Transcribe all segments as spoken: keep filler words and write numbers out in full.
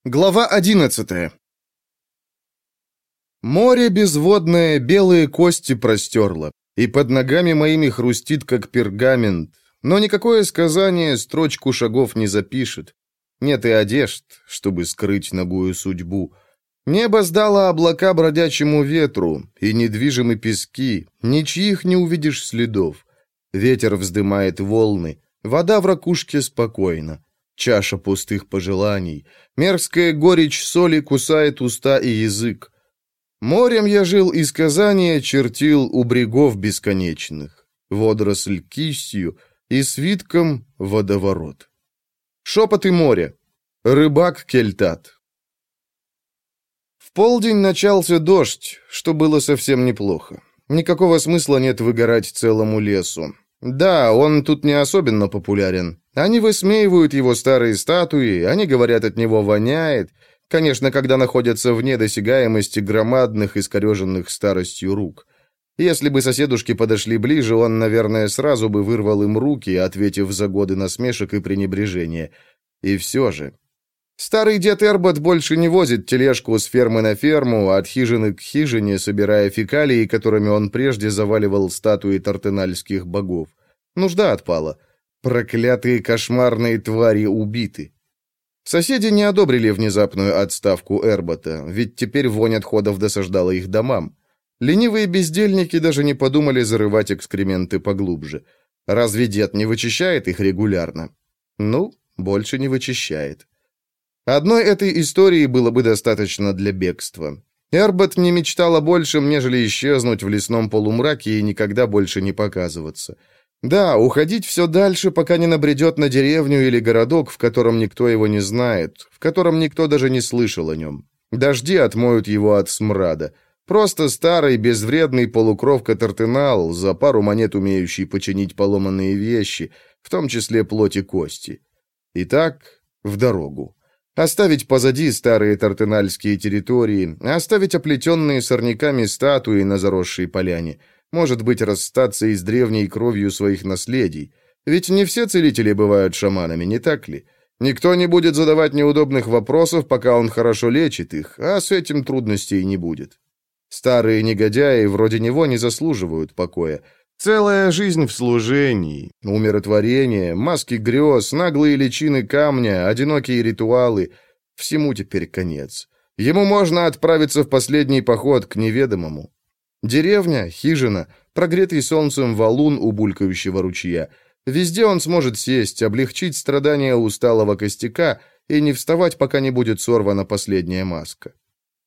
Глава одиннадцатая. Море безводное белые кости простерло, и под ногами моими хрустит, как пергамент, но никакое сказание строчку шагов не запишет. Нет и одежд, чтобы скрыть нагую судьбу. Небо сдало облака бродячему ветру, и недвижимы пески, ничьих не увидишь следов. Ветер вздымает волны, вода в ракушке спокойна. Чаша пустых пожеланий, мерзкая горечь соли кусает уста и язык. Морем я жил и сказания чертил у брегов бесконечных, водоросль кистью и свитком водоворот. Шепоты моря. Рыбак Кельтат. В полдень начался дождь, что было совсем неплохо. Никакого смысла нет выгорать целому лесу. Да, он тут не особенно популярен. Они высмеивают его старые статуи, они говорят, от него воняет. Конечно, когда находятся вне досягаемости громадных, искореженных старостью рук. Если бы соседушки подошли ближе, он, наверное, сразу бы вырвал им руки, ответив за годы насмешек и пренебрежения. И все же... Старый дед Эрбот больше не возит тележку с фермы на ферму, от хижины к хижине, собирая фекалии, которыми он прежде заваливал статуи тартенальских богов. Нужда отпала. Проклятые кошмарные твари убиты. Соседи не одобрили внезапную отставку Эрбота, ведь теперь вонь отходов досаждала их домам. Ленивые бездельники даже не подумали зарывать экскременты поглубже. Разве дед не вычищает их регулярно? Ну, больше не вычищает. Одной этой истории было бы достаточно для бегства. Эрбот не мечтал о большем, нежели исчезнуть в лесном полумраке и никогда больше не показываться. Да, уходить все дальше, пока не набредет на деревню или городок, в котором никто его не знает, в котором никто даже не слышал о нем. Дожди отмоют его от смрада. Просто старый, безвредный полукровка-тартенал, за пару монет умеющий починить поломанные вещи, в том числе плоть и кости. Итак, в дорогу. Оставить позади старые тартенальские территории, оставить оплетенные сорняками статуи на заросшей поляне. Может быть, расстаться и с древней кровью своих наследий. Ведь не все целители бывают шаманами, не так ли? Никто не будет задавать неудобных вопросов, пока он хорошо лечит их, а с этим трудностей не будет. Старые негодяи вроде него не заслуживают покоя. Целая жизнь в служении, умиротворение, маски грез, наглые личины камня, одинокие ритуалы. Всему теперь конец. Ему можно отправиться в последний поход к неведомому. Деревня, хижина, прогретый солнцем валун у булькающего ручья. Везде он сможет сесть, облегчить страдания усталого костяка и не вставать, пока не будет сорвана последняя маска.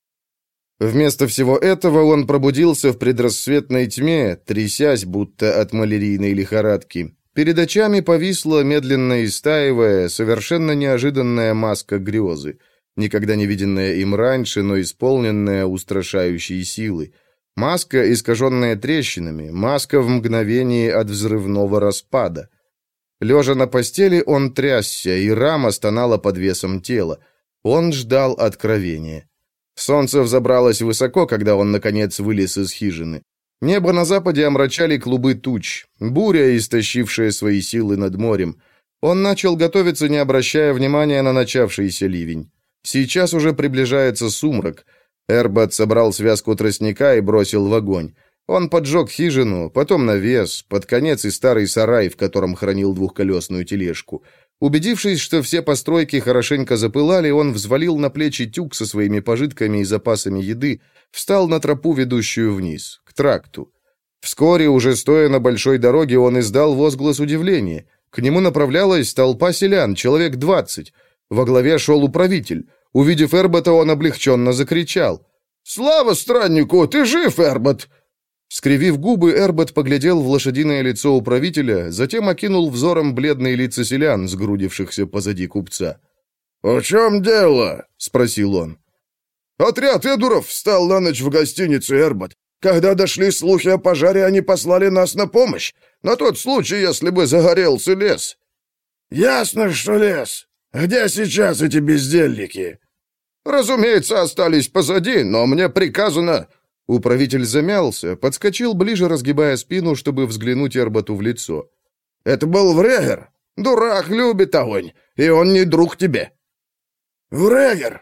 Вместо всего этого он пробудился в предрассветной тьме, трясясь, будто от малярийной лихорадки. Перед очами повисла, медленно истаивая, совершенно неожиданная маска грезы, никогда не виденная им раньше, но исполненная устрашающей силы. Маска, искаженная трещинами, маска в мгновении от взрывного распада. Лежа на постели, он трясся, и рама стонала под весом тела. Он ждал откровения. Солнце взобралось высоко, когда он, наконец, вылез из хижины. Небо на западе омрачали клубы туч, буря, истощившая свои силы над морем. Он начал готовиться, не обращая внимания на начавшийся ливень. Сейчас уже приближается сумрак. Эрбот собрал связку тростника и бросил в огонь. Он поджег хижину, потом навес, под конец и старый сарай, в котором хранил двухколесную тележку. Убедившись, что все постройки хорошенько запылали, он взвалил на плечи тюк со своими пожитками и запасами еды, встал на тропу, ведущую вниз, к тракту. Вскоре, уже стоя на большой дороге, он издал возглас удивления. К нему направлялась толпа селян, человек двадцать. Во главе шел управитель. Увидев Эрбота, он облегченно закричал: «Слава страннику! Ты жив, Эрбот!» Скривив губы, Эрбот поглядел в лошадиное лицо управителя, затем окинул взором бледные лица селян, сгрудившихся позади купца. «В чем дело?» — спросил он. «Отряд эдуров встал на ночь в гостинице, Эрбот. Когда дошли слухи о пожаре, они послали нас на помощь, на тот случай, если бы загорелся лес». «Ясно, что лес. Где сейчас эти бездельники?» «Разумеется, остались позади, но мне приказано...» Управитель замялся, подскочил ближе, разгибая спину, чтобы взглянуть Эрботу в лицо. «Это был Врегер. Дурак любит огонь, и он не друг тебе». «Врегер?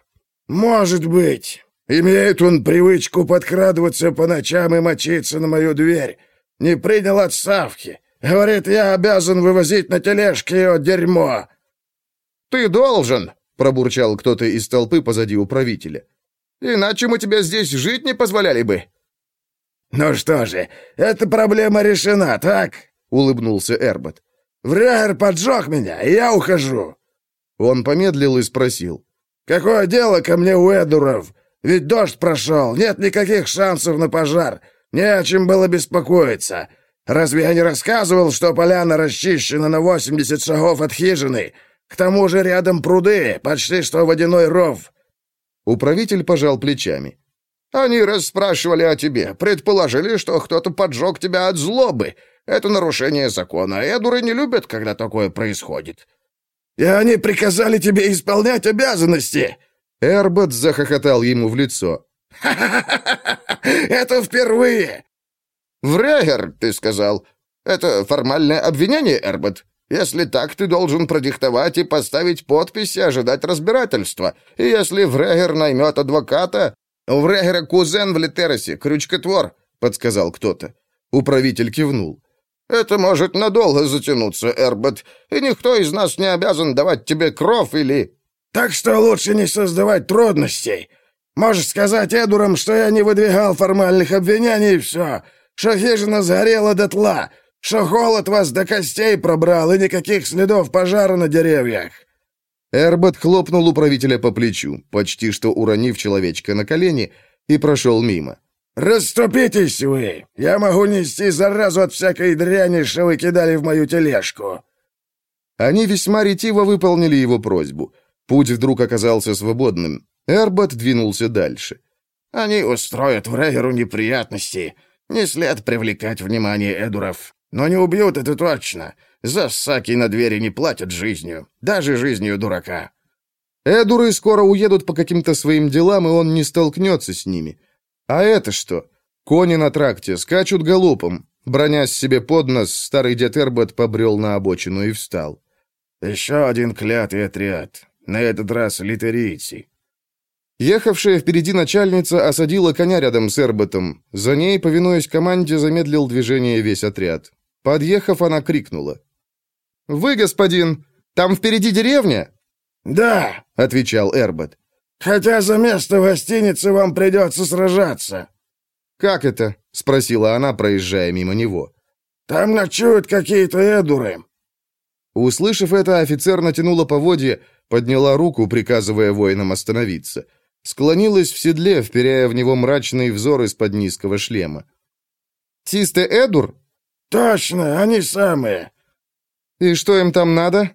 «Может быть. Имеет он привычку подкрадываться по ночам и мочиться на мою дверь. Не принял отставки. Говорит, я обязан вывозить на тележке его дерьмо». «Ты должен», — пробурчал кто-то из толпы позади управителя. «Иначе мы тебе здесь жить не позволяли бы». «Ну что же, эта проблема решена, так?» — улыбнулся Эрбот. «Врягер поджег меня, и я ухожу». Он помедлил и спросил. «Какое дело ко мне у Эдуров? Ведь дождь прошел, нет никаких шансов на пожар. Не о чем было беспокоиться. Разве я не рассказывал, что поляна расчищена на восемьдесят шагов от хижины? К тому же рядом пруды, почти что водяной ров». Управитель пожал плечами. «Они расспрашивали о тебе, предположили, что кто-то поджег тебя от злобы. Это нарушение закона, эдуры не любят, когда такое происходит». «И они приказали тебе исполнять обязанности?» Эрбот захохотал ему в лицо. «Ха-ха-ха! Это впервые!» «Врягер, ты сказал. Это формальное обвинение, Эрбот. Если так, ты должен продиктовать и поставить подпись и ожидать разбирательства. И если Врягер наймет адвоката...» «У Врягера кузен в Литеросе, крючкотвор», — подсказал кто-то. Управитель кивнул. «Это может надолго затянуться, Эрбот, и никто из нас не обязан давать тебе кров или...» «Так что лучше не создавать трудностей. Можешь сказать Эдурам, что я не выдвигал формальных обвинений, и все, что хижина сгорела дотла, что холод вас до костей пробрал, и никаких следов пожара на деревьях». Эрбот хлопнул управителя по плечу, почти что уронив человечка на колени, и прошел мимо. «Расступитесь вы! Я могу нести заразу от всякой дряни, что вы кидали в мою тележку!» Они весьма ретиво выполнили его просьбу. Путь вдруг оказался свободным. Эрбот двинулся дальше. «Они устроят Врягеру неприятности. Не след привлекать внимание Эдуров. Но не убьют, это точно. За саки на двери не платят жизнью. Даже жизнью дурака». Эдуры скоро уедут по каким-то своим делам, и он не столкнется с ними. А это что? Кони на тракте скачут галопом. Бронясь себе под нос, старый дед Эрбот побрел на обочину и встал. «Еще один клятый отряд. На этот раз литерийцы». Ехавшая впереди начальница осадила коня рядом с Эрботом. За ней, повинуясь команде, замедлил движение весь отряд. Подъехав, она крикнула. «Вы, господин, там впереди деревня?» «Да», — отвечал Эрбот. «Хотя за место в гостинице вам придется сражаться». «Как это?» — спросила она, проезжая мимо него. «Там ночуют какие-то эдуры». Услышав это, офицер натянула поводья, подняла руку, приказывая воинам остановиться. Склонилась в седле, вперяя в него мрачный взор из-под низкого шлема. «Тисте Эдур?» «Точно, они самые». «И что им там надо?»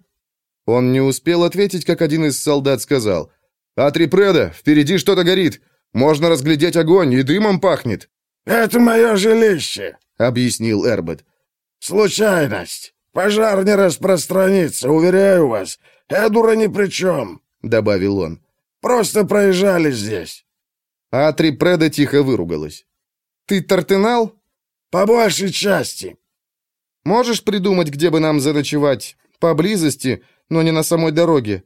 Он не успел ответить, как один из солдат сказал. «Атрипреда, впереди что-то горит. Можно разглядеть огонь, и дымом пахнет». «Это мое жилище», — объяснил Эрбот. «Случайность. Пожар не распространится, уверяю вас. Эдура ни при чем», — добавил он. «Просто проезжали здесь». Атрипреда тихо выругалась. «Ты Тартенал?» «По большей части». «Можешь придумать, где бы нам заночевать? Поблизости, но не на самой дороге».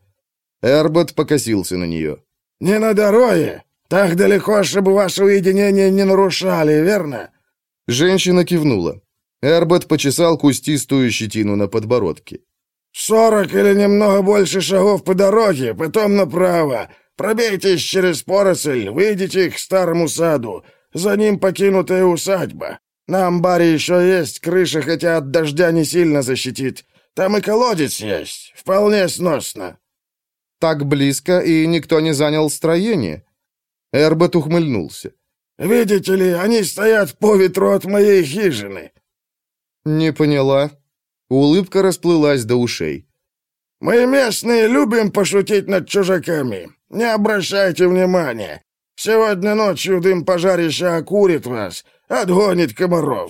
Эрбот покосился на нее. «Не на дороге? Так далеко, чтобы ваше уединение не нарушали, верно?» Женщина кивнула. Эрбот почесал кустистую щетину на подбородке. «Сорок или немного больше шагов по дороге, потом направо. Пробейтесь через поросль, выйдите к старому саду. За ним покинутая усадьба. На амбаре еще есть крыша, хотя от дождя не сильно защитит. Там и колодец есть, вполне сносно». «Так близко, и никто не занял строение?» Эрбот ухмыльнулся. «Видите ли, они стоят по ветру от моей хижины». «Не поняла». Улыбка расплылась до ушей. «Мы местные любим пошутить над чужаками. Не обращайте внимания. Сегодня ночью дым пожарища окурит вас, отгонит комаров».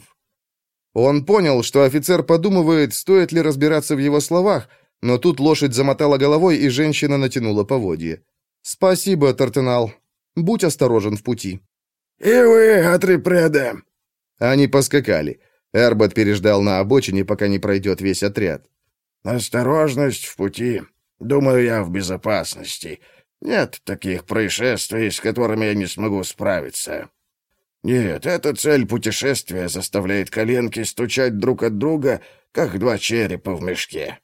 Он понял, что офицер подумывает, стоит ли разбираться в его словах, но тут лошадь замотала головой, и женщина натянула поводья. «Спасибо, Тартенал. Будь осторожен в пути». «И вы, Атрипреда». Они поскакали. Эрбот переждал на обочине, пока не пройдет весь отряд. «Осторожность в пути. Думаю, я в безопасности. Нет таких происшествий, с которыми я не смогу справиться. Нет, эта цель путешествия заставляет коленки стучать друг от друга, как два черепа в мешке.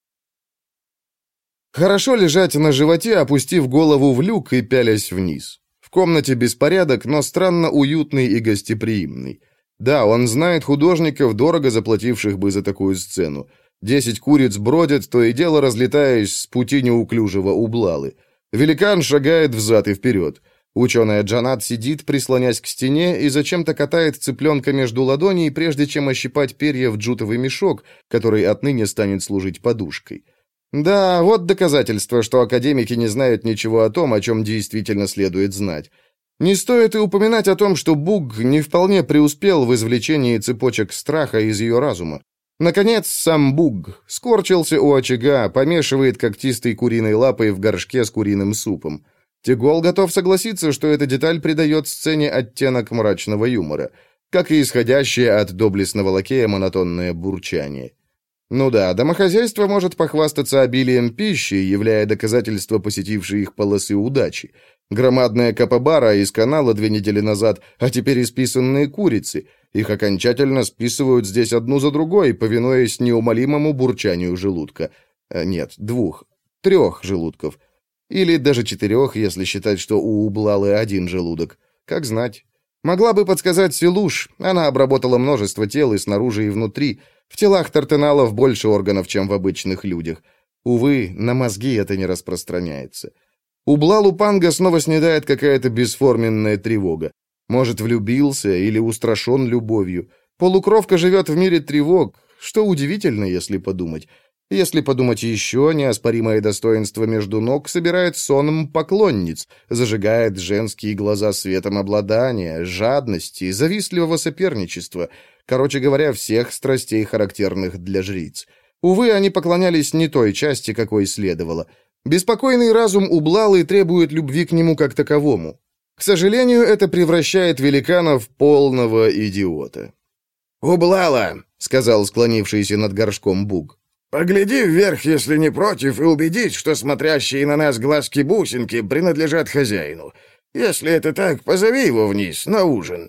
Хорошо лежать на животе, опустив голову в люк и пялясь вниз. В комнате беспорядок, но странно уютный и гостеприимный. Да, он знает художников, дорого заплативших бы за такую сцену. Десять куриц бродят, то и дело разлетаясь с пути неуклюжего Ублалы. Великан шагает взад и вперед. Ученая Джанат сидит, прислонясь к стене, и зачем-то катает цыпленка между ладоней, прежде чем ощипать перья в джутовый мешок, который отныне станет служить подушкой. Да, вот доказательство, что академики не знают ничего о том, о чем действительно следует знать. Не стоит и упоминать о том, что Буг не вполне преуспел в извлечении цепочек страха из ее разума. Наконец, сам Буг скорчился у очага, помешивает когтистой куриной лапой в горшке с куриным супом. Тигол готов согласиться, что эта деталь придает сцене оттенок мрачного юмора, как и исходящее от доблестного лакея монотонное бурчание. Ну да, домохозяйство может похвастаться обилием пищи, являя доказательство посетившей их полосы удачи. Громадная капобара из канала две недели назад, а теперь исписанные курицы. Их окончательно списывают здесь одну за другой, повинуясь неумолимому бурчанию желудка. Нет, двух, трех желудков. Или даже четырех, если считать, что у Ублалы один желудок. Как знать. Могла бы подсказать Силуш. Она обработала множество тел и снаружи, и внутри. В телах тартеналов больше органов, чем в обычных людях. Увы, на мозги это не распространяется. Ублалу Панга снова снедает какая-то бесформенная тревога. Может, влюбился или устрашен любовью. Полукровка живет в мире тревог, что удивительно, если подумать. Если подумать еще, неоспоримое достоинство между ног собирает сонм поклонниц, зажигает женские глаза светом обладания, жадности, завистливого соперничества, короче говоря, всех страстей, характерных для жриц. Увы, они поклонялись не той части, какой следовало. Беспокойный разум Ублалы требует любви к нему как таковому. К сожалению, это превращает великана в полного идиота. «Ублала!» — сказал склонившийся над горшком Буг. «Погляди вверх, если не против, и убедись, что смотрящие на нас глазки-бусинки принадлежат хозяину. Если это так, позови его вниз, на ужин».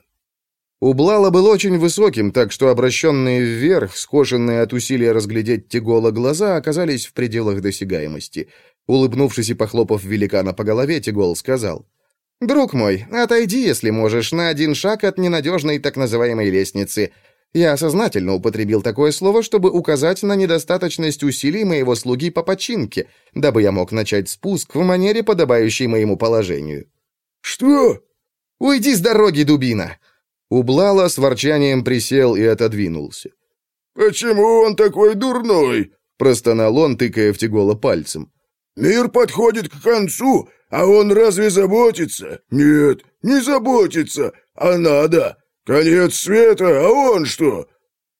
Ублала был очень высоким, так что обращенные вверх, скошенные от усилия разглядеть Тигола глаза, оказались в пределах досягаемости. Улыбнувшись и похлопав великана по голове, Тигол сказал: «Друг мой, отойди, если можешь, на один шаг от ненадежной так называемой лестницы. Я сознательно употребил такое слово, чтобы указать на недостаточность усилий моего слуги по починке, дабы я мог начать спуск в манере, подобающей моему положению». «Что?» «Уйди с дороги, дубина!» Ублала с ворчанием присел и отодвинулся. «Почему он такой дурной?» — простонал он, тыкая в Тигола пальцем. «Мир подходит к концу, а он разве заботится? Нет, не заботится, а надо. Конец света, а он что?»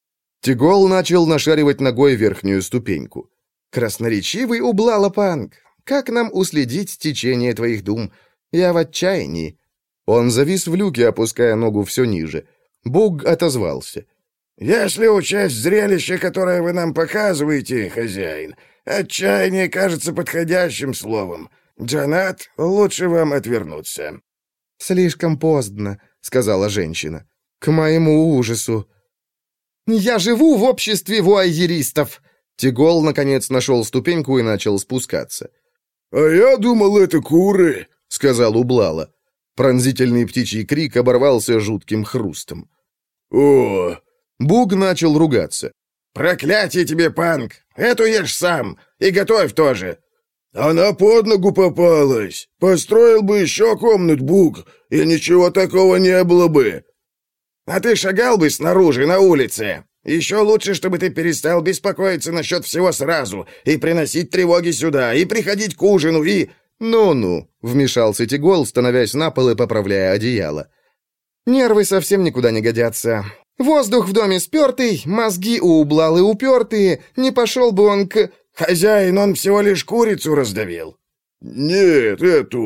Тигол начал нашаривать ногой верхнюю ступеньку. «Красноречивый Ублала Панг, как нам уследить течение твоих дум? Я в отчаянии». Он завис в люке, опуская ногу все ниже. Буг отозвался. «Если учесть зрелище, которое вы нам показываете, хозяин, отчаяние кажется подходящим словом. Джанат, лучше вам отвернуться». «Слишком поздно», — сказала женщина. «К моему ужасу». «Я живу в обществе вуайеристов!» Тигол, наконец, нашел ступеньку и начал спускаться. «А я думал, это куры», — сказал Ублала. Пронзительный птичий крик оборвался жутким хрустом. «О!» Буг начал ругаться. «Проклятие тебе, Панг! Эту ешь сам! И готовь тоже!» «Она под ногу попалась! Построил бы еще комнат, Буг, и ничего такого не было бы!» «А ты шагал бы снаружи, на улице! Еще лучше, чтобы ты перестал беспокоиться насчет всего сразу, и приносить тревоги сюда, и приходить к ужину, и...» «Ну-ну», — вмешался Тигол, становясь на пол и поправляя одеяло. «Нервы совсем никуда не годятся. Воздух в доме спертый, мозги у Ублалы упертые, не пошел бы он к...» «Хозяин, он всего лишь курицу раздавил». «Нет, эту...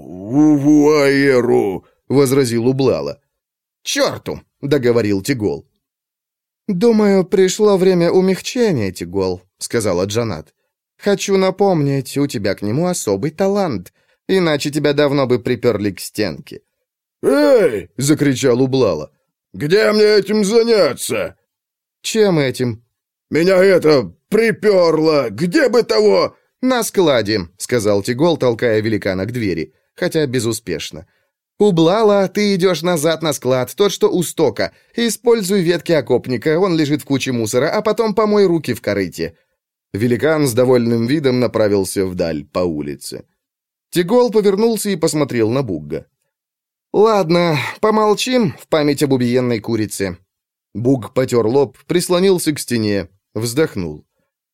вуаеру», — возразил Ублала. «Черту!» — договорил Тигол. «Думаю, пришло время умягчения, Тигол», — сказала Джанат. «Хочу напомнить, у тебя к нему особый талант. Иначе тебя давно бы приперли к стенке». «Эй!» — закричал Ублала. «Где мне этим заняться?» «Чем этим?» «Меня это приперло! Где бы того...» «На складе», — сказал Тигол, толкая великана к двери, хотя безуспешно. «Ублала, ты идешь назад на склад, тот, что у стока. Используй ветки окопника, он лежит в куче мусора, а потом помой руки в корыте». Великан с довольным видом направился вдаль по улице. Тигол повернулся и посмотрел на Бугга. «Ладно, помолчим в память об убиенной курице». Бугг потер лоб, прислонился к стене, вздохнул.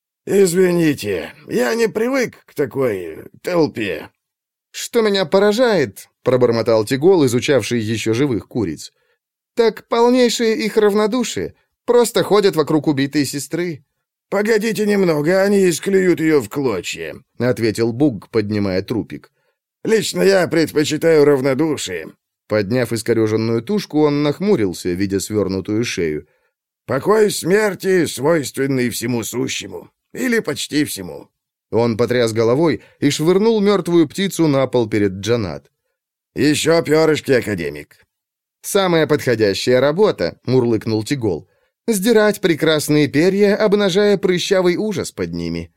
«Извините, я не привык к такой толпе». «Что меня поражает», — пробормотал Тигол, изучавший еще живых куриц, «так полнейшее их равнодушие. Просто ходят вокруг убитой сестры». «Погодите немного, они исклюют ее в клочья», — ответил Бугг, поднимая трупик. «Лично я предпочитаю равнодушие». Подняв искореженную тушку, он нахмурился, видя свернутую шею. «Покой смерти, свойственный всему сущему. Или почти всему». Он потряс головой и швырнул мертвую птицу на пол перед Джанат. «Еще перышки, академик». «Самая подходящая работа», — мурлыкнул Тигол. «Сдирать прекрасные перья, обнажая прыщавый ужас под ними».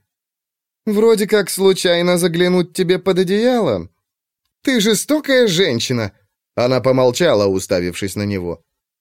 «Вроде как случайно заглянуть тебе под одеяло. Ты жестокая женщина». Она помолчала, уставившись на него.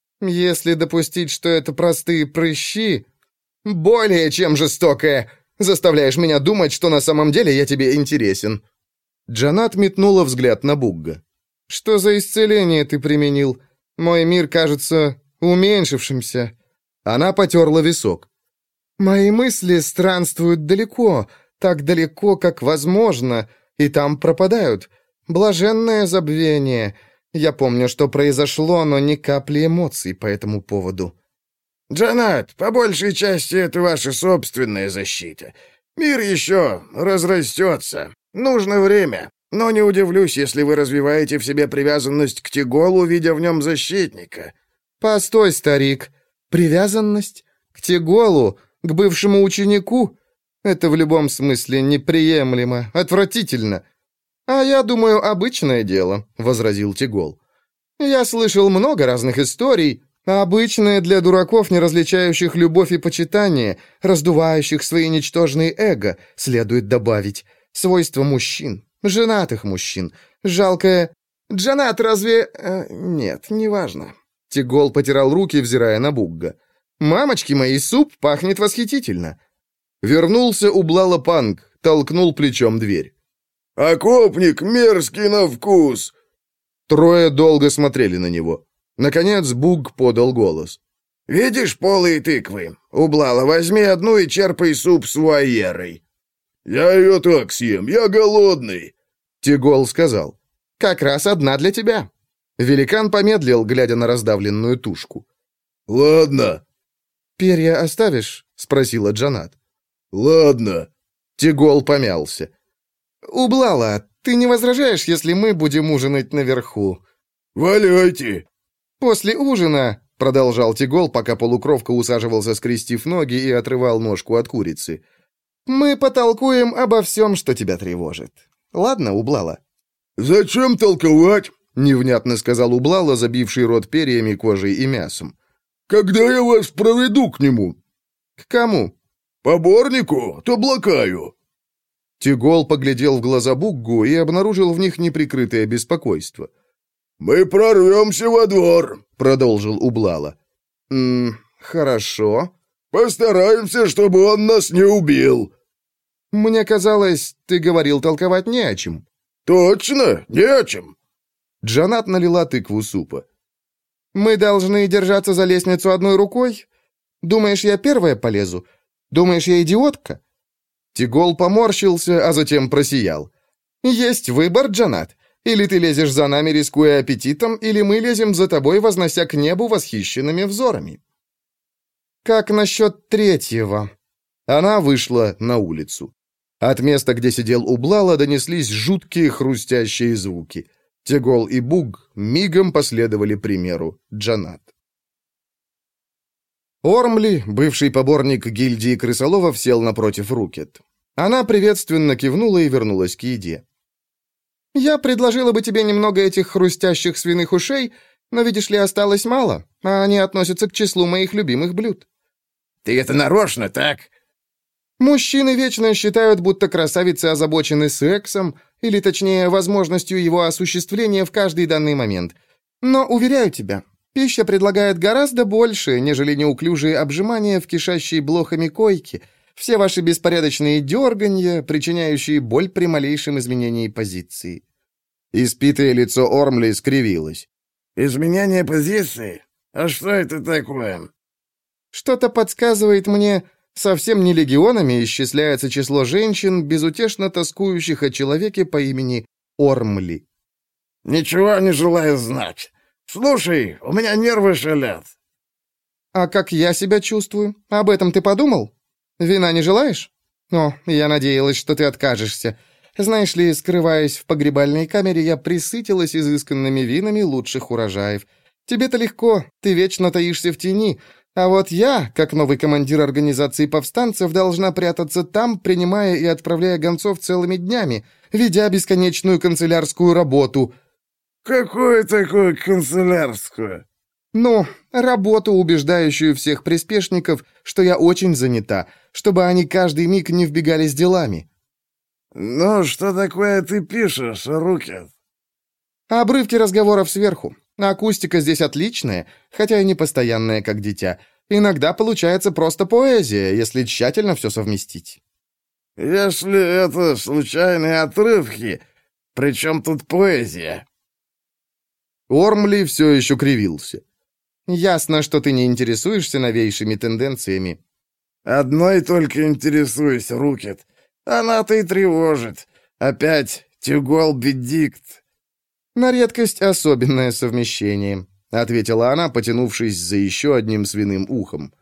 «Если допустить, что это простые прыщи...» «Более чем жестокая! Заставляешь меня думать, что на самом деле я тебе интересен». Джанат метнула взгляд на Бугга. «Что за исцеление ты применил? Мой мир кажется уменьшившимся». Она потерла висок. «Мои мысли странствуют далеко, так далеко, как возможно, и там пропадают. Блаженное забвение. Я помню, что произошло, но ни капли эмоций по этому поводу». «Джанат, по большей части это ваша собственная защита. Мир еще разрастется. Нужно время. Но не удивлюсь, если вы развиваете в себе привязанность к Тиголу, видя в нем защитника». «Постой, старик. Привязанность? К Тиголу? К бывшему ученику? Это в любом смысле неприемлемо, отвратительно». «А я думаю, обычное дело», — возразил Тигол. «Я слышал много разных историй, обычное для дураков, не различающих любовь и почитание, раздувающих свои ничтожные эго, следует добавить, свойства мужчин, женатых мужчин, жалкое... Джанат, разве... Э, нет, неважно». Тигол потирал руки, взирая на Бугга. «Мамочки мои, суп пахнет восхитительно». Вернулся Ублала Панг, толкнул плечом дверь. «Окопник мерзкий на вкус!» Трое долго смотрели на него. Наконец Бугг подал голос. «Видишь полые тыквы? Ублала, возьми одну и черпай суп с вуайерой». «Я ее так съем, я голодный», — Тигол сказал. «Как раз одна для тебя». Великан помедлил, глядя на раздавленную тушку. «Ладно». «Перья оставишь?» — спросила Джанат. «Ладно». Тигол помялся. «Ублала, ты не возражаешь, если мы будем ужинать наверху?» «Валяйте». «После ужина», — продолжал Тигол, пока полукровка усаживался, скрестив ноги, и отрывал ножку от курицы, «мы потолкуем обо всем, что тебя тревожит. Ладно, Ублала?» «Зачем толковать?» — невнятно сказал Ублала, забивший рот перьями, кожей и мясом. «Когда я вас проведу к нему?» «К кому?» «Поборнику, Таблакаю». Тигол поглядел в глаза Буггу и обнаружил в них неприкрытое беспокойство. «Мы прорвемся во двор», — продолжил Ублала. «Ммм, хорошо». «Постараемся, чтобы он нас не убил». «Мне казалось, ты говорил толковать не о чем». «Точно, не о чем». Джанат налила тыкву супа. «Мы должны держаться за лестницу одной рукой? Думаешь, я первая полезу? Думаешь, я идиотка?» Тигол поморщился, а затем просиял. «Есть выбор, Джанат. Или ты лезешь за нами, рискуя аппетитом, или мы лезем за тобой, вознося к небу восхищенными взорами». «Как насчет третьего?» Она вышла на улицу. От места, где сидел Ублала, донеслись жуткие хрустящие звуки. Тигол и Бугг мигом последовали примеру Джанат. Ормли, бывший поборник гильдии крысоловов, сел напротив Рукет. Она приветственно кивнула и вернулась к еде. Я предложила бы тебе немного этих хрустящих свиных ушей, но, видишь ли, осталось мало, а они относятся к числу моих любимых блюд». «Ты это нарочно, так?» Мужчины вечно считают, будто красавицы озабочены сексом, или, точнее, возможностью его осуществления в каждый данный момент. Но, уверяю тебя, пища предлагает гораздо больше, нежели неуклюжие обжимания в кишащей блохами койке, все ваши беспорядочные дерганья, причиняющие боль при малейшем изменении позиции». Испитое лицо Ормли скривилось. «Изменение позиции? А что это такое?» «Что-то подсказывает мне, совсем не легионами исчисляется число женщин, безутешно тоскующих о человеке по имени Ормли». «Ничего не желаю знать. Слушай, у меня нервы шалят». «А как я себя чувствую? Об этом ты подумал? Вина не желаешь? О, я надеялась, что ты откажешься. Знаешь ли, скрываясь в погребальной камере, я присытилась изысканными винами лучших урожаев. Тебе-то легко, ты вечно таишься в тени, а вот я, как новый командир организации повстанцев, должна прятаться там, принимая и отправляя гонцов целыми днями, ведя бесконечную канцелярскую работу». «Какую такую канцелярскую?» «Ну, работу, убеждающую всех приспешников, что я очень занята, чтобы они каждый миг не вбегали с делами». «Ну, что такое ты пишешь, Рукет?» «Обрывки разговоров сверху. Акустика здесь отличная, хотя и не постоянная, как дитя. Иногда получается просто поэзия, если тщательно все совместить». «Если это случайные отрывки, при чем тут поэзия?» Ормли все еще кривился. «Ясно, что ты не интересуешься новейшими тенденциями». «Одной только интересуюсь, Рукет. Она-то и тревожит. Опять Тюгол-Бедикт». «На редкость особенное совмещение», — ответила она, потянувшись за еще одним свиным ухом.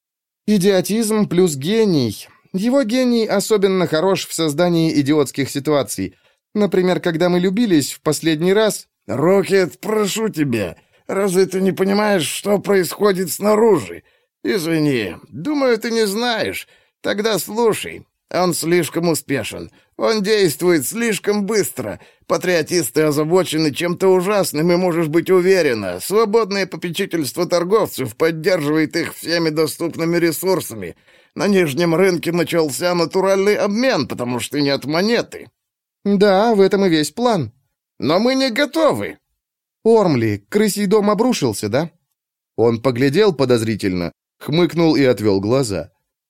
«Идиотизм плюс гений. Его гений особенно хорош в создании идиотских ситуаций. Например, когда мы любились в последний раз...» «Рокет, прошу тебя, разве ты не понимаешь, что происходит снаружи? Извини, думаю, ты не знаешь. Тогда слушай. Он слишком успешен. Он действует слишком быстро. Патриотисты озабочены чем-то ужасным, и можешь быть уверена, свободное попечительство торговцев поддерживает их всеми доступными ресурсами. На нижнем рынке начался натуральный обмен, потому что нет монеты». «Да, в этом и весь план». «Но мы не готовы». «Ормли, крысий дом обрушился, да?» Он поглядел подозрительно, хмыкнул и отвел глаза.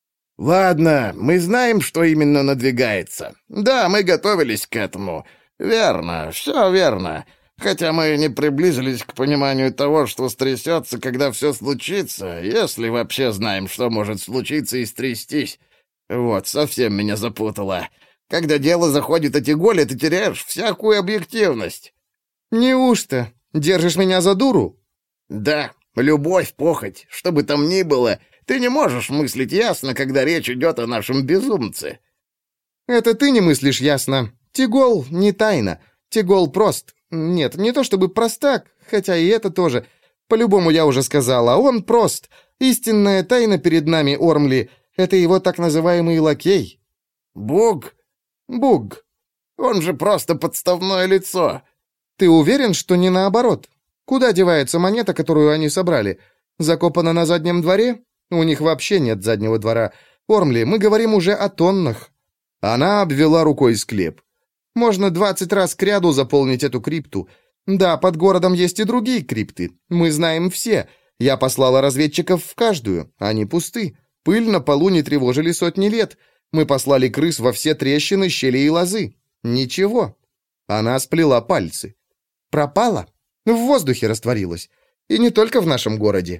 «Ладно, мы знаем, что именно надвигается. Да, мы готовились к этому. Верно, все верно. Хотя мы не приблизились к пониманию того, что стрясется, когда все случится, если вообще знаем, что может случиться и стрястись. Вот, совсем меня запутало. Когда дело заходит о Тиголе, ты теряешь всякую объективность». «Неужто? Держишь меня за дуру?» «Да, любовь, похоть, что бы там ни было, ты не можешь мыслить ясно, когда речь идет о нашем безумце». «Это ты не мыслишь ясно. Тигол не тайна. Тигол прост. Нет, не то чтобы простак, хотя и это тоже. По-любому я уже сказала, он прост. Истинная тайна перед нами, Ормли, это его так называемый лакей». «Буг?» «Буг. Он же просто подставное лицо». «Ты уверен, что не наоборот? Куда девается монета, которую они собрали? Закопана на заднем дворе? У них вообще нет заднего двора. Ормли, мы говорим уже о тоннах». Она обвела рукой склеп. «Можно двадцать раз кряду заполнить эту крипту. Да, под городом есть и другие крипты. Мы знаем все. Я послала разведчиков в каждую. Они пусты. Пыль на полу не тревожили сотни лет. Мы послали крыс во все трещины, щели и лозы. Ничего». Она сплела пальцы. «Пропала. В воздухе растворилась. И не только в нашем городе».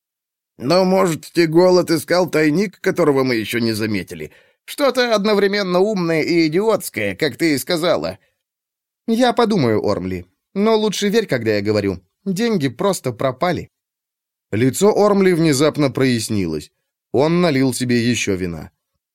«Но, может, Тигол отыскал тайник, которого мы еще не заметили? Что-то одновременно умное и идиотское, как ты и сказала». «Я подумаю, Ормли. Но лучше верь, когда я говорю. Деньги просто пропали». Лицо Ормли внезапно прояснилось. Он налил себе еще вина.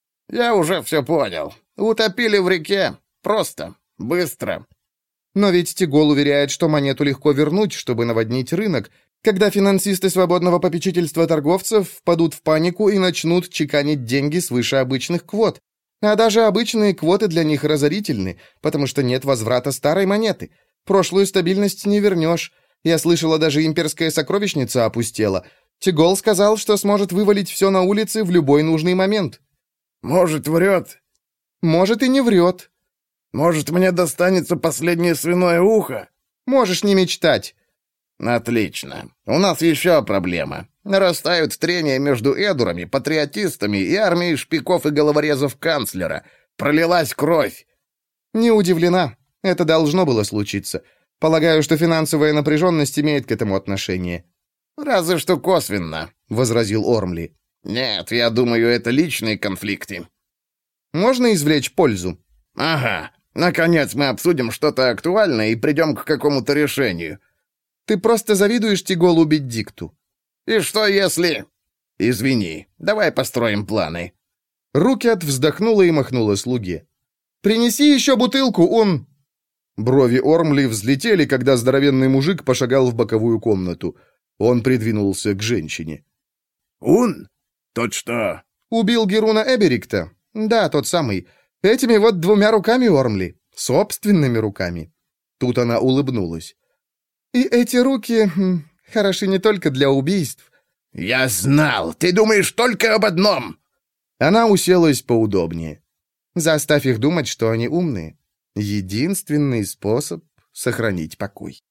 «Я уже все понял. Утопили в реке. Просто. Быстро». «Но ведь Тигол уверяет, что монету легко вернуть, чтобы наводнить рынок, когда финансисты свободного попечительства торговцев впадут в панику и начнут чеканить деньги свыше обычных квот. А даже обычные квоты для них разорительны, потому что нет возврата старой монеты. Прошлую стабильность не вернешь. Я слышала, даже имперская сокровищница опустела. Тигол сказал, что сможет вывалить все на улице в любой нужный момент». «Может, врет?» «Может, и не врет». «Может, мне достанется последнее свиное ухо?» «Можешь не мечтать». «Отлично. У нас еще проблема. Нарастают трения между эдурами, патриотистами и армией шпиков и головорезов канцлера. Пролилась кровь». «Не удивлена. Это должно было случиться. Полагаю, что финансовая напряженность имеет к этому отношение». «Разве что косвенно», — возразил Ормли. «Нет, я думаю, это личные конфликты». «Можно извлечь пользу?» «Ага. Наконец мы обсудим что-то актуальное и придем к какому-то решению». «Ты просто завидуешь Тиголу Беддикту». «И что если...» «Извини, давай построим планы». Рукят вздохнула и махнула слуге. «Принеси еще бутылку, он...» Брови Ормли взлетели, когда здоровенный мужик пошагал в боковую комнату. Он придвинулся к женщине. «Ун? Тот что?» «Убил Геруна Эберикта. Да, тот самый. Этими вот двумя руками, Ормли. Собственными руками». Тут она улыбнулась. «И эти руки хм, хороши не только для убийств». «Я знал! Ты думаешь только об одном!» Она уселась поудобнее. «Заставь их думать, что они умные. Единственный способ сохранить покой».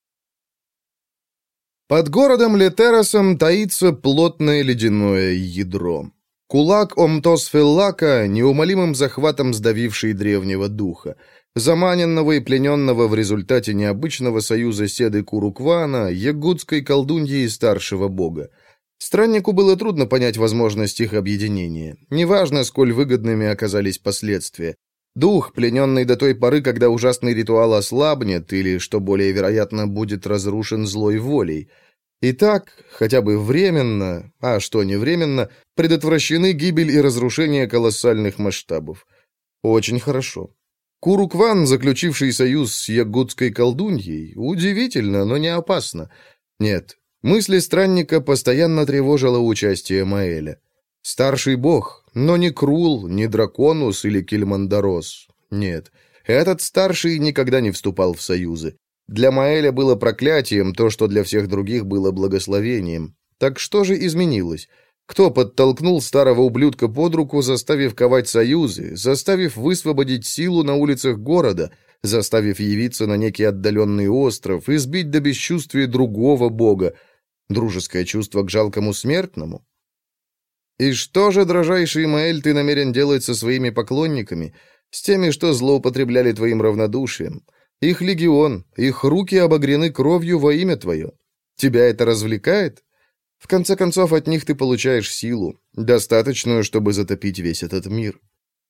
Под городом Летеросом таится плотное ледяное ядро. Кулак Омтосфеллака, неумолимым захватом сдавивший древнего духа. Заманенного и плененного в результате необычного союза Седы Куруквана, ягудской колдуньи и старшего бога. Страннику было трудно понять возможность их объединения. Неважно, сколь выгодными оказались последствия. Дух, плененный до той поры, когда ужасный ритуал ослабнет, или, что более вероятно, будет разрушен злой волей. Итак, хотя бы временно, а что не временно, предотвращены гибель и разрушение колоссальных масштабов. Очень хорошо. Курукван, заключивший союз с ягудской колдуньей, удивительно, но не опасно. Нет, мысли странника постоянно тревожило участие Маэля. Старший бог, но не Крул, не Драконус или Кильмандарос. Нет, этот старший никогда не вступал в союзы. Для Маэля было проклятием то, что для всех других было благословением. Так что же изменилось? Кто подтолкнул старого ублюдка под руку, заставив ковать союзы, заставив высвободить силу на улицах города, заставив явиться на некий отдаленный остров и сбить до бесчувствия другого бога? Дружеское чувство к жалкому смертному? И что же, дрожайший Маэль, ты намерен делать со своими поклонниками, с теми, что злоупотребляли твоим равнодушием? Их легион, их руки обогрены кровью во имя твое. Тебя это развлекает? В конце концов, от них ты получаешь силу, достаточную, чтобы затопить весь этот мир.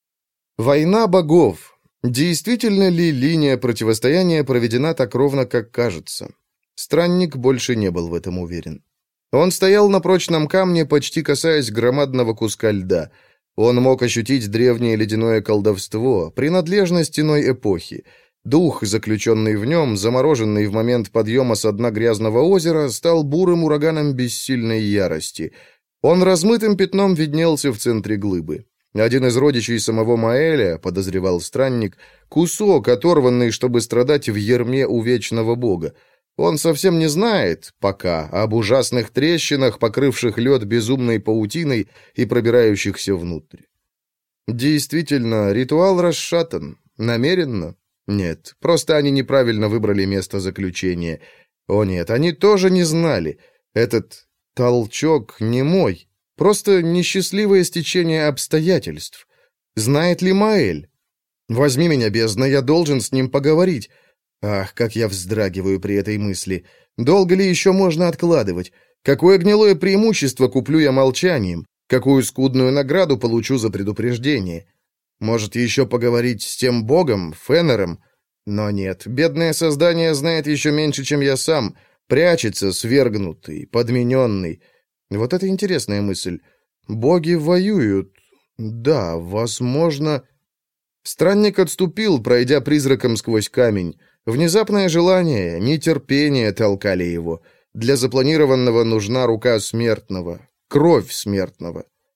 Война богов. Действительно ли линия противостояния проведена так ровно, как кажется? Странник больше не был в этом уверен. Он стоял на прочном камне, почти касаясь громадного куска льда. Он мог ощутить древнее ледяное колдовство, принадлежность иной эпохи. Дух, заключенный в нем, замороженный в момент подъема со дна грязного озера, стал бурым ураганом бессильной ярости. Он размытым пятном виднелся в центре глыбы. Один из родичей самого Маэля, подозревал странник, кусок, оторванный, чтобы страдать в ярме у вечного бога. Он совсем не знает, пока, об ужасных трещинах, покрывших лед безумной паутиной и пробирающихся внутрь. Действительно, ритуал расшатан. Намеренно? Нет, просто они неправильно выбрали место заключения. О нет, они тоже не знали. Этот толчок не мой. Просто несчастливое стечение обстоятельств. Знает ли Маэль? Возьми меня, бездна, я должен с ним поговорить. Ах, как я вздрагиваю при этой мысли. Долго ли еще можно откладывать? Какое гнилое преимущество куплю я молчанием? Какую скудную награду получу за предупреждение? Может, еще поговорить с тем богом, Феннером? Но нет, бедное создание знает еще меньше, чем я сам. Прячется, свергнутый, подмененный. Вот это интересная мысль. Боги воюют. Да, возможно... Странник отступил, пройдя призраком сквозь камень. Внезапное желание, нетерпение толкали его. Для запланированного нужна рука смертного, кровь смертного.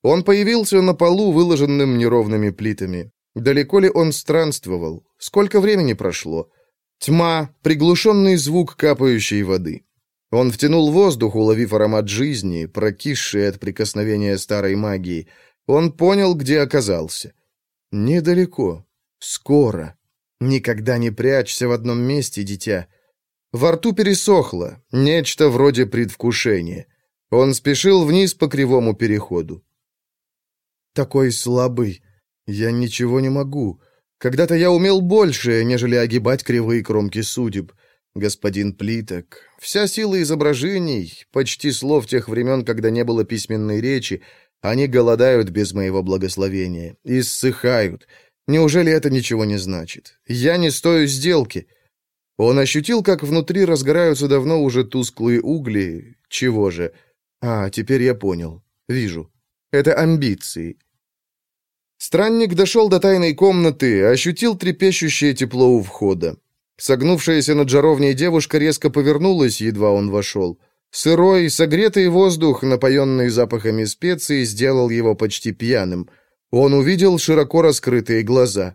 Он появился на полу, выложенным неровными плитами. Далеко ли он странствовал? Сколько времени прошло? Тьма, приглушенный звук капающей воды. Он втянул воздух, уловив аромат жизни, прокисший от прикосновения старой магии. Он понял, где оказался. Недалеко. Скоро. Никогда не прячься в одном месте, дитя. Во рту пересохло, нечто вроде предвкушения. Он спешил вниз по кривому переходу. Такой слабый. Я ничего не могу. Когда-то я умел больше, нежели огибать кривые кромки судеб. Господин Плиток, вся сила изображений, почти слов тех времен, когда не было письменной речи, они голодают без моего благословения, иссыхают. Неужели это ничего не значит? Я не стою сделки. Он ощутил, как внутри разгораются давно уже тусклые угли. Чего же? А, теперь я понял. Вижу. Это амбиции. Странник дошел до тайной комнаты, ощутил трепещущее тепло у входа. Согнувшаяся над жаровней девушка резко повернулась, едва он вошел. Сырой, согретый воздух, напоенный запахами специй, сделал его почти пьяным. Он увидел широко раскрытые глаза.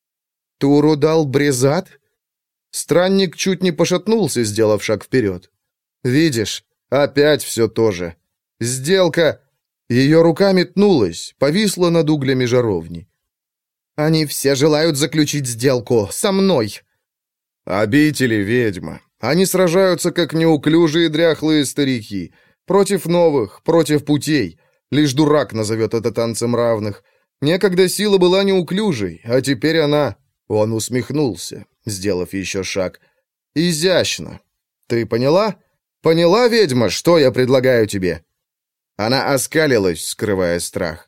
«Туру дал Брезат?» Странник чуть не пошатнулся, сделав шаг вперед. «Видишь, опять все то же. Сделка...» Ее рука метнулась, повисла над углями жаровни. «Они все желают заключить сделку со мной!» «Обители, ведьма. Они сражаются, как неуклюжие дряхлые старики. Против новых, против путей. Лишь дурак назовет это танцем равных. Некогда сила была неуклюжей, а теперь она...» Он усмехнулся, сделав еще шаг. «Изящно. Ты поняла? Поняла, ведьма, что я предлагаю тебе?» Она оскалилась, скрывая страх.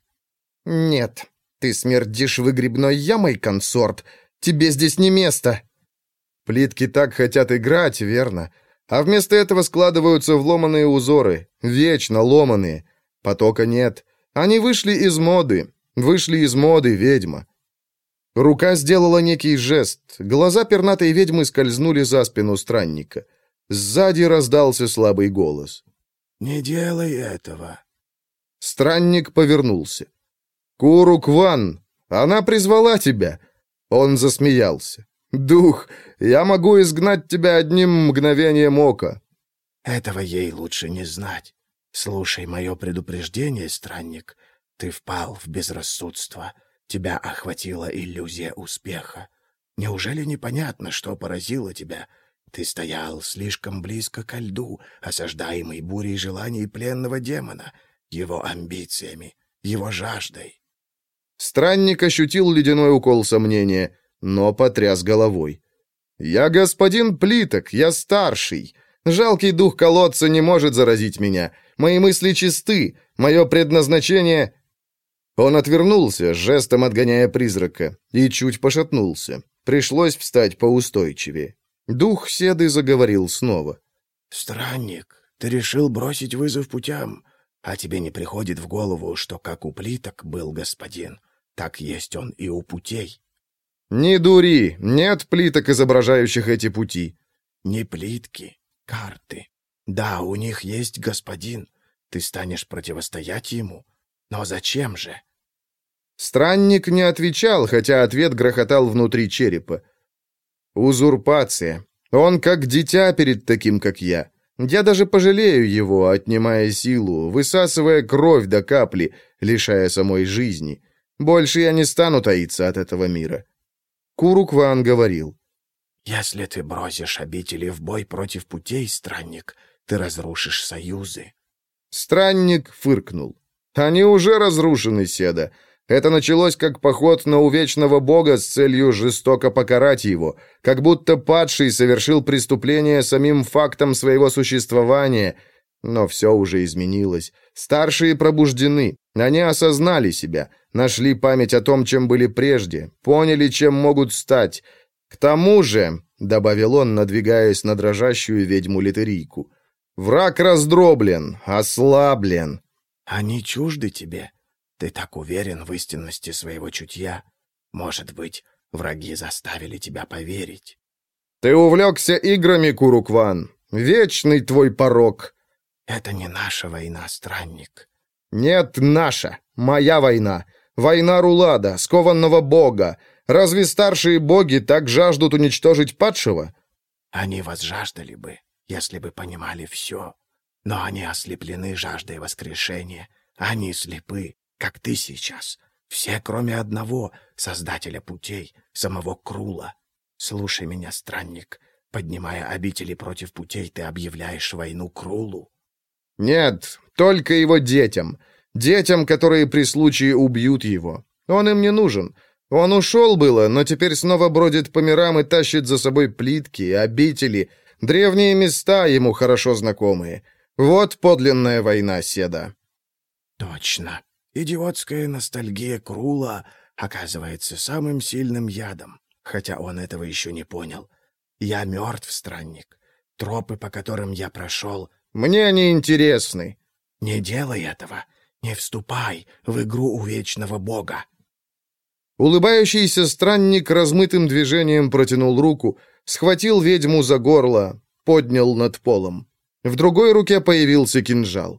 «Нет, ты смердишь выгребной ямой, консорт. Тебе здесь не место». Плитки так хотят играть, верно? А вместо этого складываются в ломаные узоры, вечно ломаные. Потока нет. Они вышли из моды. Вышли из моды, ведьма. Рука сделала некий жест. Глаза пернатой ведьмы скользнули за спину странника. Сзади раздался слабый голос. «Не делай этого». Странник повернулся. «Курукван, она призвала тебя». Он засмеялся. «Дух, я могу изгнать тебя одним мгновением ока». «Этого ей лучше не знать. Слушай мое предупреждение, странник. Ты впал в безрассудство. Тебя охватила иллюзия успеха. Неужели непонятно, что поразило тебя? Ты стоял слишком близко ко льду, осаждаемый бурей желаний пленного демона, его амбициями, его жаждой». Странник ощутил ледяной укол сомнения, но потряс головой. «Я господин Плиток, я старший. Жалкий дух колодца не может заразить меня. Мои мысли чисты, мое предназначение...» Он отвернулся, жестом отгоняя призрака, и чуть пошатнулся. Пришлось встать поустойчивее. Дух Седы заговорил снова. «Странник, ты решил бросить вызов путям, а тебе не приходит в голову, что как у плиток был господин, так есть он и у путей». «Не дури, нет плиток, изображающих эти пути». «Не плитки, карты. Да, у них есть господин, ты станешь противостоять ему. Но зачем же?» Странник не отвечал, хотя ответ грохотал внутри черепа. «Узурпация. Он как дитя перед таким, как я. Я даже пожалею его, отнимая силу, высасывая кровь до капли, лишая самой жизни. Больше я не стану таиться от этого мира». Курукван говорил. «Если ты бросишь обители в бой против путей, странник, ты разрушишь союзы». Странник фыркнул. «Они уже разрушены, Седа. Это началось как поход на увечного бога с целью жестоко покарать его, как будто падший совершил преступление самим фактом своего существования. Но все уже изменилось. Старшие пробуждены. Они осознали себя, нашли память о том, чем были прежде, поняли, чем могут стать. К тому же, — добавил он, надвигаясь на дрожащую ведьму-литерийку, — враг раздроблен, ослаблен». «Они чужды тебе? Ты так уверен в истинности своего чутья? Может быть, враги заставили тебя поверить?» «Ты увлекся играми, Курукван. Вечный твой порок». «Это не наша война, странник». «Нет, наша. Моя война. Война Рулада, скованного бога. Разве старшие боги так жаждут уничтожить падшего? Они возжаждали бы, если бы понимали все. Но они ослеплены жаждой воскрешения. Они слепы, как ты сейчас. Все, кроме одного, создателя путей, самого Крула. Слушай меня, странник. Поднимая обители против путей, ты объявляешь войну Крулу. Нет, только его детям. Детям, которые при случае убьют его. Он им не нужен. Он ушел было, но теперь снова бродит по мирам и тащит за собой плитки, обители, древние места ему хорошо знакомые. Вот подлинная война Седа. Точно. Идиотская ностальгия Крула оказывается самым сильным ядом, хотя он этого еще не понял. Я мертв, странник. Тропы, по которым я прошел... Мне они интересны. Не делай этого. Не вступай в игру у вечного бога. Улыбающийся странник размытым движением протянул руку, схватил ведьму за горло, поднял над полом. В другой руке появился кинжал.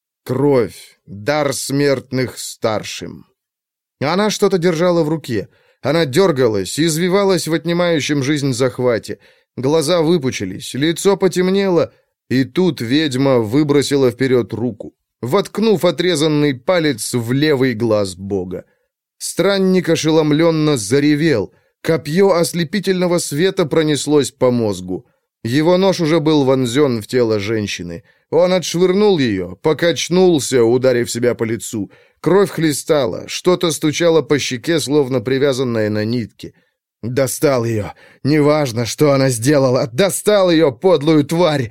Кровь, дар смертных старшим. Она что-то держала в руке. Она дергалась, извивалась в отнимающем жизнь захвате. Глаза выпучились, лицо потемнело, и тут ведьма выбросила вперед руку, воткнув отрезанный палец в левый глаз бога. Странник ошеломленно заревел. Копье ослепительного света пронеслось по мозгу. Его нож уже был вонзен в тело женщины. Он отшвырнул ее, покачнулся, ударив себя по лицу. Кровь хлестала, что-то стучало по щеке, словно привязанное на нитке. Достал ее. Неважно, что она сделала. Достал ее, подлую тварь.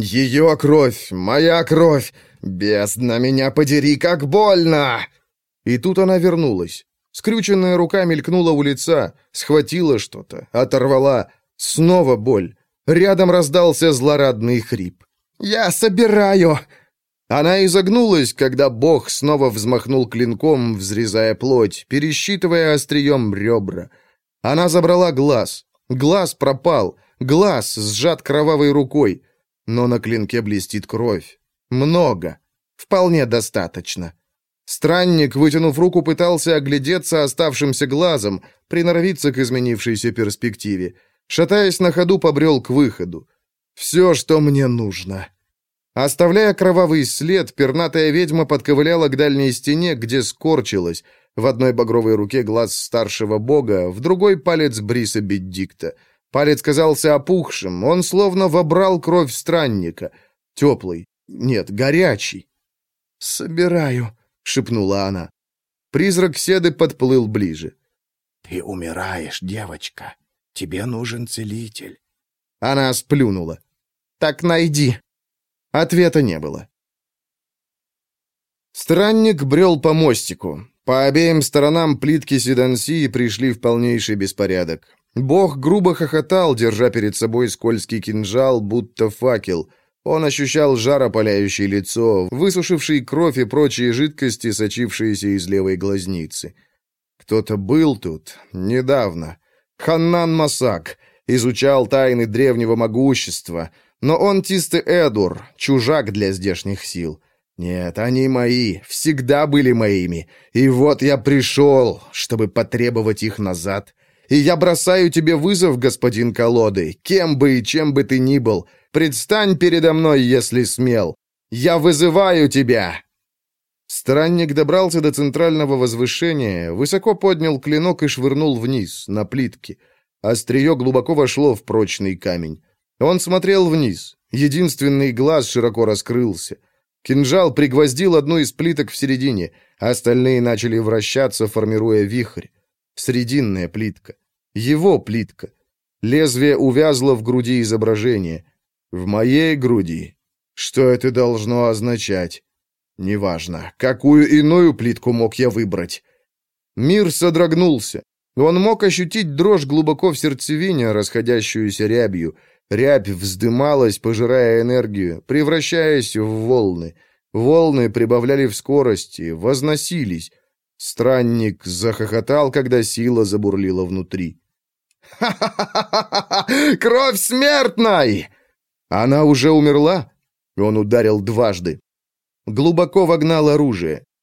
Ее кровь, моя кровь. Бездна, меня подери, как больно! И тут она вернулась. Скрюченная рука мелькнула у лица, схватила что-то, оторвала. Снова боль. Рядом раздался злорадный хрип. «Я собираю!» Она изогнулась, когда бог снова взмахнул клинком, взрезая плоть, пересчитывая острием ребра. Она забрала глаз. Глаз пропал. Глаз сжат кровавой рукой. Но на клинке блестит кровь. Много. Вполне достаточно. Странник, вытянув руку, пытался оглядеться оставшимся глазом, приноровиться к изменившейся перспективе. Шатаясь на ходу, побрел к выходу. «Все, что мне нужно». Оставляя кровавый след, пернатая ведьма подковыляла к дальней стене, где скорчилась. В одной багровой руке глаз старшего бога, в другой палец Бриса Беддикта. Палец казался опухшим, он словно вобрал кровь странника. Теплый, нет, горячий. «Собираю», — шепнула она. Призрак Седы подплыл ближе. «Ты умираешь, девочка. Тебе нужен целитель». Она сплюнула. «Так найди». Ответа не было. Странник брел по мостику. По обеим сторонам плитки Седансии пришли в полнейший беспорядок. Бог грубо хохотал, держа перед собой скользкий кинжал, будто факел. Он ощущал жар, опаляющий лицо, высушивший кровь и прочие жидкости, сочившиеся из левой глазницы. Кто-то был тут недавно. Ханнан Масак изучал тайны древнего могущества, но он Тисте-Эдур, чужак для здешних сил. Нет, они мои, всегда были моими. И вот я пришел, чтобы потребовать их назад. И я бросаю тебе вызов, господин Колоды, кем бы и чем бы ты ни был. Предстань передо мной, если смел. Я вызываю тебя!» Странник добрался до центрального возвышения, высоко поднял клинок и швырнул вниз, на плитки. Острие глубоко вошло в прочный камень. Он смотрел вниз. Единственный глаз широко раскрылся. Кинжал пригвоздил одну из плиток в середине, а остальные начали вращаться, формируя вихрь. Срединная плитка. Его плитка. Лезвие увязло в груди изображения. В моей груди. Что это должно означать? Неважно. Какую иную плитку мог я выбрать? Мир содрогнулся. Он мог ощутить дрожь глубоко в сердцевине, расходящуюся рябью. Рябь вздымалась, пожирая энергию, превращаясь в волны. Волны прибавляли в скорости, возносились. Странник захохотал, когда сила забурлила внутри. «Ха-ха-ха! Кровь смертной!» Она уже умерла? Он ударил дважды. Глубоко вогнал оружие.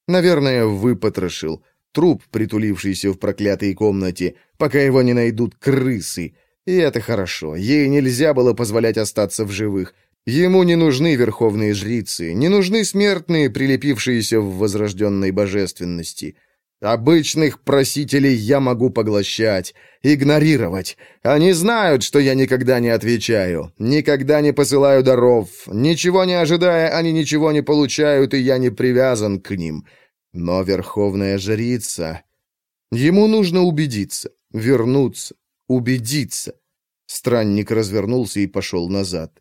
Наверное, выпотрошил. Труп, притулившийся в проклятой комнате, пока его не найдут крысы. И это хорошо. Ей нельзя было позволять остаться в живых. Ему не нужны верховные жрицы, не нужны смертные, прилепившиеся в возрожденной божественности. Обычных просителей я могу поглощать, игнорировать. Они знают, что я никогда не отвечаю, никогда не посылаю даров. Ничего не ожидая, они ничего не получают, и я не привязан к ним. Но верховная жрица... Ему нужно убедиться, вернуться, убедиться. Странник развернулся и пошел назад.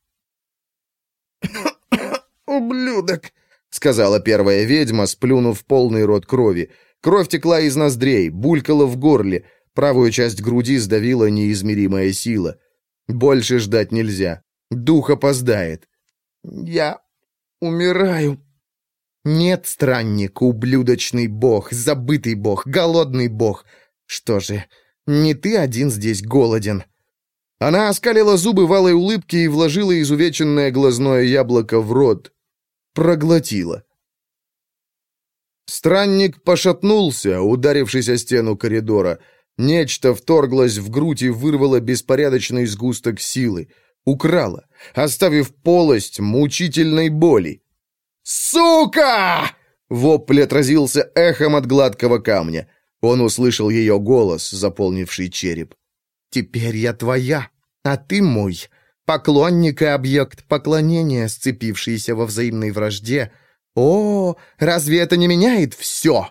«Ублюдок!» — сказала первая ведьма, сплюнув полный рот крови. Кровь текла из ноздрей, булькала в горле. Правую часть груди сдавила неизмеримая сила. Больше ждать нельзя. Дух опоздает. «Я умираю». «Нет, странник, ублюдочный бог, забытый бог, голодный бог. Что же, не ты один здесь голоден». Она оскалила зубы в алой улыбке и вложила изувеченное глазное яблоко в рот. Проглотила. Странник пошатнулся, ударившись о стену коридора. Нечто вторглось в грудь и вырвало беспорядочный сгусток силы. Украло, оставив полость мучительной боли. «Сука!» Вопль отразился эхом от гладкого камня. Он услышал ее голос, заполнивший череп. «Теперь я твоя, а ты мой. Поклонник и объект поклонения, сцепившиеся во взаимной вражде. О, разве это не меняет все?»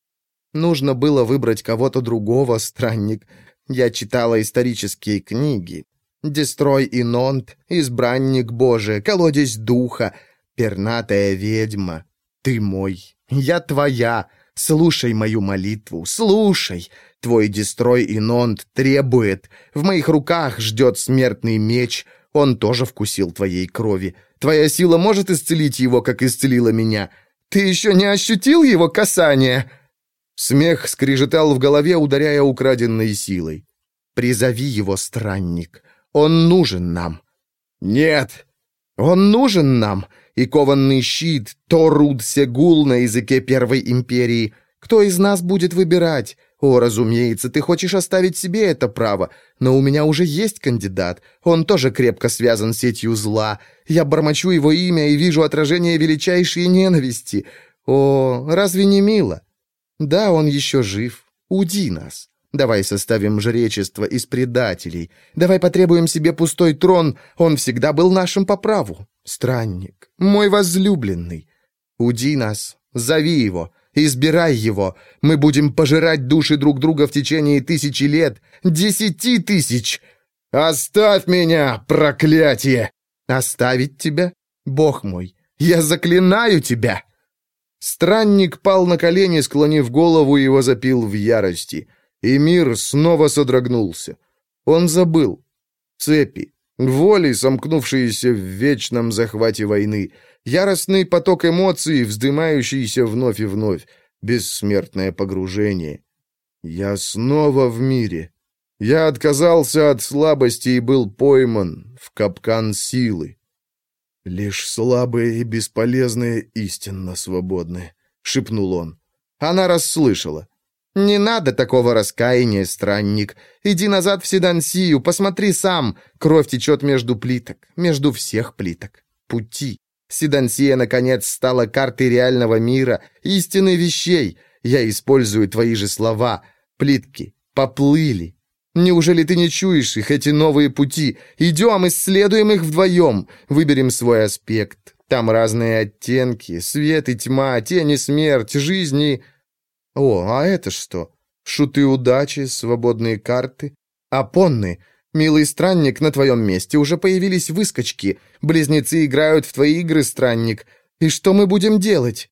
Нужно было выбрать кого-то другого, странник. Я читала исторические книги. «Дестрой и Нонт», «Избранник Божий», «Колодец духа», «Пернатая ведьма». Ты мой, я твоя. Слушай мою молитву, слушай. Твой Дестрой и Нонт требует. В моих руках ждет смертный меч. Он тоже вкусил твоей крови. Твоя сила может исцелить его, как исцелила меня. Ты еще не ощутил его касание?» Смех скрежетал в голове, ударяя украденной силой. «Призови его, странник. Он нужен нам». «Нет, он нужен нам. И кованный щит, Торуд Сегул на языке Первой Империи. Кто из нас будет выбирать? О, разумеется, ты хочешь оставить себе это право, но у меня уже есть кандидат. Он тоже крепко связан сетью зла. Я бормочу его имя и вижу отражение величайшей ненависти. О, разве не мило? Да, он еще жив. Уди нас. Давай составим жречество из предателей. Давай потребуем себе пустой трон. Он всегда был нашим по праву. Странник, мой возлюбленный. Уди нас, зови его, избирай его. Мы будем пожирать души друг друга в течение тысячи лет. Десяти тысяч. Оставь меня, проклятие! Оставить тебя? Бог мой, я заклинаю тебя!» Странник пал на колени, склонив голову, и возопил в ярости. И мир снова содрогнулся. Он забыл. Цепи, воли, сомкнувшиеся в вечном захвате войны, яростный поток эмоций, вздымающийся вновь и вновь, бессмертное погружение. Я снова в мире. Я отказался от слабости и был пойман в капкан силы. «Лишь слабые и бесполезные истинно свободны», — шепнул он. Она расслышала. «Не надо такого раскаяния, странник. Иди назад в Седансию, посмотри сам. Кровь течет между плиток, между всех плиток. Пути. Седансия, наконец, стала картой реального мира, истины вещей. Я использую твои же слова. Плитки поплыли. Неужели ты не чуешь их, эти новые пути? Идем, исследуем их вдвоем. Выберем свой аспект. Там разные оттенки, свет и тьма, тень и смерть, жизнь и... О, а это что? Шуты удачи, свободные карты. Апонны. Милый странник, на твоем месте уже появились выскочки. Близнецы играют в твои игры, странник. И что мы будем делать?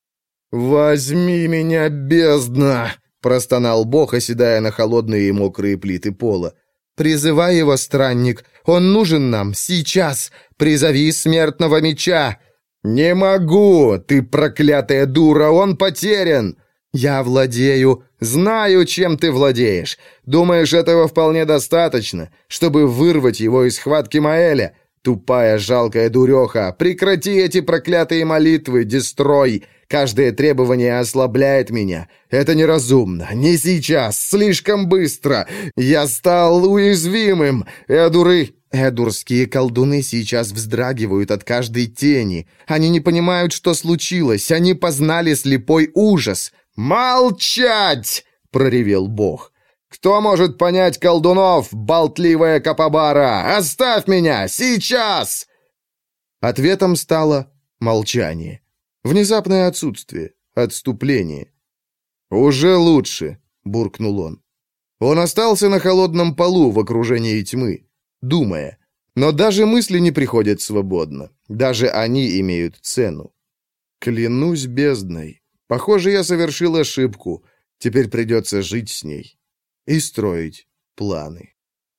«Возьми меня, бездна!» — простонал Бог, оседая на холодные и мокрые плиты пола. «Призывай его, странник. Он нужен нам сейчас. Призови смертного меча». «Не могу! Ты проклятая дура! Он потерян!» «Я владею, знаю, чем ты владеешь. Думаешь, этого вполне достаточно, чтобы вырвать его из схватки Маэля? Тупая, жалкая дуреха, прекрати эти проклятые молитвы, Дестрой! Каждое требование ослабляет меня. Это неразумно. Не сейчас. Слишком быстро. Я стал уязвимым. Эдуры... Эдурские колдуны сейчас вздрагивают от каждой тени. Они не понимают, что случилось. Они познали слепой ужас. «Молчать!» — проревел бог. «Кто может понять колдунов, болтливая Капабара? Оставь меня! Сейчас!» Ответом стало молчание. Внезапное отсутствие, отступление. «Уже лучше», — буркнул он. Он остался на холодном полу в окружении тьмы, думая. Но даже мысли не приходят свободно. Даже они имеют цену. Клянусь бездной. Похоже, я совершил ошибку. Теперь придется жить с ней и строить планы.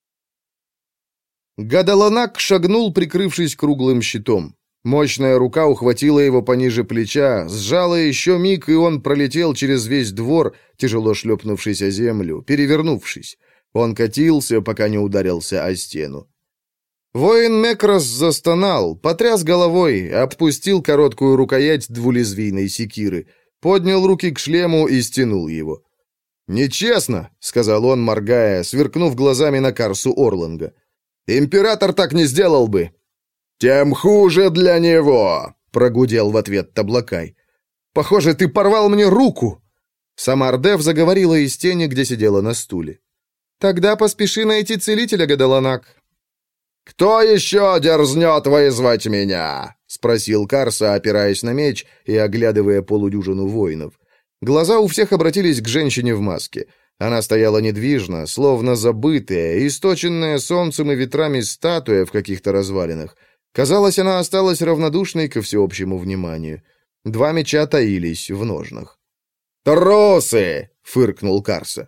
Гадаланак шагнул, прикрывшись круглым щитом. Мощная рука ухватила его пониже плеча, сжала еще миг, и он пролетел через весь двор, тяжело шлепнувшись о землю, перевернувшись. Он катился, пока не ударился о стену. Воин Мекрос застонал, потряс головой, опустил короткую рукоять двулезвийной секиры, поднял руки к шлему и стянул его. «Нечестно», — сказал он, моргая, сверкнув глазами на Карсу Орланга. «Император так не сделал бы». «Тем хуже для него», — прогудел в ответ Таблакай. «Похоже, ты порвал мне руку». Самардев заговорила из тени, где сидела на стуле. «Тогда поспеши найти целителя, Гадаланак». «Кто еще дерзнет вызвать меня?» — спросил Карса, опираясь на меч и оглядывая полудюжину воинов. Глаза у всех обратились к женщине в маске. Она стояла недвижно, словно забытая, источенная солнцем и ветрами статуя в каких-то развалинах. Казалось, она осталась равнодушной ко всеобщему вниманию. Два меча таились в ножнах. «Тросы!» — фыркнул Карса.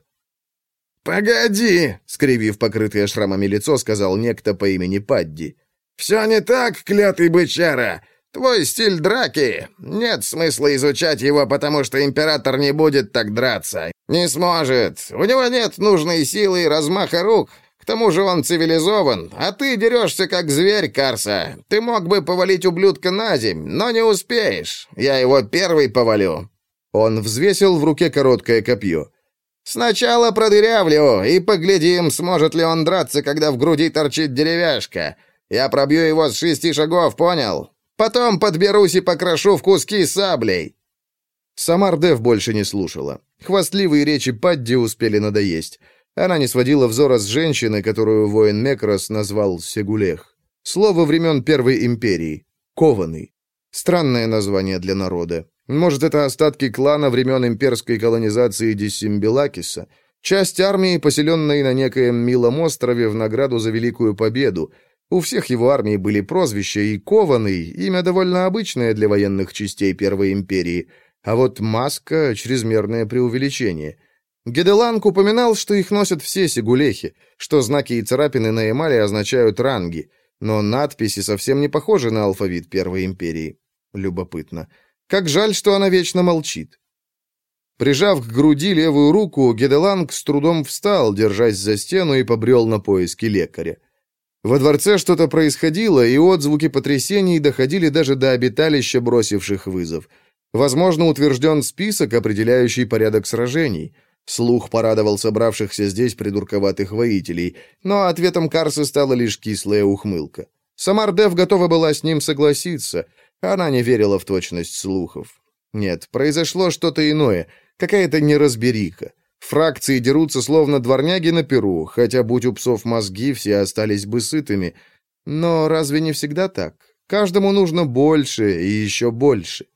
«Погоди!» — скривив покрытое шрамами лицо, сказал некто по имени Падди. «Все не так, клятый бычара! Твой стиль драки! Нет смысла изучать его, потому что император не будет так драться. Не сможет. У него нет нужной силы и размаха рук. К тому же он цивилизован, а ты дерешься как зверь, Карса. Ты мог бы повалить ублюдка на земь, но не успеешь. Я его первый повалю». Он взвесил в руке короткое копье. «Сначала продырявлю и поглядим, сможет ли он драться, когда в груди торчит деревяшка. Я пробью его с шести шагов, понял? Потом подберусь и покрошу в куски саблей». Самардев больше не слушала. Хвастливые речи Падди успели надоесть. Она не сводила взора с женщины, которую воин Мекрос назвал Сегулех. Слово времен Первой империи. Кованый. Странное название для народа. Может, это остатки клана времен имперской колонизации Диссимбелакиса, часть армии, поселенной на некоем милом острове в награду за Великую Победу. У всех его армий были прозвища, и Кованый — имя довольно обычное для военных частей Первой империи, а вот Маска — чрезмерное преувеличение. Геделанг упоминал, что их носят все сегулехи, что знаки и царапины на эмали означают ранги, но надписи совсем не похожи на алфавит Первой империи. Любопытно. Как жаль, что она вечно молчит. Прижав к груди левую руку, Геделанг с трудом встал, держась за стену, и побрел на поиски лекаря. Во дворце что-то происходило, и отзвуки потрясений доходили даже до обиталища бросивших вызов. Возможно, утвержден список, определяющий порядок сражений. Слух порадовал собравшихся здесь придурковатых воителей, но ответом Карсы стала лишь кислая ухмылка. Самардев готова была с ним согласиться. Она не верила в точность слухов. Нет, произошло что-то иное, какая-то неразбериха. Фракции дерутся словно дворняги на перу, хотя, будь у псов мозги, все остались бы сытыми. Но разве не всегда так? Каждому нужно больше и еще больше.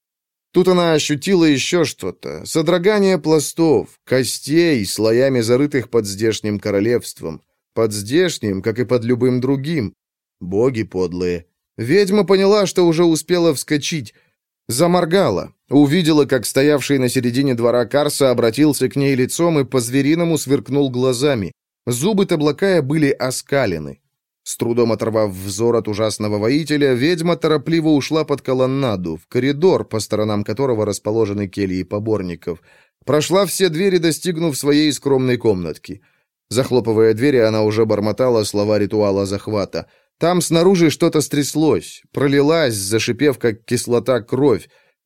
Тут она ощутила еще что-то. Содрогание пластов, костей, слоями зарытых под здешним королевством. Под здешним, как и под любым другим. Боги подлые. Ведьма поняла, что уже успела вскочить. Заморгала. Увидела, как стоявший на середине двора Карса обратился к ней лицом и по-звериному сверкнул глазами. Зубы Таблакая были оскалены. С трудом оторвав взор от ужасного воителя, ведьма торопливо ушла под колоннаду, в коридор, по сторонам которого расположены кельи поборников. Прошла все двери, достигнув своей скромной комнатки. Захлопывая двери, она уже бормотала слова ритуала захвата. Там снаружи что-то стряслось, пролилась, зашипев, как кислота, кровь.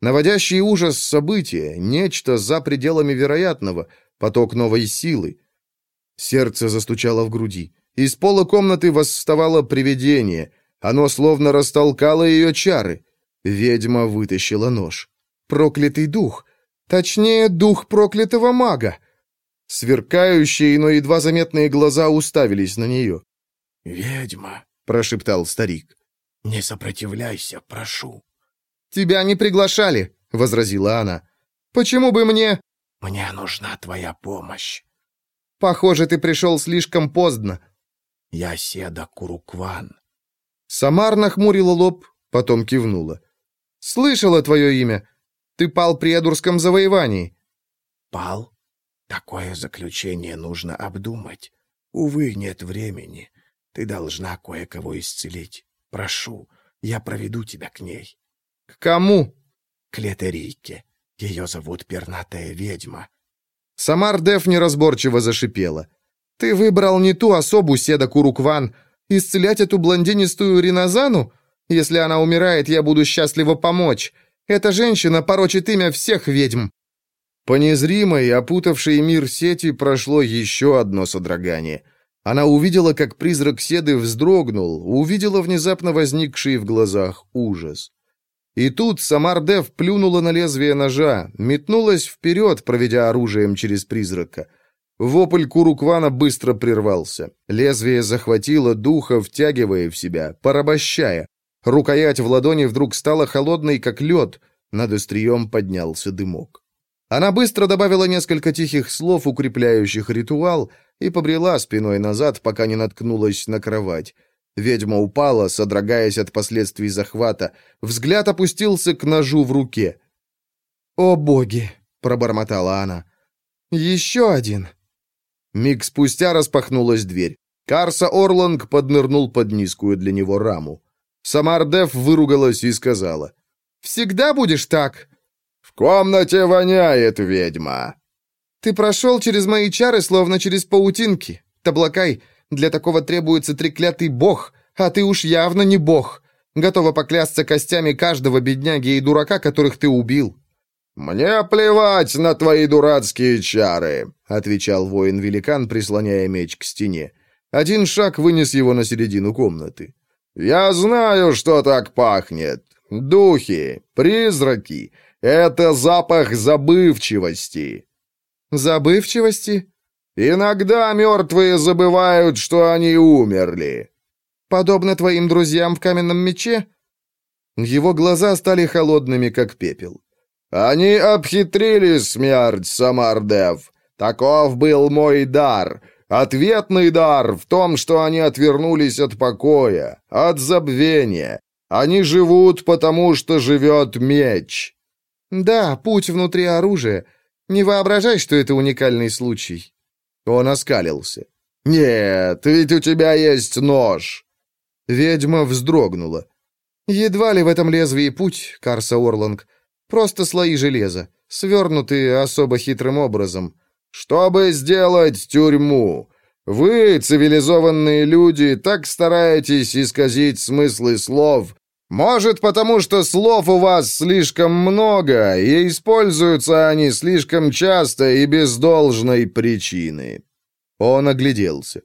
Наводящий ужас события, нечто за пределами вероятного, поток новой силы. Сердце застучало в груди. Из пола комнаты восставало привидение. Оно словно растолкало ее чары. Ведьма вытащила нож. Проклятый дух. Точнее, дух проклятого мага. Сверкающие, но едва заметные глаза уставились на нее. «Ведьма», — прошептал старик. «Не сопротивляйся, прошу». «Тебя не приглашали», — возразила она. «Почему бы мне...» «Мне нужна твоя помощь». «Похоже, ты пришел слишком поздно». «Я Седа Курукван». Самар нахмурила лоб, потом кивнула. «Слышала твое имя. Ты пал при Эдурском завоевании». «Пал? Такое заключение нужно обдумать. Увы, нет времени. Ты должна кое-кого исцелить. Прошу, я проведу тебя к ней». «К кому?» «К Летерийке. Ее зовут Пернатая ведьма». Самар Деф неразборчиво зашипела. «Ты выбрал не ту особу, Седа Курукван. Исцелять эту блондинистую Риназану? Если она умирает, я буду счастливо помочь. Эта женщина порочит имя всех ведьм». По незримой, опутавшей мир сети прошло еще одно содрогание. Она увидела, как призрак Седы вздрогнул, увидела внезапно возникший в глазах ужас. И тут Самар Деф плюнула на лезвие ножа, метнулась вперед, проведя оружием через призрака. Вопль Куруквана быстро прервался. Лезвие захватило духа, втягивая в себя, порабощая. Рукоять в ладони вдруг стала холодной, как лед. Над острием поднялся дымок. Она быстро добавила несколько тихих слов, укрепляющих ритуал, и побрела спиной назад, пока не наткнулась на кровать. Ведьма упала, содрогаясь от последствий захвата. Взгляд опустился к ножу в руке. «О боги!» — пробормотала она. «Еще один!» Миг спустя распахнулась дверь. Карса Орланг поднырнул под низкую для него раму. Самар Деф выругалась и сказала. «Всегда будешь так?» «В комнате воняет, ведьма!» «Ты прошел через мои чары, словно через паутинки. Таблакай, для такого требуется треклятый бог, а ты уж явно не бог. Готова поклясться костями каждого бедняги и дурака, которых ты убил». «Мне плевать на твои дурацкие чары», — отвечал воин-великан, прислоняя меч к стене. Один шаг вынес его на середину комнаты. «Я знаю, что так пахнет. Духи, призраки. Это запах забывчивости». «Забывчивости?» «Иногда мертвые забывают, что они умерли». «Подобно твоим друзьям в каменном мече?» Его глаза стали холодными, как пепел. «Они обхитрили смерть, Самар Деф. Таков был мой дар. Ответный дар в том, что они отвернулись от покоя, от забвения. Они живут, потому что живет меч». «Да, путь внутри оружия. Не воображай, что это уникальный случай». Он оскалился. «Нет, ведь у тебя есть нож». Ведьма вздрогнула. «Едва ли в этом лезвии путь, Карса Орланг. Просто слои железа, свернутые особо хитрым образом». «Чтобы сделать тюрьму. Вы, цивилизованные люди, так стараетесь исказить смыслы слов. Может, потому что слов у вас слишком много, и используются они слишком часто и без должной причины». Он огляделся.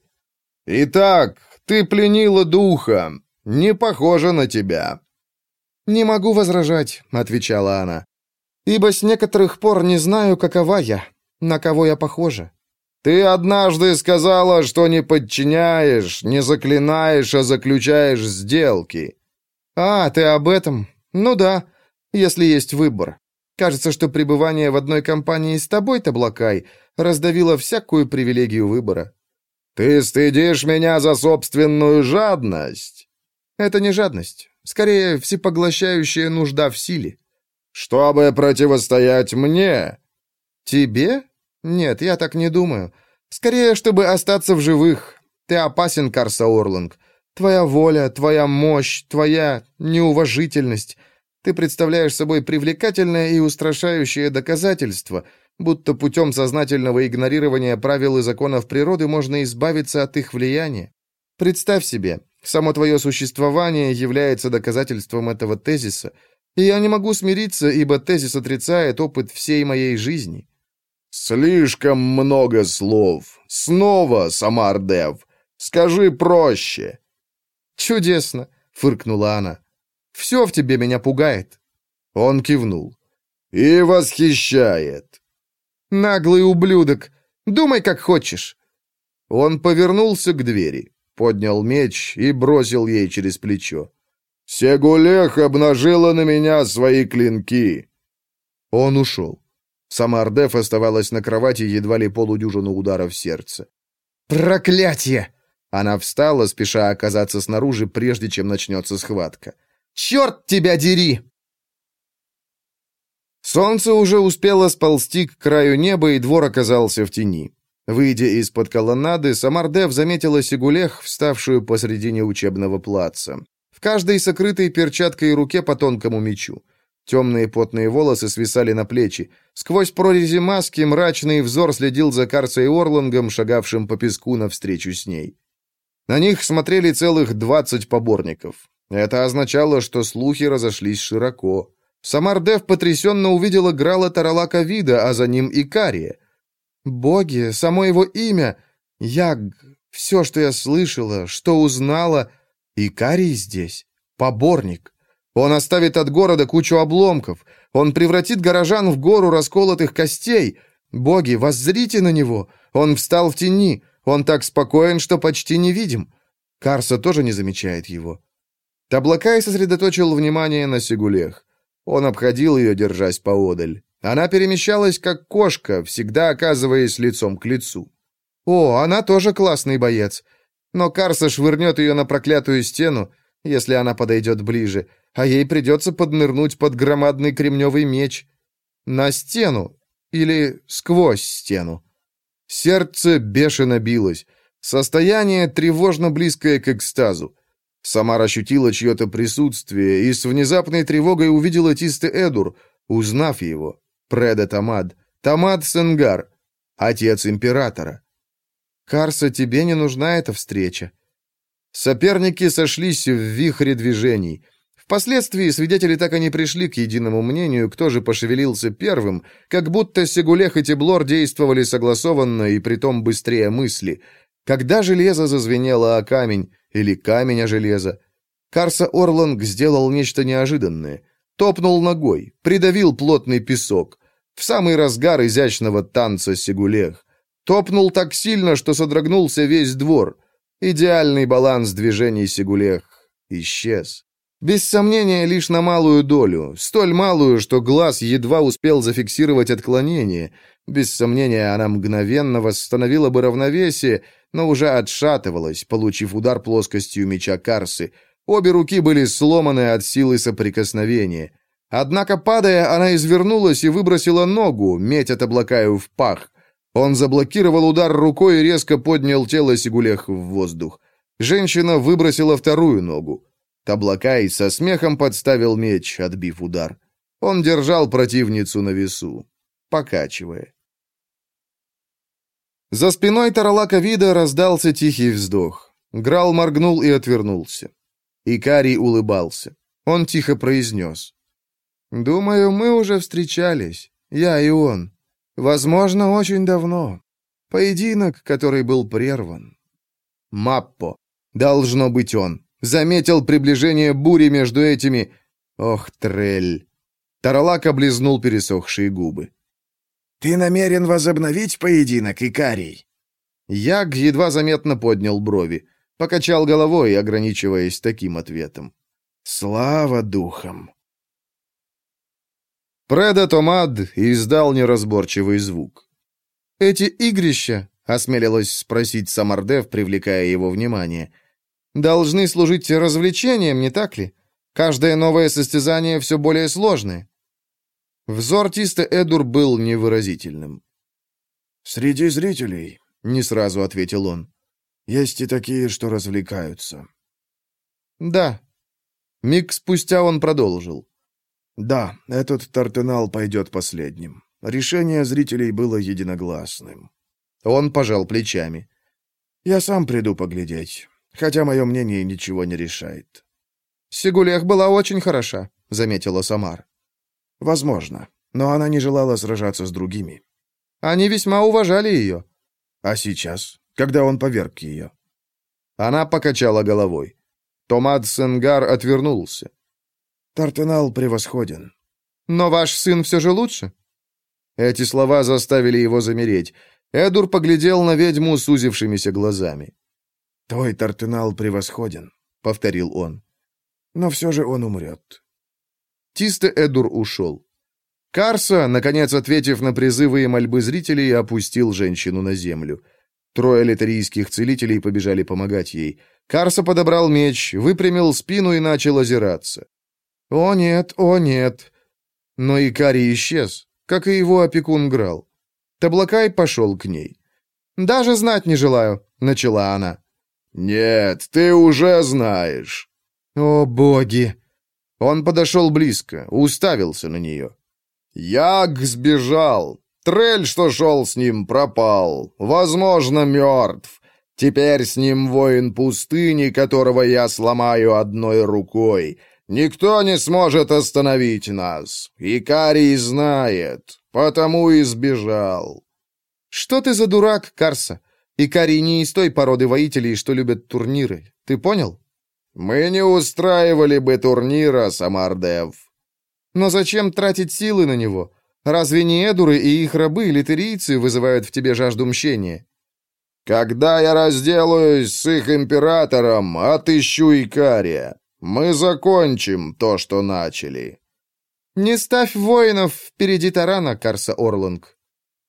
«Итак, ты пленила духа. Не похоже на тебя». «Не могу возражать», — отвечала она, «ибо с некоторых пор не знаю, какова я, на кого я похожа». «Ты однажды сказала, что не подчиняешь, не заклинаешь, а заключаешь сделки». «А, ты об этом? Ну да, если есть выбор. Кажется, что пребывание в одной компании с тобой, Таблакай, раздавило всякую привилегию выбора». «Ты стыдишь меня за собственную жадность?» «Это не жадность. Скорее, всепоглощающая нужда в силе». «Чтобы противостоять мне?» «Тебе? Нет, я так не думаю. Скорее, чтобы остаться в живых. Ты опасен, Карса Орланг. Твоя воля, твоя мощь, твоя неуважительность. Ты представляешь собой привлекательное и устрашающее доказательство, будто путем сознательного игнорирования правил и законов природы можно избавиться от их влияния. Представь себе, само твое существование является доказательством этого тезиса. И я не могу смириться, ибо тезис отрицает опыт всей моей жизни». «Слишком много слов. Снова, Самар-Дев. Скажи проще». «Чудесно», — фыркнула она. «Все в тебе меня пугает». Он кивнул. «И восхищает». «Наглый ублюдок. Думай, как хочешь». Он повернулся к двери, поднял меч и бросил ей через плечо. «Сегулех обнажила на меня свои клинки». Он ушел. Самар-Дев оставалась на кровати едва ли полудюжину ударов сердца. «Проклятье!» Она встала, спеша оказаться снаружи, прежде чем начнется схватка. «Черт тебя дери!» Солнце уже успело сползти к краю неба, и двор оказался в тени. Выйдя из-под колоннады, Самар-Дев заметила Сегулех, вставшую посредине учебного плаца. В каждой сокрытой перчаткой руке по тонкому мечу. Темные потные волосы свисали на плечи. Сквозь прорези маски мрачный взор следил за Карсой Орлангом, шагавшим по песку навстречу с ней. На них смотрели целых двадцать поборников. Это означало, что слухи разошлись широко. Самар-Дев потрясенно увидела Грала Таралака Вида, а за ним и Кария. «Боги, само его имя! Яг, все, что я слышала, что узнала, и Карий здесь, поборник. Он оставит от города кучу обломков. Он превратит горожан в гору расколотых костей. Боги, воззрите на него! Он встал в тени, он так спокоен, что почти невидим. Карса тоже не замечает его». Таблакай сосредоточил внимание на Сегулех. Он обходил ее, держась поодаль. Она перемещалась, как кошка, всегда оказываясь лицом к лицу. О, она тоже классный боец. Но Карса швырнет ее на проклятую стену, если она подойдет ближе, а ей придется поднырнуть под громадный кремневый меч. На стену или сквозь стену. Сердце бешено билось. Состояние тревожно близкое к экстазу. Самар ощутила чье-то присутствие и с внезапной тревогой увидела Тисте Эдур, узнав его. Преда Тамад, Тамад Сенгар, отец императора. «Карса, тебе не нужна эта встреча». Соперники сошлись в вихре движений. Впоследствии свидетели так и не пришли к единому мнению, кто же пошевелился первым, как будто Сегулех и Теблор действовали согласованно и притом быстрее мысли. Когда железо зазвенело о камень, или камень о железо, Карса Орланг сделал нечто неожиданное. Топнул ногой, придавил плотный песок. В самый разгар изящного танца Сегулех. Топнул так сильно, что содрогнулся весь двор. Идеальный баланс движений Сегулех исчез. Без сомнения, лишь на малую долю, столь малую, что глаз едва успел зафиксировать отклонение. Без сомнения, она мгновенно восстановила бы равновесие, но уже отшатывалась, получив удар плоскостью меча Карсы. Обе руки были сломаны от силы соприкосновения. Однако, падая, она извернулась и выбросила ногу, метя Таблакаю в пах. Он заблокировал удар рукой и резко поднял тело Сегулех в воздух. Женщина выбросила вторую ногу. Таблакай со смехом подставил меч, отбив удар. Он держал противницу на весу, покачивая. За спиной Таралака Вида раздался тихий вздох. Грал моргнул и отвернулся. Икарий улыбался. Он тихо произнес. «Думаю, мы уже встречались, я и он. Возможно, очень давно. Поединок, который был прерван». Маппо. Должно быть он. Заметил приближение бури между этими... Ох, Трель. Таралак облизнул пересохшие губы. «Ты намерен возобновить поединок, Икарий?» Яг едва заметно поднял брови. Покачал головой, ограничиваясь таким ответом. «Слава духам!» Преда Томад издал неразборчивый звук. «Эти игрища», — осмелилась спросить Самар-Дев, привлекая его внимание, — «должны служить развлечением, не так ли? Каждое новое состязание все более сложное». Взор Тисте Эдур был невыразительным. «Среди зрителей», — не сразу ответил он, — «есть и такие, что развлекаются». «Да». Миг спустя он продолжил. «Да, этот Тартенал пойдет последним. Решение зрителей было единогласным». Он пожал плечами. «Я сам приду поглядеть, хотя мое мнение ничего не решает». «Сегулех была очень хороша». — заметила Самар. Возможно, но она не желала сражаться с другими. Они весьма уважали ее. А сейчас, когда он поверг ее? Она покачала головой. Томад Сенгар отвернулся. Тартенал превосходен. Но ваш сын все же лучше? Эти слова заставили его замереть. Эдур поглядел на ведьму сузившимися глазами. «Твой Тартенал превосходен», — повторил он. «Но все же он умрет». Тисте Эдур ушел. Карса, наконец ответив на призывы и мольбы зрителей, опустил женщину на землю. Трое литерийских целителей побежали помогать ей. Карса подобрал меч, выпрямил спину и начал озираться. «О нет, о нет!» Но Икарий исчез, как и его опекун Грал. Таблакай пошел к ней. «Даже знать не желаю», — начала она. «Нет, ты уже знаешь». «О, боги!» Он подошел близко, уставился на нее. Яг сбежал. Трель, что шел с ним, пропал. Возможно, мертв. Теперь с ним воин пустыни, которого я сломаю одной рукой. Никто не сможет остановить нас. Икарий знает, потому и сбежал». «Что ты за дурак, Карса? Икарий не из той породы воителей, что любят турниры. Ты понял?» «Мы не устраивали бы турнира, Самардев». «Но зачем тратить силы на него? Разве не эдуры и их рабы, литерийцы, вызывают в тебе жажду мщения?» «Когда я разделаюсь с их императором, отыщу Икария. Мы закончим то, что начали». «Не ставь воинов впереди тарана, Карса Орланг».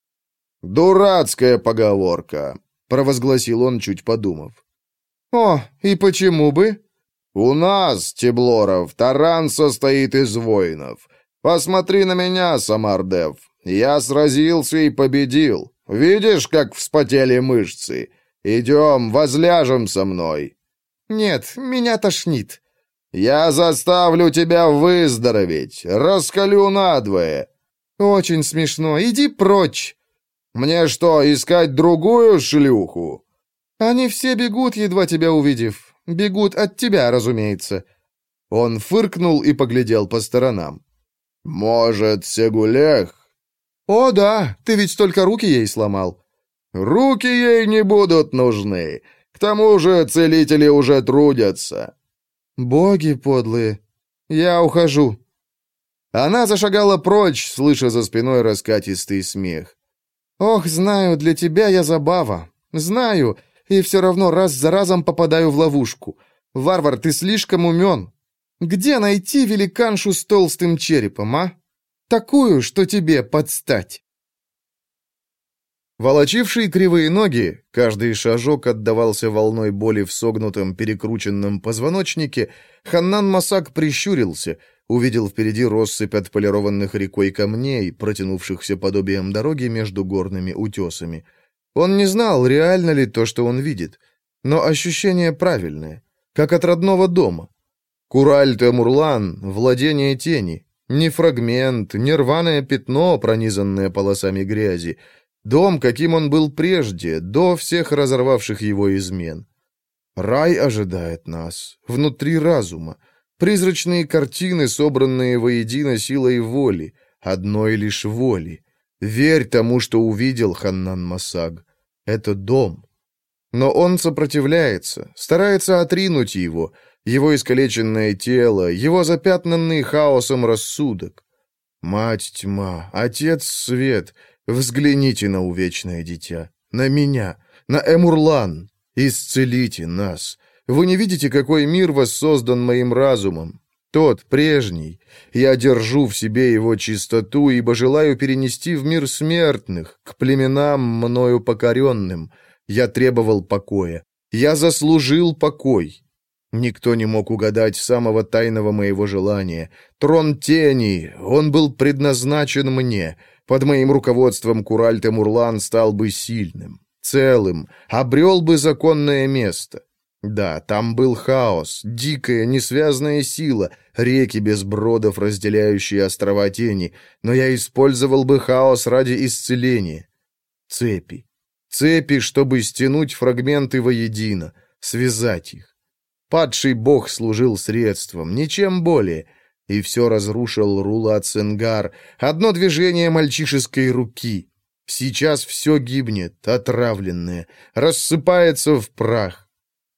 «Дурацкая поговорка», — провозгласил он, чуть подумав. «О, и почему бы?» «У нас, Теблоров, таран состоит из воинов. Посмотри на меня, Самардев. Я сразился и победил. Видишь, как вспотели мышцы? Идем, возляжем со мной». «Нет, меня тошнит». «Я заставлю тебя выздороветь, раскалю надвое». «Очень смешно. Иди прочь». «Мне что, искать другую шлюху?» «Они все бегут, едва тебя увидев. Бегут от тебя, разумеется». Он фыркнул и поглядел по сторонам. «Может, Сегулех?» «О, да, ты ведь только руки ей сломал». «Руки ей не будут нужны. К тому же целители уже трудятся». «Боги подлые. Я ухожу». Она зашагала прочь, слыша за спиной раскатистый смех. «Ох, знаю, для тебя я забава. Знаю, и все равно раз за разом попадаю в ловушку. Варвар, ты слишком умен. Где найти великаншу с толстым черепом, а? Такую, что тебе подстать». Волочивший кривые ноги, каждый шажок отдавался волной боли в согнутом, перекрученном позвоночнике, Ханнан Масак прищурился, увидел впереди россыпь отполированных рекой камней, протянувшихся подобием дороги между горными утесами. Он не знал, реально ли то, что он видит, но ощущение правильное, как от родного дома. Кураль-Темурлан — владение тени, не фрагмент, не рваное пятно, пронизанное полосами грязи, дом, каким он был прежде, до всех разорвавших его измен. Рай ожидает нас, внутри разума, призрачные картины, собранные воедино силой воли, одной лишь воли. Верь тому, что увидел, Ханнан Масаг. Это дом. Но он сопротивляется, старается отринуть его, его искалеченное тело, его запятнанный хаосом рассудок. Мать тьма, отец свет, взгляните на увечное дитя, на меня, на Эмурлан, исцелите нас. Вы не видите, какой мир воссоздан моим разумом? Тот, прежний. Я держу в себе его чистоту, ибо желаю перенести в мир смертных, к племенам, мною покоренным. Я требовал покоя. Я заслужил покой. Никто не мог угадать самого тайного моего желания. Трон тени, он был предназначен мне. Под моим руководством Кураль-Темурлан стал бы сильным, целым, обрел бы законное место. Да, там был хаос, дикая, несвязная сила, реки без бродов, разделяющие острова тени, но я использовал бы хаос ради исцеления. Цепи. Цепи, чтобы стянуть фрагменты воедино, связать их. Падший бог служил средством, ничем более. И все разрушил Рулад Сенгар. Одно движение мальчишеской руки. Сейчас все гибнет, отравленное, рассыпается в прах.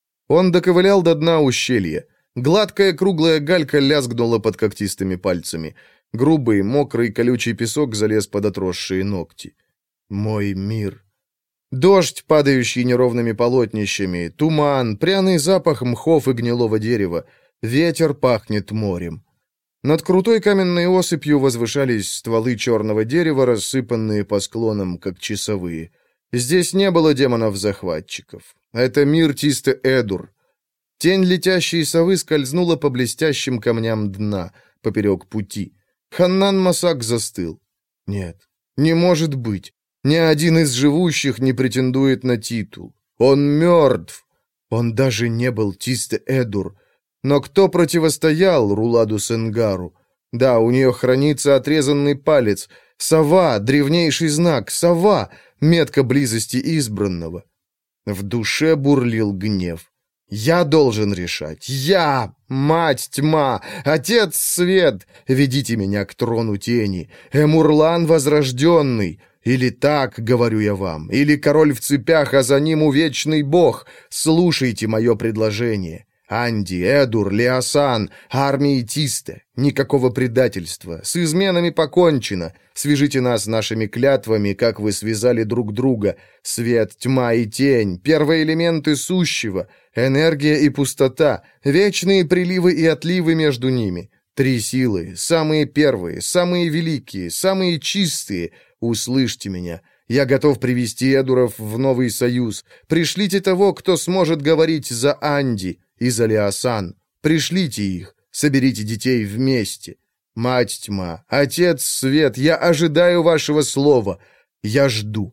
Он доковылял до дна ущелья. Гладкая круглая галька лязгнула под когтистыми пальцами. Грубый, мокрый, колючий песок залез под отросшие ногти. Мой мир. Дождь, падающий неровными полотнищами, туман, пряный запах мхов и гнилого дерева. Ветер пахнет морем. Над крутой каменной осыпью возвышались стволы черного дерева, рассыпанные по склонам, как часовые. Здесь не было демонов-захватчиков. Это мир Тисте-Эдур. Тень летящей совы скользнула по блестящим камням дна, поперек пути. Ханнан-Масак застыл. Нет, не может быть. Ни один из живущих не претендует на титул. Он мертв. Он даже не был Тисте-Эдур. Но кто противостоял Руладу Сенгару? Да, у нее хранится отрезанный палец. Сова, древнейший знак, сова, метка близости избранного. В душе бурлил гнев. Я должен решать. Я, мать тьма, отец свет, ведите меня к трону тени. Эмурлан возрожденный. Или так, говорю я вам, или король в цепях, а за ним увечный бог. Слушайте мое предложение. Анди, Эдур, Леосан, армии Тисте. Никакого предательства. С изменами покончено. Свяжите нас нашими клятвами, как вы связали друг друга. Свет, тьма и тень, первые элементы сущего, энергия и пустота, вечные приливы и отливы между ними. Три силы, самые первые, самые великие, самые чистые. Услышьте меня. Я готов привести Эдуров в новый союз. Пришлите того, кто сможет говорить за Анди и за Леосан. Пришлите их, соберите детей вместе. Мать тьма, отец свет, я ожидаю вашего слова. Я жду.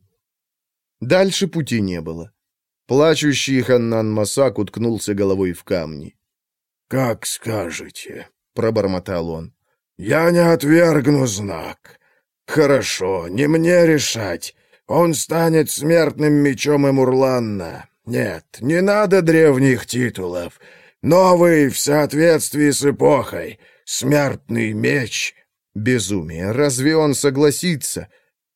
Дальше пути не было. Плачущий Ханнан-Масак уткнулся головой в камни. «Как скажете», — пробормотал он. «Я не отвергну знак. Хорошо, не мне решать. Он станет смертным мечом Эмурланна. Нет, не надо древних титулов. Новый в соответствии с эпохой. Смертный меч. Безумие. Разве он согласится?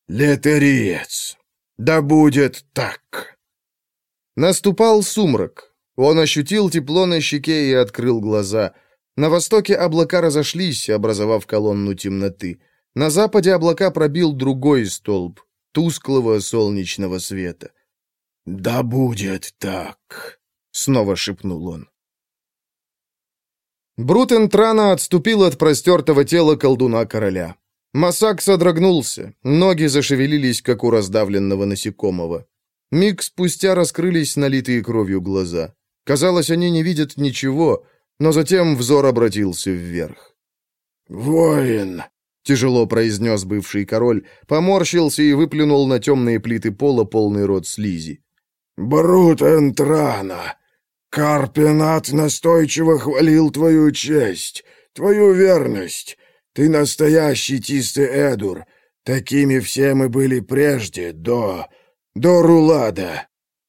Летериец. Да будет так». Наступал сумрак. Он ощутил тепло на щеке и открыл глаза. На востоке облака разошлись, образовав колонну темноты. На западе облака пробил другой столб, тусклого солнечного света. «Да будет так», — снова шепнул он. Брутентрана отступил от простертого тела колдуна-короля. Масак содрогнулся, ноги зашевелились, как у раздавленного насекомого. Миг спустя раскрылись налитые кровью глаза. Казалось, они не видят ничего, но затем взор обратился вверх. «Воин», — тяжело произнес бывший король, поморщился и выплюнул на темные плиты пола полный рот слизи. «Брутентрана, Карпенат настойчиво хвалил твою честь, твою верность. Ты настоящий Тисте-Эдур. Такими все мы были прежде, до... до Рулада».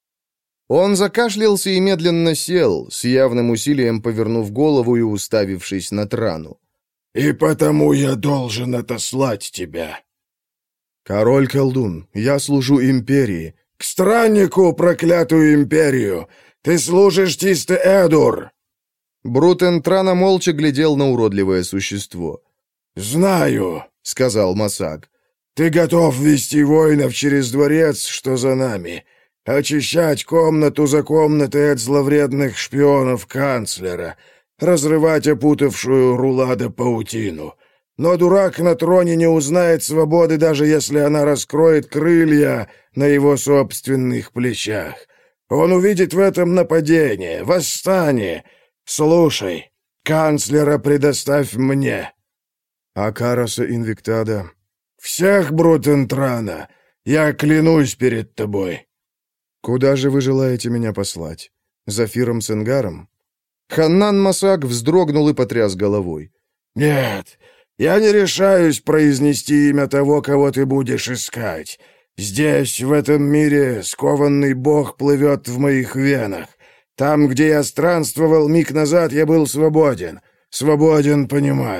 Он закашлялся и медленно сел, с явным усилием повернув голову и уставившись на Трану. «И потому я должен отослать тебя». «Король-колдун, я служу империи». «К страннику, проклятую империю! Ты служишь Тисте-Эдур!» Брутентрана молча глядел на уродливое существо. «Знаю», — сказал Масак. «Ты готов вести воинов через дворец, что за нами, очищать комнату за комнатой от зловредных шпионов канцлера, разрывать опутавшую Рулада паутину. Но дурак на троне не узнает свободы, даже если она раскроет крылья на его собственных плечах. Он увидит в этом нападение, восстание. Слушай, канцлера предоставь мне». «А Караса Инвиктада?» «Всех, Брутентрана, я клянусь перед тобой». «Куда же вы желаете меня послать? Зафиром Сенгаром?» Ханнан-Масак вздрогнул и потряс головой. «Нет, я не решаюсь произнести имя того, кого ты будешь искать. Здесь, в этом мире, скованный бог плывет в моих венах. Там, где я странствовал миг назад, я был свободен. Свободен понимать.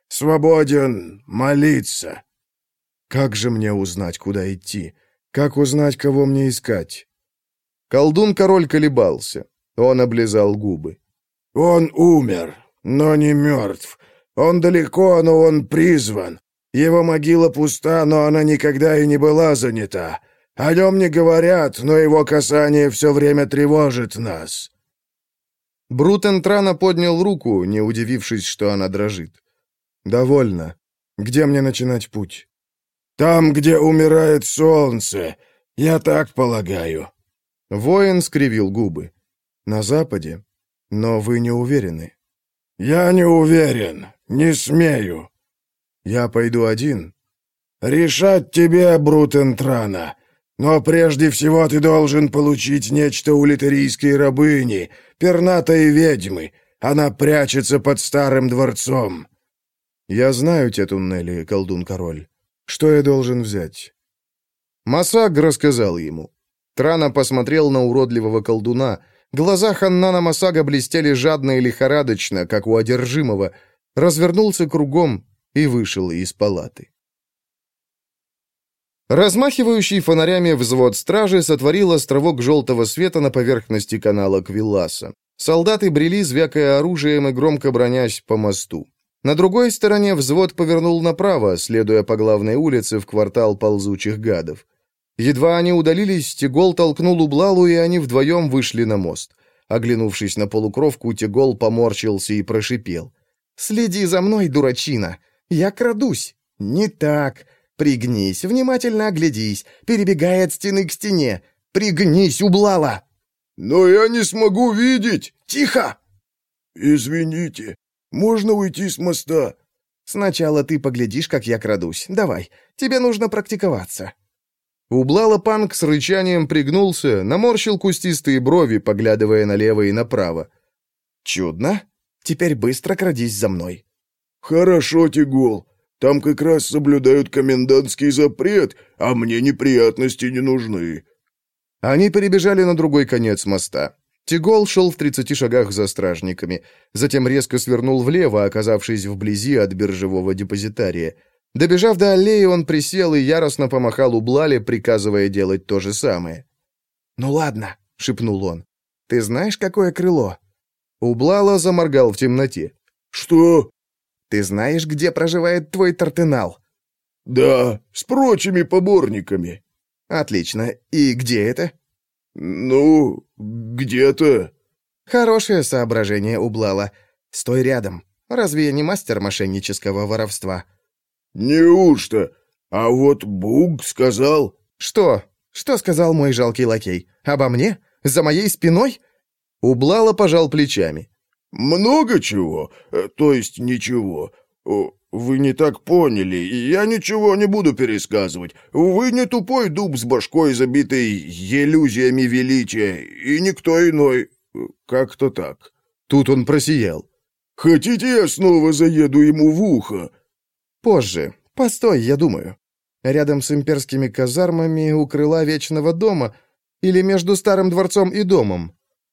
свободен молиться». «Как же мне узнать, куда идти? Как узнать, кого мне искать?» Колдун-король колебался. Он облизал губы. «Он умер, но не мертв. Он далеко, но он призван. Его могила пуста, но она никогда и не была занята. О нем не говорят, но его касание все время тревожит нас». Брутентрана поднял руку, не удивившись, что она дрожит. «Довольно. Где мне начинать путь?» «Там, где умирает солнце. Я так полагаю». Воин скривил губы. «На западе? Но вы не уверены». «Я не уверен. Не смею». «Я пойду один». «Решать тебе, Брутентрана. Но прежде всего ты должен получить нечто у литерийской рабыни, пернатой ведьмы. Она прячется под старым дворцом». «Я знаю те туннели, колдун-король. Что я должен взять?» Масаг рассказал ему. Трана посмотрел на уродливого колдуна. Глаза Ханнана Масага блестели жадно и лихорадочно, как у одержимого. Развернулся кругом и вышел из палаты. Размахивающий фонарями взвод стражи сотворил островок желтого света на поверхности канала Квилласа. Солдаты брели, звякая оружием и громко бронясь по мосту. На другой стороне взвод повернул направо, следуя по главной улице в квартал ползучих гадов. Едва они удалились, Тигол толкнул Ублалу, и они вдвоем вышли на мост. Оглянувшись на полукровку, Тигол поморщился и прошипел. «Следи за мной, дурачина! Я крадусь!» «Не так! Пригнись, внимательно оглядись, перебегай от стены к стене! Пригнись, Ублала!» «Но я не смогу видеть!» «Тихо!» «Извините, можно уйти с моста?» «Сначала ты поглядишь, как я крадусь. Давай, тебе нужно практиковаться». Ублала Панк с рычанием пригнулся, наморщил кустистые брови, поглядывая налево и направо. «Чудно. Теперь быстро крадись за мной». «Хорошо, Тигол. Там как раз соблюдают комендантский запрет, а мне неприятности не нужны». Они перебежали на другой конец моста. Тигол шел в тридцати шагах за стражниками, затем резко свернул влево, оказавшись вблизи от биржевого депозитария. Добежав до аллеи, он присел и яростно помахал Ублале, приказывая делать то же самое. «Ну ладно», — шепнул он. «Ты знаешь, какое крыло?» Ублала заморгал в темноте. «Что?» «Ты знаешь, где проживает твой Тартенал?» «Да, с прочими поборниками». «Отлично. И где это?» «Ну, где-то». «Хорошее соображение, Ублала. Стой рядом. Разве я не мастер мошеннического воровства?» «Неужто? А вот Буг сказал...» «Что? Что сказал мой жалкий лакей? Обо мне? За моей спиной?» Ублала пожал плечами. «Много чего? То есть ничего. Вы не так поняли, и я ничего не буду пересказывать. Вы не тупой дуб с башкой, забитой иллюзиями величия, и никто иной. Как-то так». Тут он просиял. «Хотите, я снова заеду ему в ухо?» «Позже. Постой, я думаю. Рядом с имперскими казармами у крыла Вечного дома или между Старым дворцом и домом?»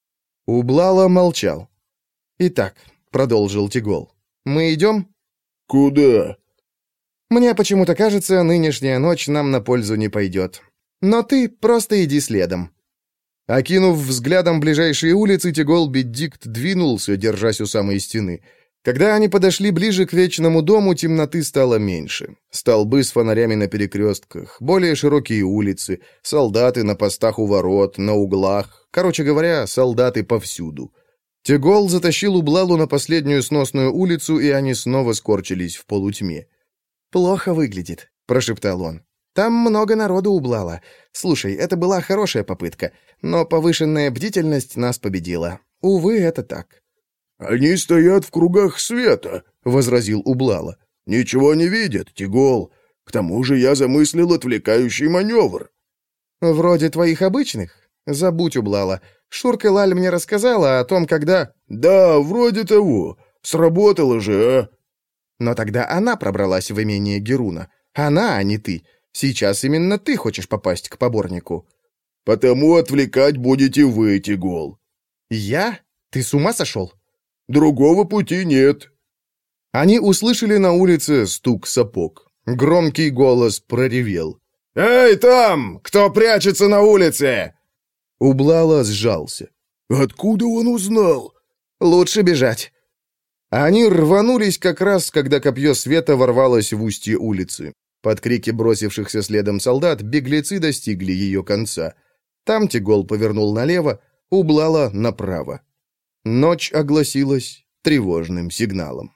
Ублала молчал. «Итак», — продолжил Тигол, — «мы идем?» «Куда?» «Мне почему-то кажется, нынешняя ночь нам на пользу не пойдет. Но ты просто иди следом». Окинув взглядом ближайшие улицы, Тигол Беддикт двинулся, держась у самой стены. Когда они подошли ближе к Вечному дому, темноты стало меньше. Столбы с фонарями на перекрестках, более широкие улицы, солдаты на постах у ворот, на углах. Короче говоря, солдаты повсюду. Тигол затащил Ублалу на последнюю сносную улицу, и они снова скорчились в полутьме. «Плохо выглядит», — прошептал он. «Там много народу, Ублала. Слушай, это была хорошая попытка, но повышенная бдительность нас победила. Увы, это так». «Они стоят в кругах света», — возразил Ублала. «Ничего не видят, Тигол. К тому же я замыслил отвлекающий маневр». «Вроде твоих обычных? Забудь, Ублала. Шурка Лаль мне рассказала о том, когда...» «Да, вроде того. Сработало же, а?» «Но тогда она пробралась в имение Геруна. Она, а не ты. Сейчас именно ты хочешь попасть к поборнику». «Потому отвлекать будете вы, Тигол». «Я? Ты с ума сошел?» «Другого пути нет». Они услышали на улице стук сапог. Громкий голос проревел. «Эй, там! Кто прячется на улице?» Ублала сжался. «Откуда он узнал?» «Лучше бежать». Они рванулись как раз, когда копье света ворвалось в устье улицы. Под крики бросившихся следом солдат беглецы достигли ее конца. Там Тигол повернул налево, Ублала направо. Ночь огласилась тревожным сигналом.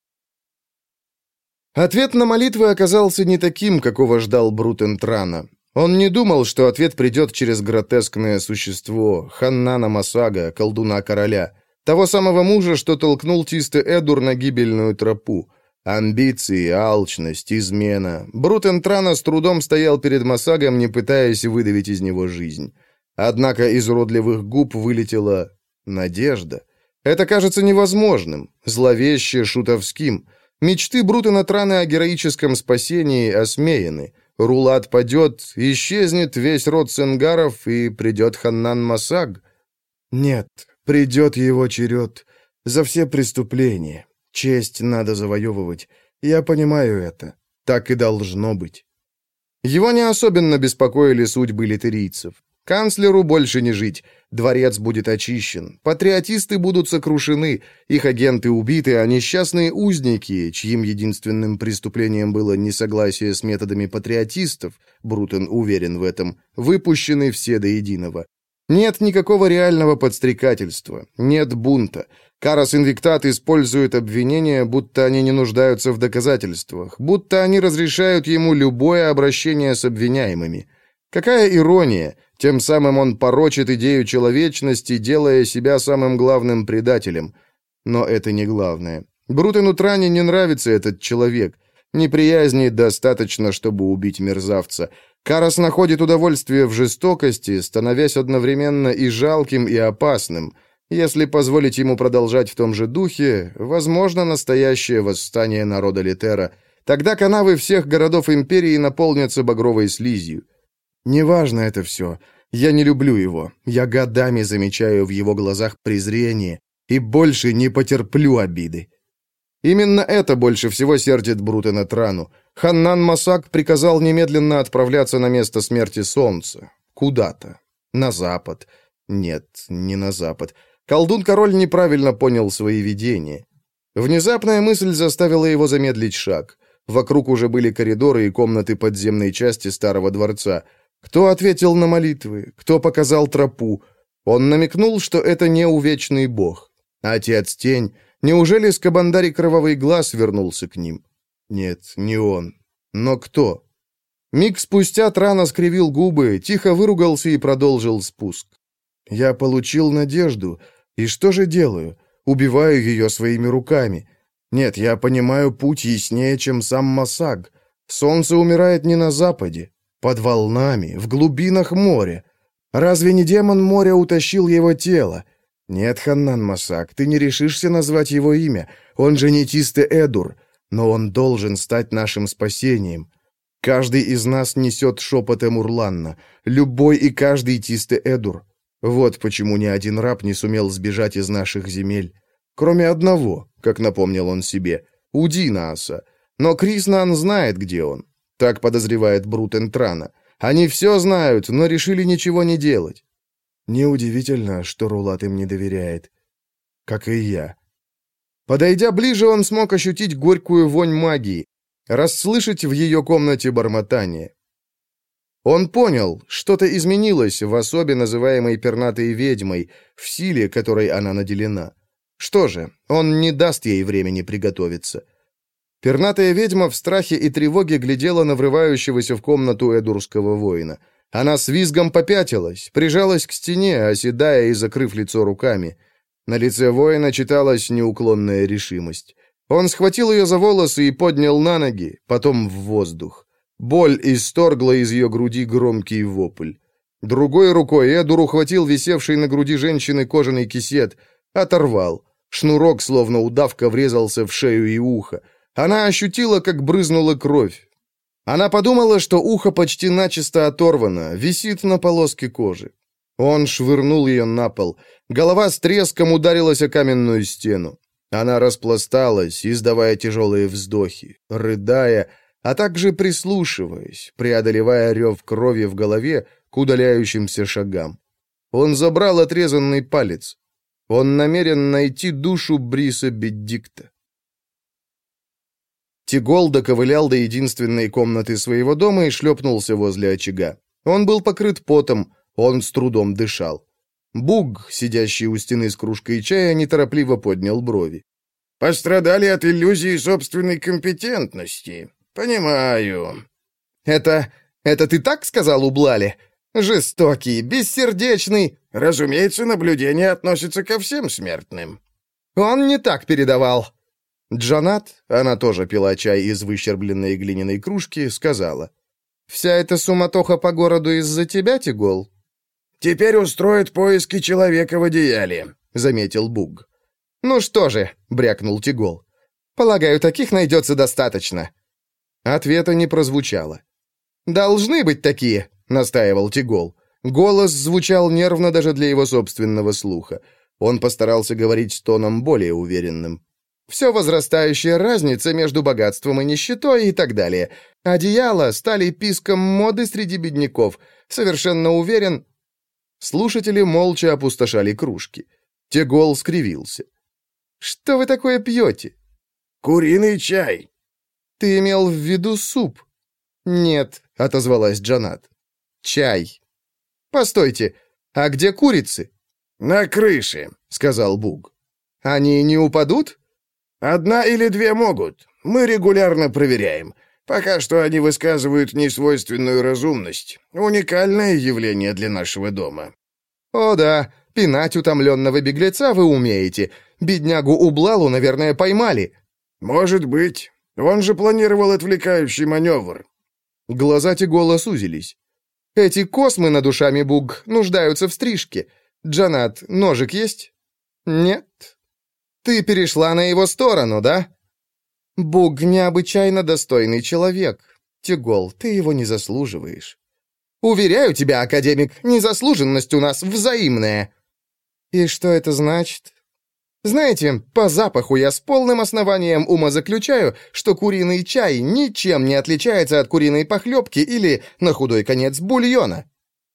Ответ на молитвы оказался не таким, какого ждал Брутен Трана. Он не думал, что ответ придет через гротескное существо, Ханнана Масага, колдуна-короля, того самого мужа, что толкнул Тисте Эдур на гибельную тропу. Амбиции, алчность, измена. Брутен Трана с трудом стоял перед Масагом, не пытаясь выдавить из него жизнь. Однако из уродливых губ вылетела надежда. Это кажется невозможным, зловеще шутовским. Мечты Брутена Трана о героическом спасении осмеяны. Рулат падет, исчезнет весь род Сенгаров, и придет Ханнан Масаг. Нет, придет его черед. За все преступления. Честь надо завоевывать. Я понимаю это. Так и должно быть. Его не особенно беспокоили судьбы литерийцев. Канцлеру больше не жить. Дворец будет очищен. Патриотисты будут сокрушены. Их агенты убиты, а несчастные узники, чьим единственным преступлением было несогласие с методами патриотистов, Брутен уверен в этом, выпущены все до единого. Нет никакого реального подстрекательства. Нет бунта. Карас Инвиктат использует обвинения, будто они не нуждаются в доказательствах, будто они разрешают ему любое обращение с обвиняемыми. Какая ирония! Тем самым он порочит идею человечности, делая себя самым главным предателем. Но это не главное. Брутену Тране не нравится этот человек. Неприязни достаточно, чтобы убить мерзавца. Карас находит удовольствие в жестокости, становясь одновременно и жалким, и опасным. Если позволить ему продолжать в том же духе, возможно настоящее восстание народа Литера. Тогда канавы всех городов империи наполнятся багровой слизью. Неважно это все. Я не люблю его. Я годами замечаю в его глазах презрение и больше не потерплю обиды. Именно это больше всего сердит Брутена Трану. Ханнан Масаг приказал немедленно отправляться на место смерти солнца. Куда-то. На запад. Нет, не на запад. Колдун-король неправильно понял свои видения. Внезапная мысль заставила его замедлить шаг. Вокруг уже были коридоры и комнаты подземной части старого дворца. Кто ответил на молитвы? Кто показал тропу? Он намекнул, что это не увечный бог. Отец Тень. Неужели Скабандари Кровавый Глаз вернулся к ним? Нет, не он. Но кто? Миг спустя Трана скривил губы, тихо выругался и продолжил спуск. Я получил надежду. И что же делаю? Убиваю ее своими руками. Нет, я понимаю путь яснее, чем сам Масаг. Солнце умирает не на западе. Под волнами, в глубинах моря. Разве не демон моря утащил его тело? Нет, Ханнан Масаг, ты не решишься назвать его имя. Он же не Тисте Эдур, но он должен стать нашим спасением. Каждый из нас несет шепот Эмурланна. Любой и каждый Тисте Эдур. Вот почему ни один раб не сумел сбежать из наших земель. Кроме одного, как напомнил он себе, Удинааса. Но Криснан знает, где он. Так подозревает Брутен Трана. Они все знают, но решили ничего не делать. Неудивительно, что Рулат им не доверяет. Как и я. Подойдя ближе, он смог ощутить горькую вонь магии, расслышать в ее комнате бормотание. Он понял, что-то изменилось в особе, называемой пернатой ведьмой, в силе, которой она наделена. Что же, он не даст ей времени приготовиться. Пернатая ведьма в страхе и тревоге глядела на врывающегося в комнату эдурского воина. Она с визгом попятилась, прижалась к стене, оседая и закрыв лицо руками. На лице воина читалась неуклонная решимость. Он схватил ее за волосы и поднял на ноги, потом в воздух. Боль исторгла из ее груди громкий вопль. Другой рукой Эдур ухватил висевший на груди женщины кожаный кисет, оторвал. Шнурок, словно удавка, врезался в шею и ухо. Она ощутила, как брызнула кровь. Она подумала, что ухо почти начисто оторвано, висит на полоске кожи. Он швырнул ее на пол. Голова с треском ударилась о каменную стену. Она распласталась, издавая тяжелые вздохи, рыдая, а также прислушиваясь, преодолевая рев крови в голове к удаляющимся шагам. Он забрал отрезанный палец. Он намерен найти душу Бриса Беддикта. Тигол доковылял до единственной комнаты своего дома и шлепнулся возле очага. Он был покрыт потом, он с трудом дышал. Буг, сидящий у стены с кружкой чая, неторопливо поднял брови. «Пострадали от иллюзии собственной компетентности. Понимаю». «Это... это ты так сказал, Ублале? Жестокий, бессердечный...» «Разумеется, наблюдение относится ко всем смертным». «Он не так передавал». Джанат, она тоже пила чай из выщербленной глиняной кружки, сказала: «Вся эта суматоха по городу из-за тебя, Тигол?» «Теперь устроят поиски человека в одеяле», — заметил Буг. «Ну что же», — брякнул Тигол, — «полагаю, таких найдется достаточно». Ответа не прозвучало. «Должны быть такие», — настаивал Тигол. Голос звучал нервно даже для его собственного слуха. Он постарался говорить тоном более уверенным. «Все возрастающая разница между богатством и нищетой и так далее. Одеяла стали писком моды среди бедняков. Совершенно уверен...» Слушатели молча опустошали кружки. Тигол скривился. «Что вы такое пьете?» «Куриный чай». «Ты имел в виду суп?» «Нет», — отозвалась Джанат. «Чай». «Постойте, а где курицы?» «На крыше», — сказал Буг. «Они не упадут?» «Одна или две могут. Мы регулярно проверяем. Пока что они высказывают несвойственную разумность. Уникальное явление для нашего дома». «О да, пинать утомленного беглеца вы умеете. Беднягу Ублалу, наверное, поймали». «Может быть. Он же планировал отвлекающий маневр». Глаза Тигола сузились. «Эти космы над ушами, Буг, нуждаются в стрижке. Джанат, ножик есть?» «Нет». «Ты перешла на его сторону, да?» «Буг необычайно достойный человек. Тигол, ты его не заслуживаешь». «Уверяю тебя, академик, незаслуженность у нас взаимная». «И что это значит?» «Знаете, по запаху я с полным основанием умозаключаю, что куриный чай ничем не отличается от куриной похлебки или, на худой конец, бульона».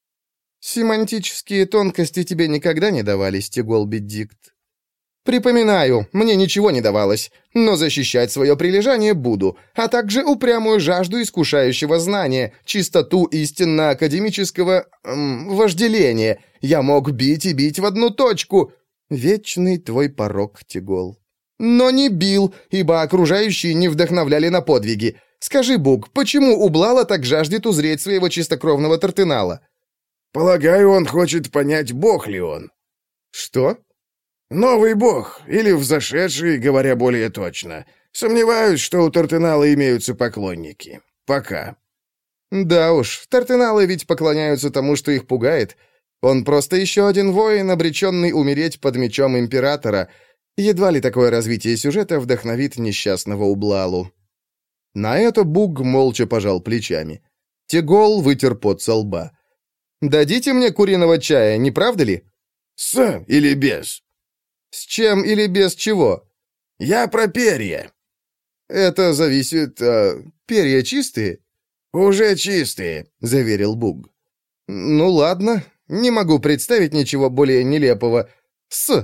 «Семантические тонкости тебе никогда не давались, Тигол Беддикт». «Припоминаю, мне ничего не давалось, но защищать свое прилежание буду, а также упрямую жажду искушающего знания, чистоту истинно академического эм, вожделения. Я мог бить и бить в одну точку. Вечный твой порок, Тигол. Но не бил, ибо окружающие не вдохновляли на подвиги. Скажи, Буг, почему Ублала так жаждет узреть своего чистокровного Тартынала?» «Полагаю, он хочет понять, бог ли он». «Что?» «Новый бог, или взошедший, говоря более точно. Сомневаюсь, что у Тартынала имеются поклонники. Пока». «Да уж, Тартыналы ведь поклоняются тому, что их пугает. Он просто еще один воин, обреченный умереть под мечом императора. Едва ли такое развитие сюжета вдохновит несчастного Ублалу». На это Буг молча пожал плечами. Тигол вытер пот со лба. «Дадите мне куриного чая, не правда ли?» «С или без?» «С чем или без чего?» «Я про перья». «Это зависит... А, перья чистые?» «Уже чистые», — заверил Буг. «Ну ладно, не могу представить ничего более нелепого. С...»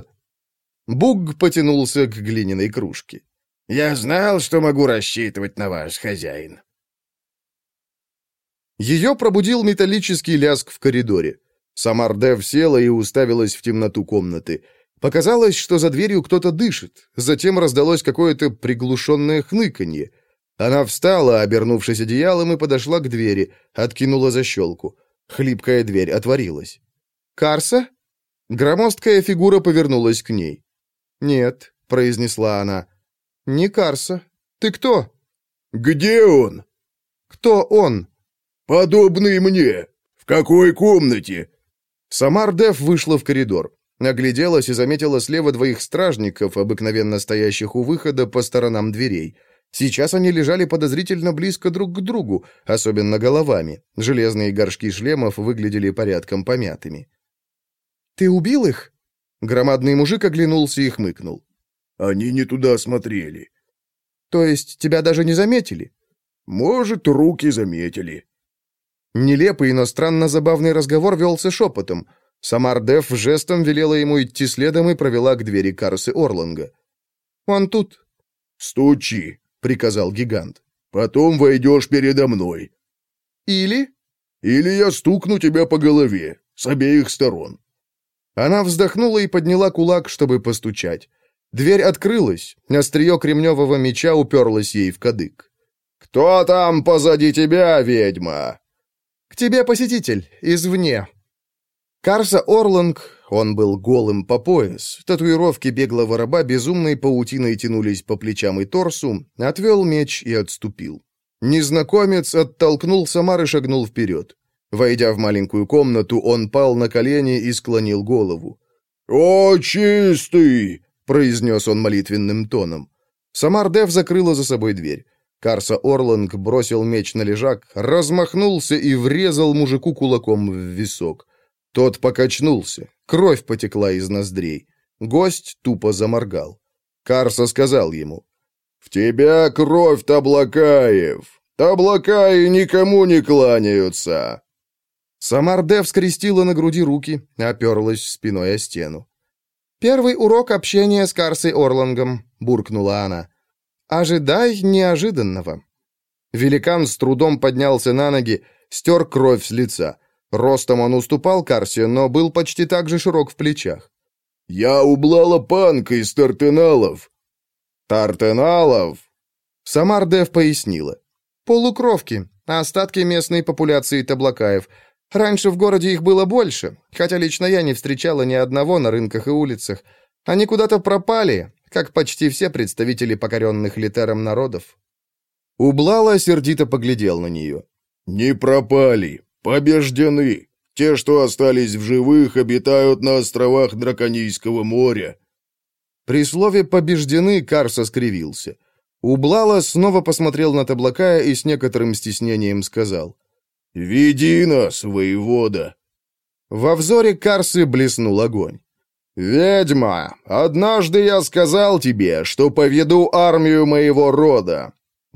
Буг потянулся к глиняной кружке. «Я знал, что могу рассчитывать на вас, хозяин». Ее пробудил металлический лязг в коридоре. Самар-Дев села и уставилась в темноту комнаты. Показалось, что за дверью кто-то дышит. Затем раздалось какое-то приглушенное хныканье. Она встала, обернувшись одеялом, и подошла к двери, откинула защелку. Хлипкая дверь отворилась. «Карса?» Громоздкая фигура повернулась к ней. «Нет», — произнесла она. «Не Карса. Ты кто?» «Где он?» «Кто он?» «Подобный мне. В какой комнате?» Самар-Дев вышла в коридор. Огляделась и заметила слева двоих стражников, обыкновенно стоящих у выхода по сторонам дверей. Сейчас они лежали подозрительно близко друг к другу, особенно головами. Железные горшки шлемов выглядели порядком помятыми. «Ты убил их?» Громадный мужик оглянулся и хмыкнул. Они не туда смотрели». «То есть тебя даже не заметили?» «Может, руки заметили». Нелепый, но странно забавный разговор велся шепотом. Самар Дев жестом велела ему идти следом и провела к двери Карсы Орланга. «Он тут». «Стучи», — приказал гигант. «Потом войдешь передо мной». «Или?» «Или я стукну тебя по голове, с обеих сторон». Она вздохнула и подняла кулак, чтобы постучать. Дверь открылась, острие кремневого меча уперлось ей в кадык. «Кто там позади тебя, ведьма?» «К тебе посетитель, извне». Карса Орланг, он был голым по пояс, татуировки беглого раба безумной паутиной тянулись по плечам и торсу, отвел меч и отступил. Незнакомец оттолкнул Самар и шагнул вперед. Войдя в маленькую комнату, он пал на колени и склонил голову. «О, чистый!» — произнес он молитвенным тоном. Самар Дев закрыла за собой дверь. Карса Орланг бросил меч на лежак, размахнулся и врезал мужику кулаком в висок. Тот покачнулся, кровь потекла из ноздрей. Гость тупо заморгал. Карса сказал ему: «В тебя кровь, Таблакаев! Таблакаи никому не кланяются!» Самар Дев скрестила на груди руки, оперлась спиной о стену. «Первый урок общения с Карсой Орлангом», — буркнула она. «Ожидай неожиданного». Великан с трудом поднялся на ноги, стер кровь с лица. Ростом он уступал Карсе, но был почти так же широк в плечах. «Я ублала панка из Тартеналов». «Тартеналов?» Самар Дев пояснила. «Полукровки, остатки местной популяции таблакаев. Раньше в городе их было больше, хотя лично я не встречала ни одного на рынках и улицах. Они куда-то пропали, как почти все представители покоренных Литером народов». Ублала сердито поглядел на нее. «Не пропали, побеждены. Те, что остались в живых, обитают на островах Драконийского моря». При слове «побеждены» Карса скривился. Ублала снова посмотрел на Таблакая и с некоторым стеснением сказал: «Веди нас, воевода!» Во взоре Карсы блеснул огонь. «Ведьма, однажды я сказал тебе, что поведу армию моего рода.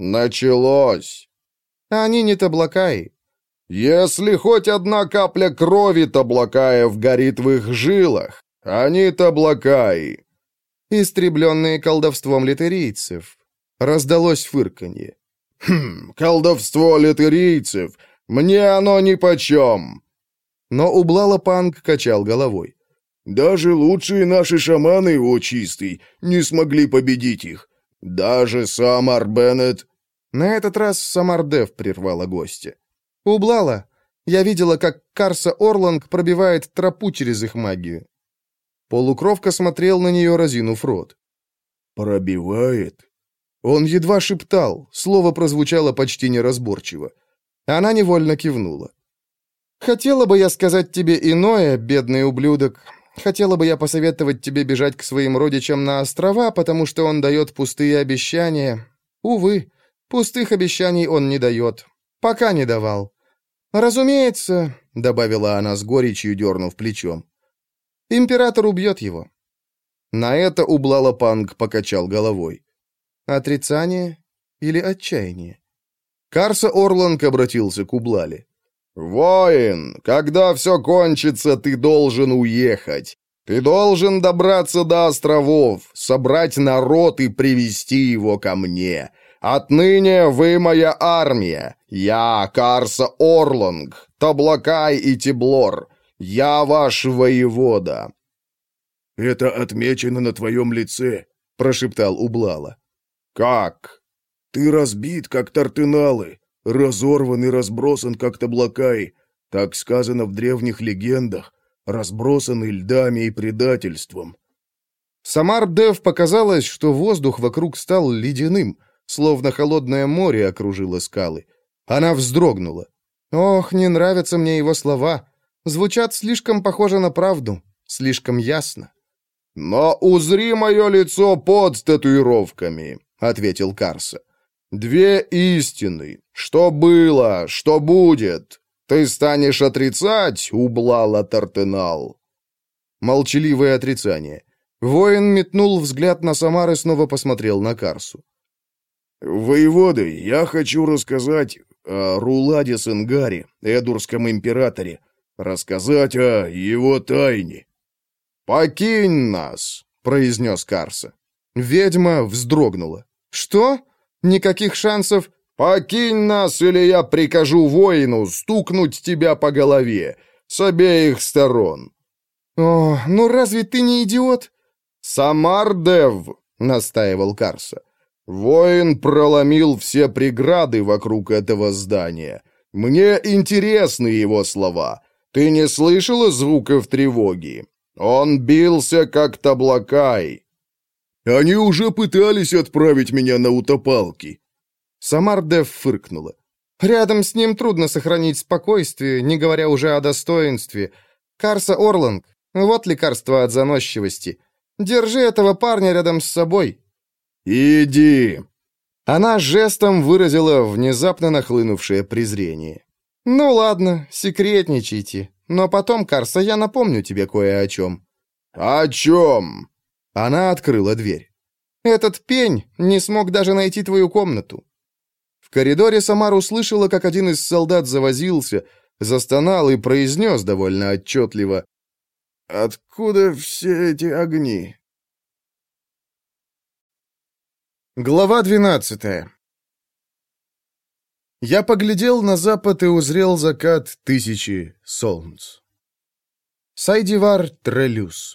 Началось!» «Они не Таблакаи». «Если хоть одна капля крови Таблакаев горит в их жилах, они Таблакаи». «Истребленные колдовством литерийцев». Раздалось фырканье. «Хм, колдовство литерийцев! Мне оно нипочем!» Но Ублала Панг качал головой. «Даже лучшие наши шаманы, о чистый, не смогли победить их. Даже Самар Беннет...» На этот раз Самар Дев прервала гостя. «Ублала, я видела, как Карса Орланг пробивает тропу через их магию». Полукровка смотрел на нее, разинув рот. «Пробивает?» Он едва шептал, слово прозвучало почти неразборчиво. Она невольно кивнула. «Хотела бы я сказать тебе иное, бедный ублюдок. Хотела бы я посоветовать тебе бежать к своим родичам на острова, потому что он дает пустые обещания. Увы, пустых обещаний он не дает. Пока не давал. Разумеется, — добавила она с горечью, дернув плечом, — император убьет его». На это Ублала Панг покачал головой. «Отрицание или отчаяние?» Карса Орланг обратился к Ублале. «Воин, когда все кончится, ты должен уехать. Ты должен добраться до островов, собрать народ и привести его ко мне. Отныне вы моя армия. Я Карса Орланг, Таблакай и Тиблор. Я ваш воевода». «Это отмечено на твоем лице», — прошептал Ублала. «Как?» «Ты разбит, как Тартеналы, разорван и разбросан, как Таблакай. Так сказано в древних легендах, разбросанный льдами и предательством». Самар Дев показалось, что воздух вокруг стал ледяным, словно холодное море окружило скалы. Она вздрогнула. «Ох, не нравятся мне его слова. Звучат слишком похоже на правду, слишком ясно». «Но узри мое лицо под татуировками», — ответил Карса. «Две истины. Что было, что будет. Ты станешь отрицать, Ублала Тартенал». Молчаливое отрицание. Воин метнул взгляд на Самар и снова посмотрел на Карсу. «Воеводы, я хочу рассказать о Руладе Сенгаре, эдурском императоре, рассказать о его тайне». «Покинь нас», — произнес Карса. Ведьма вздрогнула. «Что? Никаких шансов?» «Покинь нас, или я прикажу воину стукнуть тебя по голове с обеих сторон». «О, ну разве ты не идиот?» «Самардев», — настаивал Карса. «Воин проломил все преграды вокруг этого здания. Мне интересны его слова. Ты не слышала звуков тревоги? Он бился, как таблакай». «Они уже пытались отправить меня на утопалки». Самардев фыркнула. «Рядом с ним трудно сохранить спокойствие, не говоря уже о достоинстве. Карса Орланг, вот лекарство от заносчивости. Держи этого парня рядом с собой». «Иди!» Она жестом выразила внезапно нахлынувшее презрение. «Ну ладно, секретничайте. Но потом, Карса, я напомню тебе кое о чем». «О чем?» Она открыла дверь. «Этот пень не смог даже найти твою комнату». В коридоре Самар услышала, как один из солдат завозился, застонал и произнес довольно отчетливо: «Откуда все эти огни?» Глава двенадцатая. Я поглядел на запад и узрел закат тысячи солнц. Сайдивар Трелюс.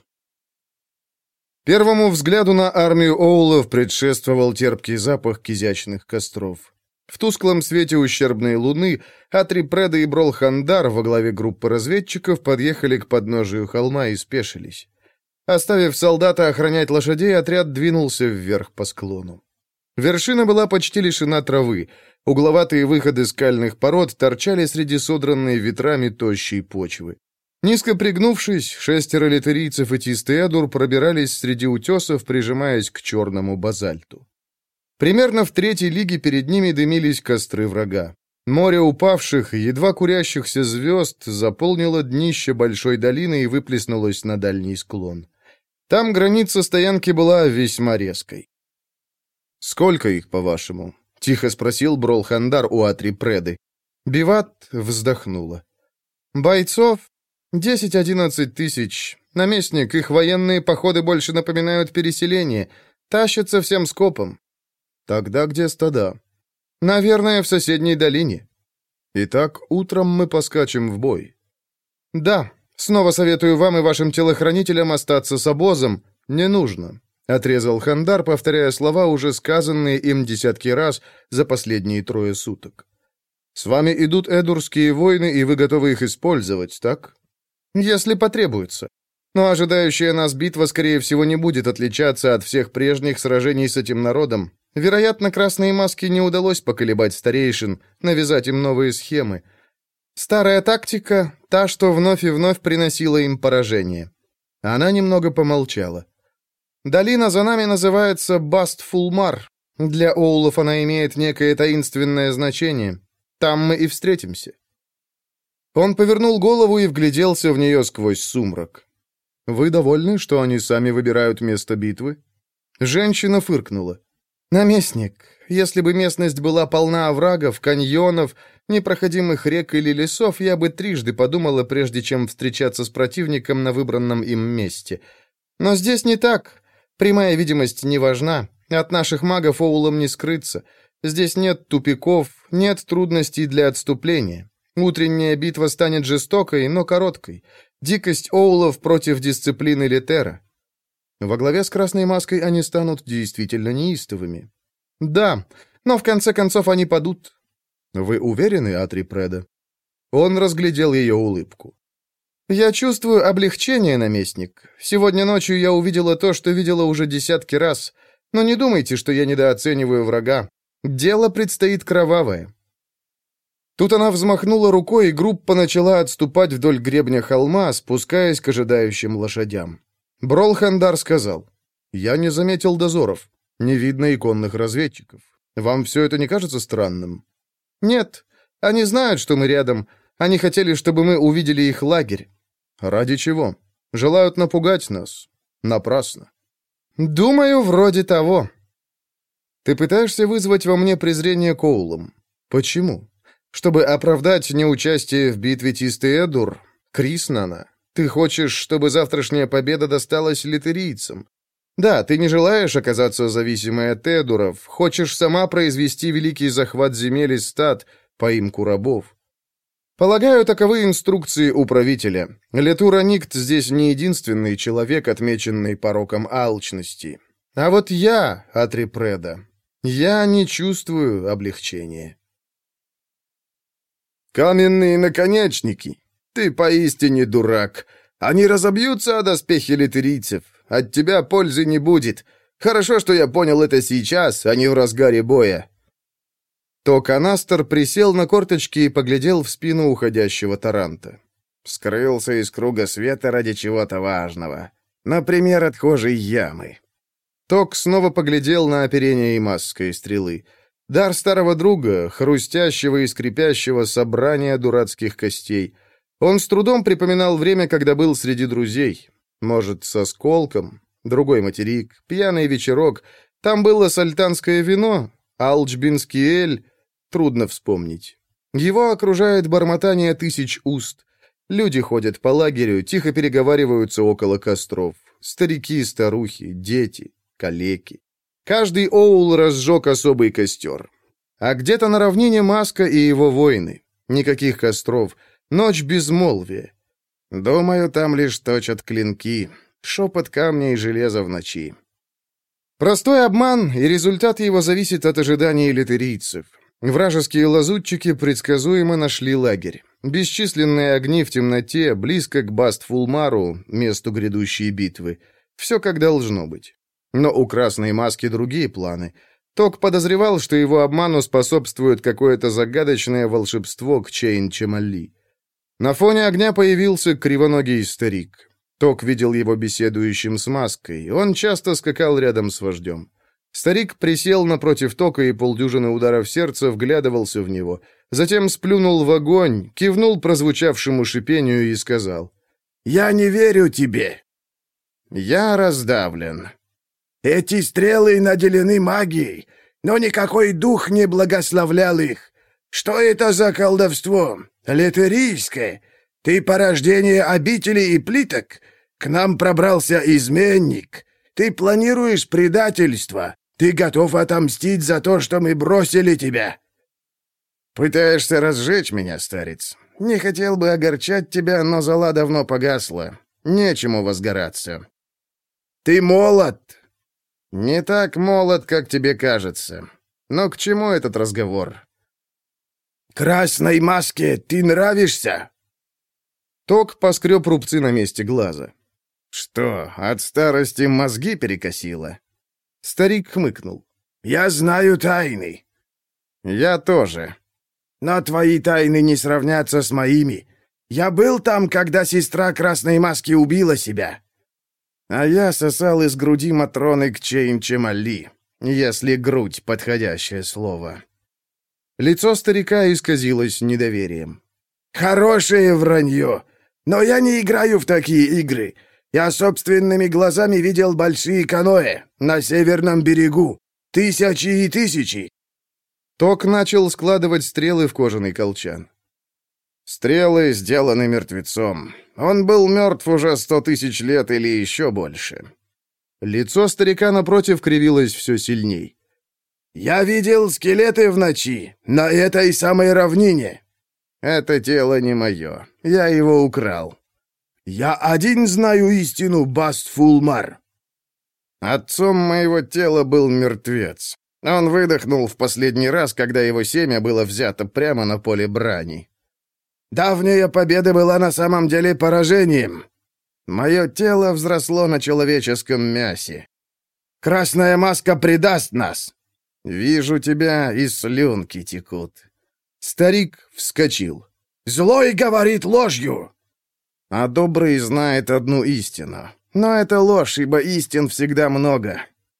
Первому взгляду на армию оулов предшествовал терпкий запах кизячных костров. В тусклом свете ущербной луны Атри Преда и Бролхандар во главе группы разведчиков подъехали к подножию холма и спешились. Оставив солдата охранять лошадей, отряд двинулся вверх по склону. Вершина была почти лишена травы. Угловатые выходы скальных пород торчали среди содранной ветрами тощей почвы. Низко пригнувшись, шестеро литерийцев и Тистеадур пробирались среди утесов, прижимаясь к черному базальту. Примерно в третьей лиге перед ними дымились костры врага. Море упавших, едва курящихся звезд заполнило днище большой долины и выплеснулось на дальний склон. Там граница стоянки была весьма резкой. «Сколько их, по-вашему?» — тихо спросил Бролхандар у Атри Преды. Биват вздохнула. «Бойцов? Десять-одиннадцать тысяч. Наместник, их военные походы больше напоминают переселение. Тащатся всем скопом». «Тогда где стада?» «Наверное, в соседней долине». «Итак, утром мы поскачем в бой». «Да. Снова советую вам и вашим телохранителям остаться с обозом. Не нужно», — отрезал Хандар, повторяя слова, уже сказанные им десятки раз за последние трое суток. «С вами идут эдурские войны, и вы готовы их использовать, так?» «Если потребуется. Но ожидающая нас битва, скорее всего, не будет отличаться от всех прежних сражений с этим народом. Вероятно, Красной Маске не удалось поколебать старейшин, навязать им новые схемы. Старая тактика — та, что вновь и вновь приносила им поражение». Она немного помолчала. «Долина за нами называется Баст-Фулмар. Для оулов она имеет некое таинственное значение. Там мы и встретимся». Он повернул голову и вгляделся в нее сквозь сумрак. «Вы довольны, что они сами выбирают место битвы?» Женщина фыркнула. «Наместник, если бы местность была полна оврагов, каньонов, непроходимых рек или лесов, я бы трижды подумала, прежде чем встречаться с противником на выбранном им месте. Но здесь не так. Прямая видимость не важна. От наших магов оулам не скрыться. Здесь нет тупиков, нет трудностей для отступления. Утренняя битва станет жестокой, но короткой. Дикость оулов против дисциплины Летера. Во главе с Красной Маской они станут действительно неистовыми. Да, но в конце концов они падут. Вы уверены, Атри Преда?» Он разглядел ее улыбку. «Я чувствую облегчение, наместник. Сегодня ночью я увидела то, что видела уже десятки раз. Но не думайте, что я недооцениваю врага. Дело предстоит кровавое». Тут она взмахнула рукой, и группа начала отступать вдоль гребня холма, спускаясь к ожидающим лошадям. Бролхандар сказал: «Я не заметил дозоров. Не видно иконных разведчиков. Вам все это не кажется странным?» «Нет. Они знают, что мы рядом. Они хотели, чтобы мы увидели их лагерь». «Ради чего? Желают напугать нас. Напрасно». Думаю, вроде того. Ты пытаешься вызвать во мне презрение Коулом. Почему? Чтобы оправдать неучастие в битве Тистый Эдур? Криснана? Ты хочешь, чтобы завтрашняя победа досталась литерийцам? Да, ты не желаешь оказаться зависимой от Эдуров, хочешь сама произвести великий захват земель и стад, поимку рабов. Полагаю, таковы инструкции у правителя. Летура Никт здесь не единственный человек, отмеченный пороком алчности. А вот я, Атрипреда, я не чувствую облегчения. Каменные наконечники. Ты поистине дурак. Они разобьются о доспехи литерийцев. От тебя пользы не будет. Хорошо, что я понял это сейчас, а не в разгаре боя». Токанастер присел на корточки и поглядел в спину уходящего Таранта. Скрылся из круга света ради чего-то важного. Например, отхожей ямы. Ток снова поглядел на оперение имасской стрелы. Дар старого друга, хрустящего и скрипящего собрания дурацких костей. Он с трудом припоминал время, когда был среди друзей. Может, со Сколком, другой материк, пьяный вечерок. Там было сальтанское вино, алчбинский эль. Трудно вспомнить. Его окружает бормотание тысяч уст. Люди ходят по лагерю, тихо переговариваются около костров. Старики, старухи, дети, калеки. Каждый оул разжег особый костер. А где-то на равнине Маска и его воины. Никаких костров. Ночь безмолвия. Думаю, там лишь точат клинки. Шепот камня и железа в ночи. Простой обман, и результат его зависит от ожиданий литерийцев. Вражеские лазутчики предсказуемо нашли лагерь. Бесчисленные огни в темноте, близко к Баст-Фулмару, месту грядущей битвы. Все как должно быть. Но у Красной Маски другие планы. Ток подозревал, что его обману способствует какое-то загадочное волшебство к Чейн-Чемалли. На фоне огня появился кривоногий старик. Ток видел его беседующим с Маской. Он часто скакал рядом с вождем. Старик присел напротив Тока и полдюжины ударов сердца вглядывался в него. Затем сплюнул в огонь, кивнул прозвучавшему шипению и сказал: «Я не верю тебе». «Я раздавлен». «Эти стрелы наделены магией, но никакой дух не благословлял их. Что это за колдовство? Литерийское? Ты порождение обители и плиток? К нам пробрался изменник. Ты планируешь предательство. Ты готов отомстить за то, что мы бросили тебя». «Пытаешься разжечь меня, старец. Не хотел бы огорчать тебя, но зола давно погасла. Нечему возгораться». «Ты молод». «Не так молод, как тебе кажется. Но к чему этот разговор?» «Красной Маске ты нравишься?» Ток поскреб рубцы на месте глаза. «Что, от старости мозги перекосило?» Старик хмыкнул. «Я знаю тайны». «Я тоже». «Но твои тайны не сравнятся с моими. Я был там, когда сестра Красной Маски убила себя». «А я сосал из груди Матроны к Чейн-Чемалли, если грудь — подходящее слово». Лицо старика исказилось недоверием. «Хорошее вранье, но я не играю в такие игры. Я собственными глазами видел большие каноэ на северном берегу. Тысячи и тысячи». Ток начал складывать стрелы в кожаный колчан. «Стрелы сделаны мертвецом. Он был мертв уже сто тысяч лет или еще больше». Лицо старика напротив кривилось все сильней. «Я видел скелеты в ночи, на этой самой равнине». «Это тело не мое. Я его украл». «Я один знаю истину, Баст-Фулмар». «Отцом моего тела был мертвец. Он выдохнул в последний раз, когда его семя было взято прямо на поле брани». «Давняя победа была на самом деле поражением». «Мое тело взросло на человеческом мясе». «Красная Маска предаст нас». «Вижу тебя, и слюнки текут». Старик вскочил. «Злой говорит ложью». «А добрый знает одну истину. Но это ложь, ибо истин всегда много».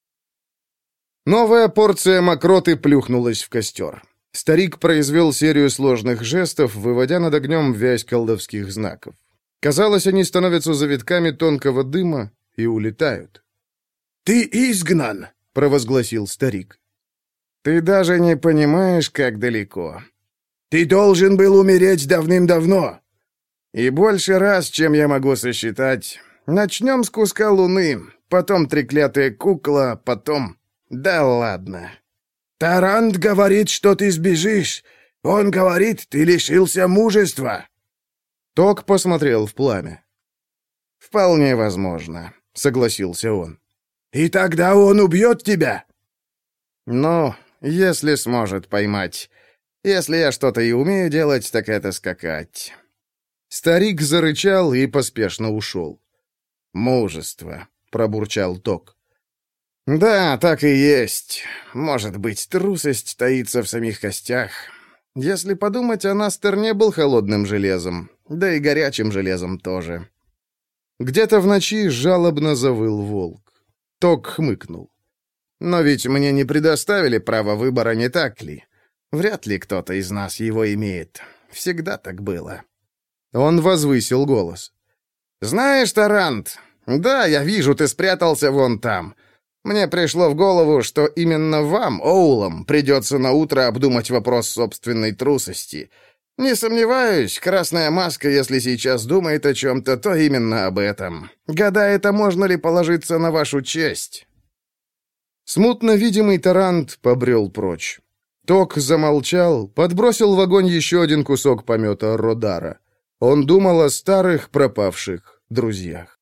Новая порция мокроты плюхнулась в костер. Старик произвел серию сложных жестов, выводя над огнем вязь колдовских знаков. Казалось, они становятся завитками тонкого дыма и улетают. ты изгнан!» — провозгласил старик. «Ты даже не понимаешь, как далеко. Ты должен был умереть давным-давно. И больше раз, чем я могу сосчитать. Начнем с куска луны, потом треклятая кукла, потом... Да ладно». «Тарант говорит, что ты сбежишь. Он говорит, ты лишился мужества». Ток посмотрел в пламя. «Вполне возможно», — согласился он. «И тогда он убьет тебя?» «Ну, если сможет поймать. Если я что-то и умею делать, так это скакать». Старик зарычал и поспешно ушел. «Мужество», — пробурчал Ток. «Да, так и есть. Может быть, трусость таится в самих костях. Если подумать, Анастер не был холодным железом, да и горячим железом тоже». Где-то в ночи жалобно завыл волк. Ток хмыкнул. «Но ведь мне не предоставили права выбора, не так ли? Вряд ли кто-то из нас его имеет. Всегда так было». Он возвысил голос. «Знаешь, Тарант, да, я вижу, ты спрятался вон там. Мне пришло в голову, что именно вам, Оулам, придется наутро обдумать вопрос собственной трусости. Не сомневаюсь, Красная Маска, если сейчас думает о чем-то, то именно об этом. Гадает, а можно ли положиться на вашу честь?» Смутно видимый Тарант побрел прочь. Ток замолчал, подбросил в огонь еще один кусок помета Родара. Он думал о старых пропавших друзьях.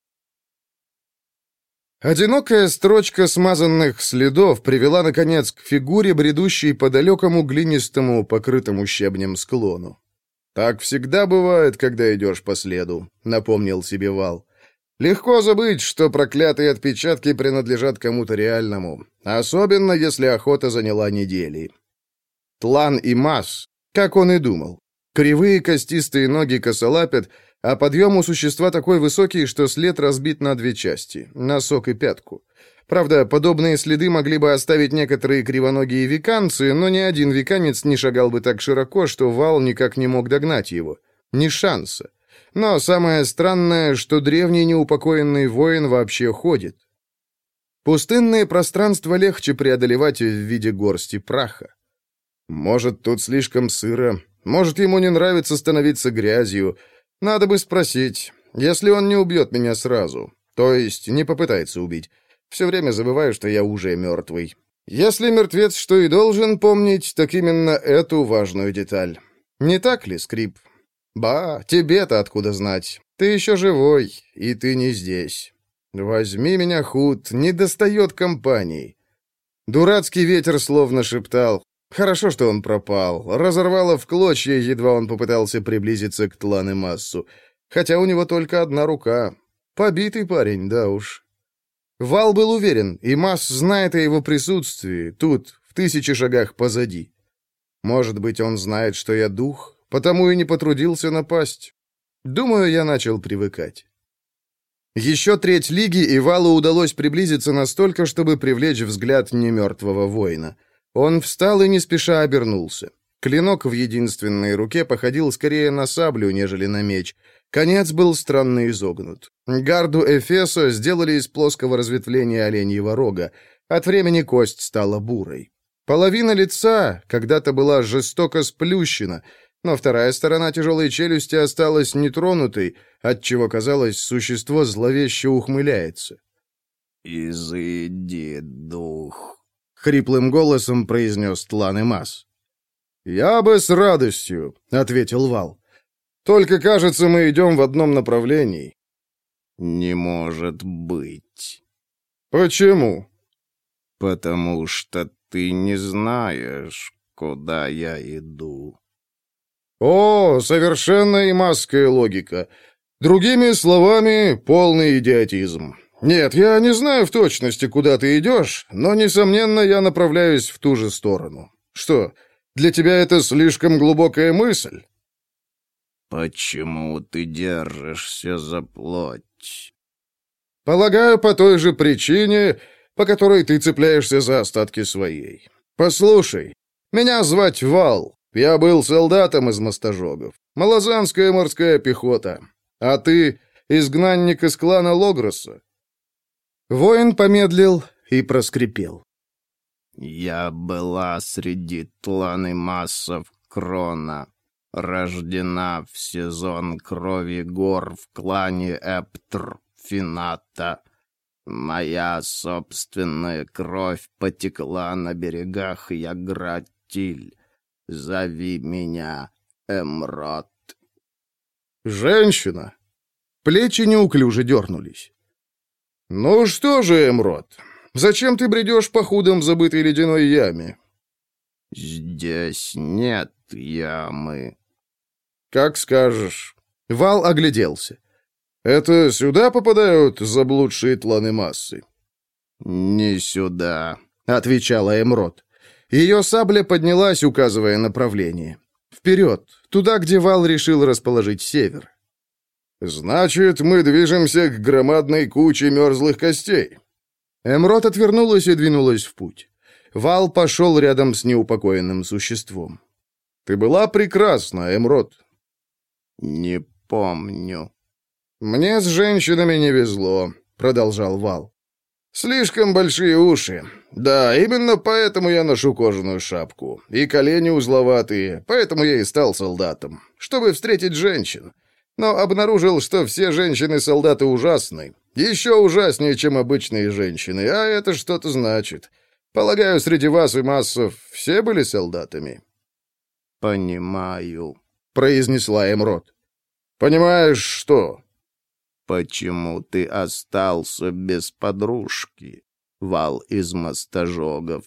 Одинокая строчка смазанных следов привела, наконец, к фигуре, бредущей по далекому глинистому, покрытому щебнем склону. «Так всегда бывает, когда идешь по следу», — напомнил себе Вал. «Легко забыть, что проклятые отпечатки принадлежат кому-то реальному, особенно если охота заняла недели». Тлан и Мас, как он и думал. Кривые костистые ноги косолапят, а подъем у существа такой высокий, что след разбит на две части — носок и пятку. Правда, подобные следы могли бы оставить некоторые кривоногие веканцы, но ни один веканец не шагал бы так широко, что Вал никак не мог догнать его. Ни шанса. Но самое странное, что древний неупокоенный воин вообще ходит. Пустынные пространства легче преодолевать в виде горсти праха. Может, тут слишком сыро, может, ему не нравится становиться грязью. Надо бы спросить, если он не убьет меня сразу, то есть не попытается убить. Все время забываю, что я уже мертвый. Если мертвец что и должен помнить, так именно эту важную деталь. Не так ли, Скрип? Ба, тебе-то откуда знать? Ты еще живой, и ты не здесь. Возьми меня, Худ, не достает компаний. Дурацкий ветер словно шептал. Хорошо, что он пропал. Разорвало в клочья, едва он попытался приблизиться к Тлан и Массу. Хотя у него только одна рука. Побитый парень, да уж. Вал был уверен, и Масс знает о его присутствии, тут, в тысячи шагах позади. Может быть, он знает, что я дух, потому и не потрудился напасть. Думаю, я начал привыкать. Еще треть лиги, и Валу удалось приблизиться настолько, чтобы привлечь взгляд немертвого воина. Он встал и не спеша обернулся. Клинок в единственной руке походил скорее на саблю, нежели на меч. Конец был странно изогнут. Гарду Эфеса сделали из плоского разветвления оленьего рога. От времени кость стала бурой. Половина лица когда-то была жестоко сплющена, но вторая сторона тяжелой челюсти осталась нетронутой, отчего, казалось, существо зловеще ухмыляется. «Изыди, дух», — хриплым голосом произнес Тлан и Мас. «Я бы с радостью», — ответил Вал. «Только, кажется, мы идем в одном направлении». «Не может быть». «Почему?» «Потому что ты не знаешь, куда я иду». «О, совершенно имасская логика. Другими словами, полный идиотизм. Нет, я не знаю в точности, куда ты идешь, но, несомненно, я направляюсь в ту же сторону. Что, для тебя это слишком глубокая мысль?» «Почему ты держишься за плоть?» «Полагаю, по той же причине, по которой ты цепляешься за остатки своей. Послушай, меня звать Вал. Я был солдатом из Мастожогов. Малозанская морская пехота. А ты изгнанник из клана Логроса». Воин помедлил, и проскрипел. «Я была среди тланы массов Крона, рождена в сезон крови гор в клане Эптр Фината. Моя собственная кровь потекла на берегах Ягратиль. Зови меня Эмрот». «Женщина!» Плечи неуклюже дернулись. «Ну что же, Эмрот, зачем ты бредешь по худам забытой ледяной яме?» «Здесь нет ямы». «Как скажешь». Вал огляделся. «Это сюда попадают заблудшие тланы массы?» «Не сюда», — отвечала Эмрот. Ее сабля поднялась, указывая направление. «Вперед, туда, где Вал решил расположить север». «Значит, мы движемся к громадной куче мерзлых костей». Эмрот отвернулась и двинулась в путь. Вал пошел рядом с неупокоенным существом. «Ты была прекрасна, Эмрот». «Не помню». «Мне с женщинами не везло», — продолжал Вал. «Слишком большие уши. Да, именно поэтому я ношу кожаную шапку. И колени узловатые, поэтому я и стал солдатом, чтобы встретить женщин. Но обнаружил, что все женщины-солдаты ужасны. Еще ужаснее, чем обычные женщины, а это что-то значит. Полагаю, среди вас и массов все были солдатами?» «Понимаю», — произнесла Эмрот. «Понимаешь, что?» «Почему ты остался без подружки, Вал из Мостожогов?»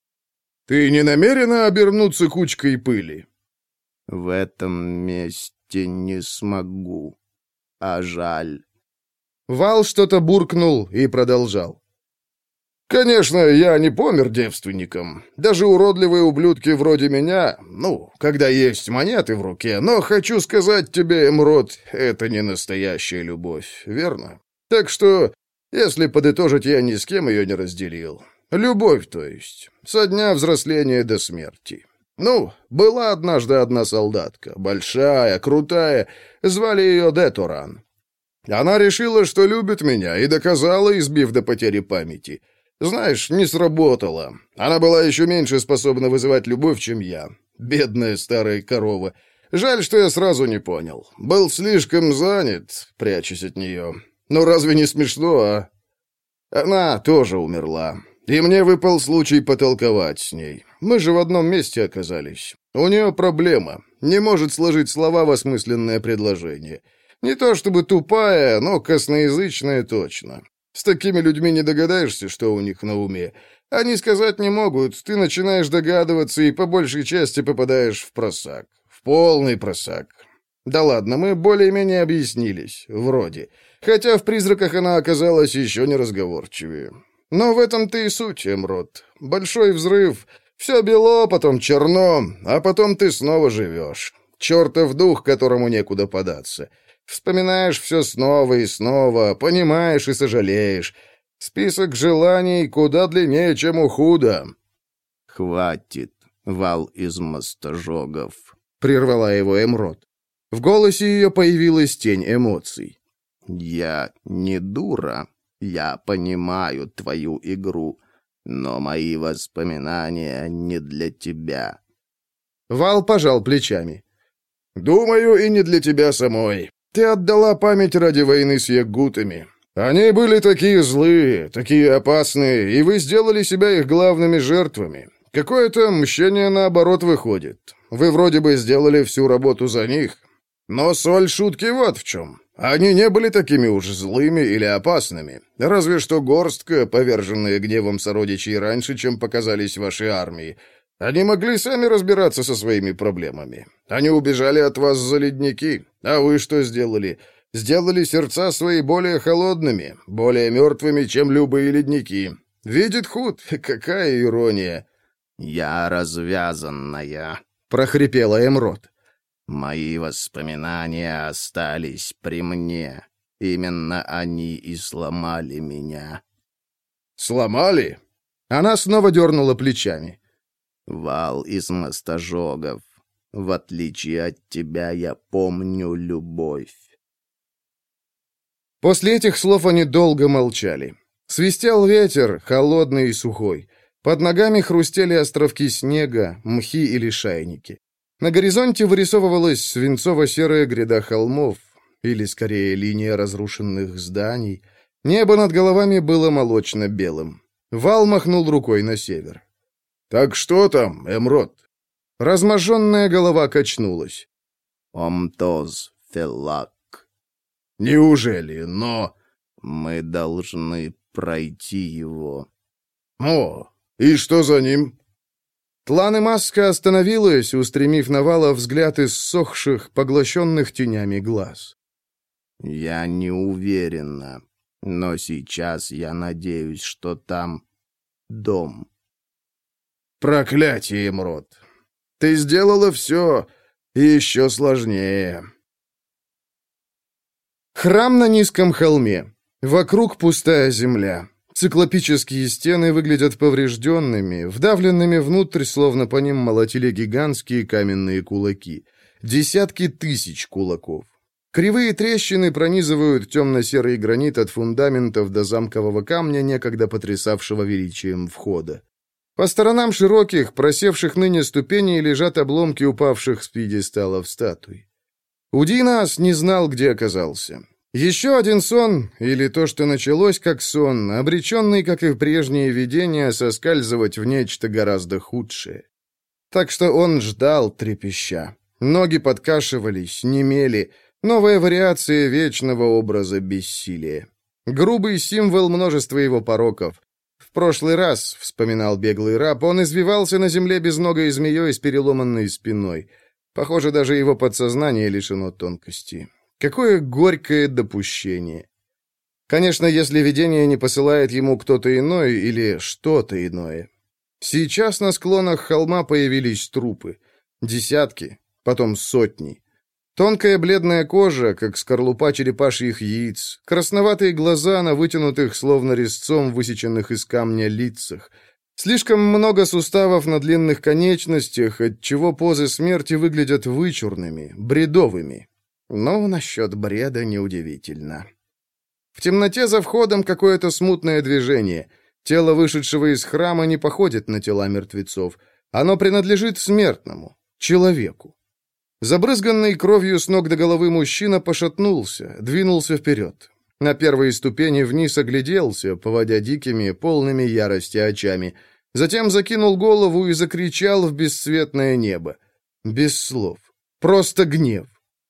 «Ты не намерена обернуться кучкой пыли?» «В этом месте не смогу, а жаль». Вал что-то буркнул и продолжал. «Конечно, я не помер девственником. Даже уродливые ублюдки вроде меня, ну, когда есть монеты в руке, но хочу сказать тебе, Эмрот, это не настоящая любовь, верно? Так что, если подытожить, я ни с кем ее не разделил. Любовь, то есть, со дня взросления до смерти. Ну, была однажды одна солдатка, большая, крутая, звали ее Деторан. Она решила, что любит меня, и доказала, избив до потери памяти. Знаешь, не сработало. Она была еще меньше способна вызывать любовь, чем я. Бедная старая корова. Жаль, что я сразу не понял. Был слишком занят, прячась от нее. Но разве не смешно, а? Она тоже умерла. И мне выпал случай потолковать с ней. Мы же в одном месте оказались. У нее проблема. Не может сложить слова в осмысленное предложение. Не то чтобы тупая, но косноязычная точно. С такими людьми не догадаешься, что у них на уме. Они сказать не могут, ты начинаешь догадываться и по большей части попадаешь в просак. В полный просак. Да ладно, мы более-менее объяснились, вроде. Хотя в призраках она оказалась еще неразговорчивее. Но в этом-то и суть, Эмрот. Большой взрыв. Все бело, потом черно, а потом ты снова живешь. Чертов дух, которому некуда податься. Вспоминаешь все снова и снова, понимаешь и сожалеешь. Список желаний куда длиннее, чем у Худа. «Хватит, Вал из Мостожогов», — прервала его Эмрот. В голосе ее появилась тень эмоций. «Я не дура, я понимаю твою игру, но мои воспоминания не для тебя». Вал пожал плечами. «Думаю, и не для тебя самой. Ты отдала память ради войны с ягутами. Они были такие злые, такие опасные, и вы сделали себя их главными жертвами. Какое-то мщение наоборот выходит. Вы вроде бы сделали всю работу за них. Но соль шутки вот в чем. Они не были такими уж злыми или опасными. Разве что горстка, поверженная гневом сородичей раньше, чем показались вашей армии. Они могли сами разбираться со своими проблемами. Они убежали от вас за ледники. А вы что сделали? Сделали сердца свои более холодными, более мертвыми, чем любые ледники. Видит Худ, какая ирония. «Я развязанная», — прохрипела Эмрот. «Мои воспоминания остались при мне. Именно они и сломали меня». «Сломали?» Она снова дернула плечами. «Вал из Мостожогов. В отличие от тебя, я помню любовь». После этих слов они долго молчали. Свистел ветер, холодный и сухой. Под ногами хрустели островки снега, мхи и лишайники. На горизонте вырисовывалась свинцово-серая гряда холмов, или, скорее, линия разрушенных зданий. Небо над головами было молочно-белым. Вал махнул рукой на север. «Так что там, Эмрод?» Разможженная голова качнулась. Омтоз, Феллак. «Неужели? Но...» Мы должны пройти его». «О, и что за ним?» Тлан Маска остановилась, устремив на Вала взгляд иссохших, поглощенных тенями глаз. «Я не уверена, но сейчас я надеюсь, что там дом». «Проклятие, Эмрод! Ты сделала все, и еще сложнее». Храм на низком холме. Вокруг пустая земля. Циклопические стены выглядят поврежденными, вдавленными внутрь, словно по ним молотили гигантские каменные кулаки. Десятки тысяч кулаков. Кривые трещины пронизывают темно-серый гранит от фундаментов до замкового камня, некогда потрясавшего величием входа. По сторонам широких, просевших ныне ступеней лежат обломки упавших с пьедесталов статуй. Удинас не знал, где оказался. Еще один сон, или то, что началось как сон, обреченный, как и прежние видения, соскальзывать в нечто гораздо худшее. Так что он ждал, трепеща. Ноги подкашивались, немели. Новая вариация вечного образа бессилия. Грубый символ множества его пороков. В прошлый раз, вспоминал беглый раб, он извивался на земле безногой змеей с переломанной спиной. Похоже, даже его подсознание лишено тонкости. Какое горькое допущение. Конечно, если видение не посылает ему кто-то иной или что-то иное. Сейчас на склонах холма появились трупы. Десятки, потом сотни. Тонкая бледная кожа, как скорлупа черепашьих яиц, красноватые глаза на вытянутых, словно резцом, высеченных из камня лицах. Слишком много суставов на длинных конечностях, отчего позы смерти выглядят вычурными, бредовыми. Но насчет бреда неудивительно. В темноте за входом какое-то смутное движение. Тело вышедшего из храма не походит на тела мертвецов. Оно принадлежит смертному, человеку. Забрызганный кровью с ног до головы мужчина пошатнулся, двинулся вперед. На первой ступени вниз огляделся, поводя дикими, полными ярости очами. Затем закинул голову и закричал в бесцветное небо. Без слов. Просто гнев.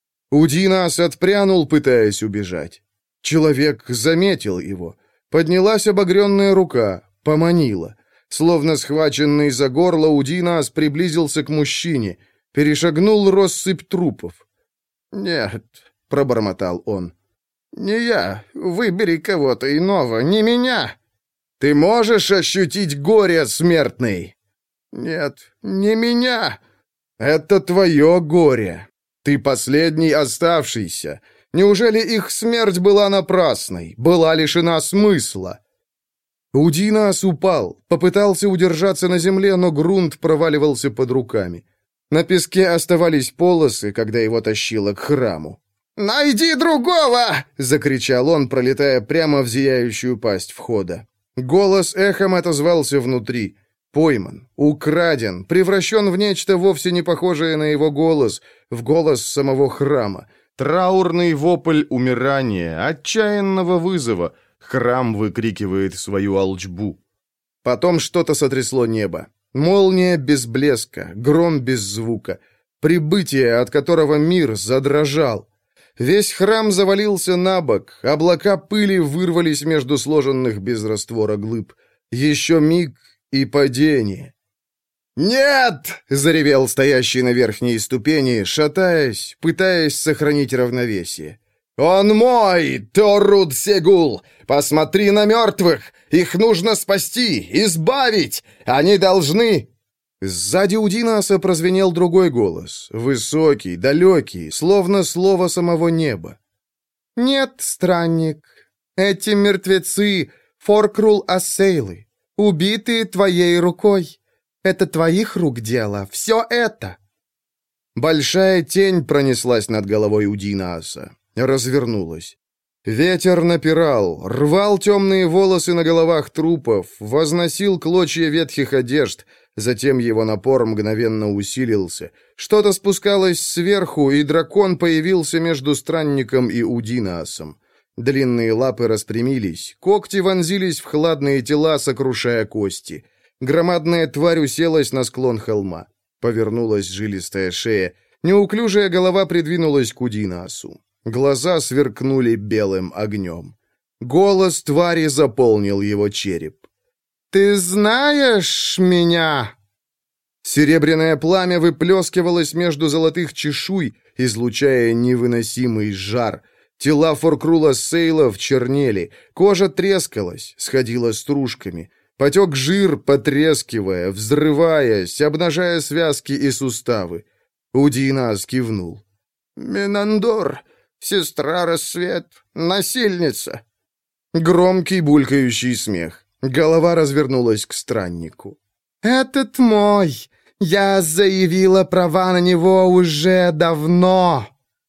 Удинас отпрянул, пытаясь убежать. Человек заметил его. Поднялась обогренная рука, поманила. Словно схваченный за горло, Удинас приблизился к мужчине, перешагнул россыпь трупов. «Нет», — пробормотал он, — «не я. Выбери кого-то иного, не меня. Ты можешь ощутить горе, смертный?» «Нет, не меня. Это твое горе. Ты последний оставшийся. Неужели их смерть была напрасной, была лишена смысла?» Удинас упал, попытался удержаться на земле, но грунт проваливался под руками. На песке оставались полосы, когда его тащило к храму. «Найди другого!» — закричал он, пролетая прямо в зияющую пасть входа. Голос эхом отозвался внутри. Пойман, украден, превращен в нечто вовсе не похожее на его голос, в голос самого храма. Траурный вопль умирания, отчаянного вызова. Храм выкрикивает свою алчбу. Потом что-то сотрясло небо. Молния без блеска, гром без звука. Прибытие, от которого мир задрожал. Весь храм завалился на бок, облака пыли вырвались между сложенных без раствора глыб. Еще миг и падение. «Нет!» — заревел стоящий на верхней ступени, шатаясь, пытаясь сохранить равновесие. «Он мой, Торуд Сегул! Посмотри на мертвых! Их нужно спасти, избавить! Они должны...» Сзади Удинаса прозвенел другой голос, высокий, далекий, словно слово самого неба. «Нет, странник, эти мертвецы — Форкрул Ассейлы, убитые твоей рукой. Это твоих рук дело, все это!» Большая тень пронеслась над головой Удинаса, развернулась. Ветер напирал, рвал темные волосы на головах трупов, возносил клочья ветхих одежд, затем его напор мгновенно усилился. Что-то спускалось сверху, и дракон появился между странником и Удинаасом. Длинные лапы распрямились, когти вонзились в хладные тела, сокрушая кости. Громадная тварь уселась на склон холма. Повернулась жилистая шея. Неуклюжая голова придвинулась к Удинаасу. Глаза сверкнули белым огнем. Голос твари заполнил его череп. «Ты знаешь меня?» Серебряное пламя выплескивалось между золотых чешуй, излучая невыносимый жар. Тела Форкрула Сейлов чернели, кожа трескалась, сходила стружками. Потек жир, потрескивая, взрываясь, обнажая связки и суставы. Удинаас кивнул. «Минандор, сестра Рассвет, насильница!» Громкий булькающий смех. Голова развернулась к страннику. «Этот мой! Я заявила права на него уже давно!»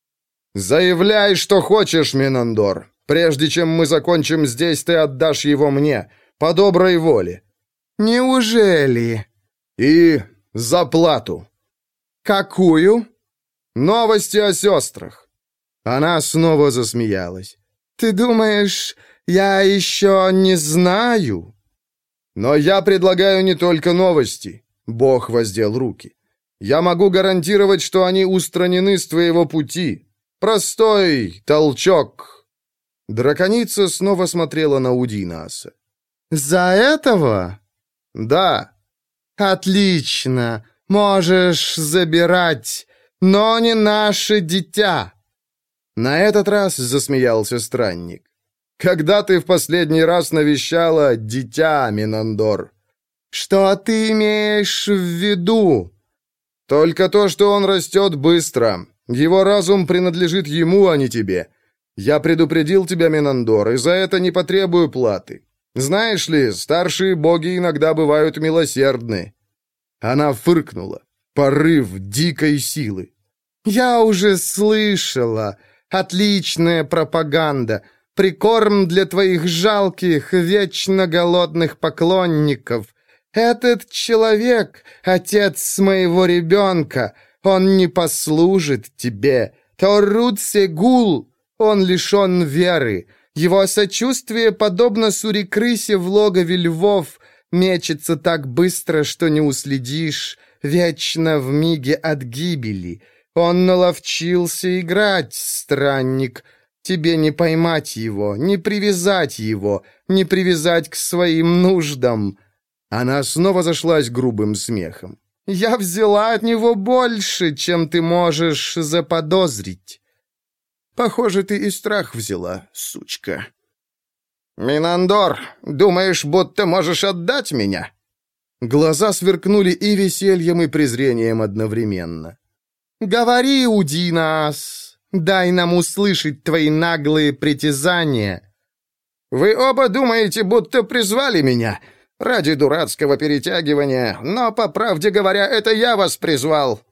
«Заявляй, что хочешь, Минандор. Прежде чем мы закончим здесь, ты отдашь его мне, по доброй воле». «Неужели?» «И за плату». «Какую?» «Новости о сестрах». Она снова засмеялась. «Ты думаешь, я еще не знаю?» «Но я предлагаю не только новости», — Бог воздел руки. «Я могу гарантировать, что они устранены с твоего пути. Простой толчок». Драконица снова смотрела на Удинааса. «За этого?» «Да». «Отлично. Можешь забирать, но не наше дитя». На этот раз засмеялся странник. «Когда ты в последний раз навещала дитя, Минандор?» «Что ты имеешь в виду?» «Только то, что он растет быстро. Его разум принадлежит ему, а не тебе. Я предупредил тебя, Минандор, и за это не потребую платы. Знаешь ли, старшие боги иногда бывают милосердны». Она фыркнула. Порыв дикой силы. «Я уже слышала. Отличная пропаганда. Прикорм для твоих жалких, вечно голодных поклонников. Этот человек — отец моего ребенка. Он не послужит тебе. Торрут-Сегул, он лишен веры. Его сочувствие, подобно сури-крысе в логове львов, мечется так быстро, что не уследишь, вечно в миге от гибели. Он наловчился играть, странник. Тебе не поймать его, не привязать его, не привязать к своим нуждам». Она снова зашлась грубым смехом. «Я взяла от него больше, чем ты можешь заподозрить». «Похоже, ты и страх взяла, сучка». «Минандор, думаешь, будто можешь отдать меня?» Глаза сверкнули и весельем, и презрением одновременно. «Говори, Удинаас, дай нам услышать твои наглые притязания». «Вы оба думаете, будто призвали меня ради дурацкого перетягивания, но, по правде говоря, это я вас призвал».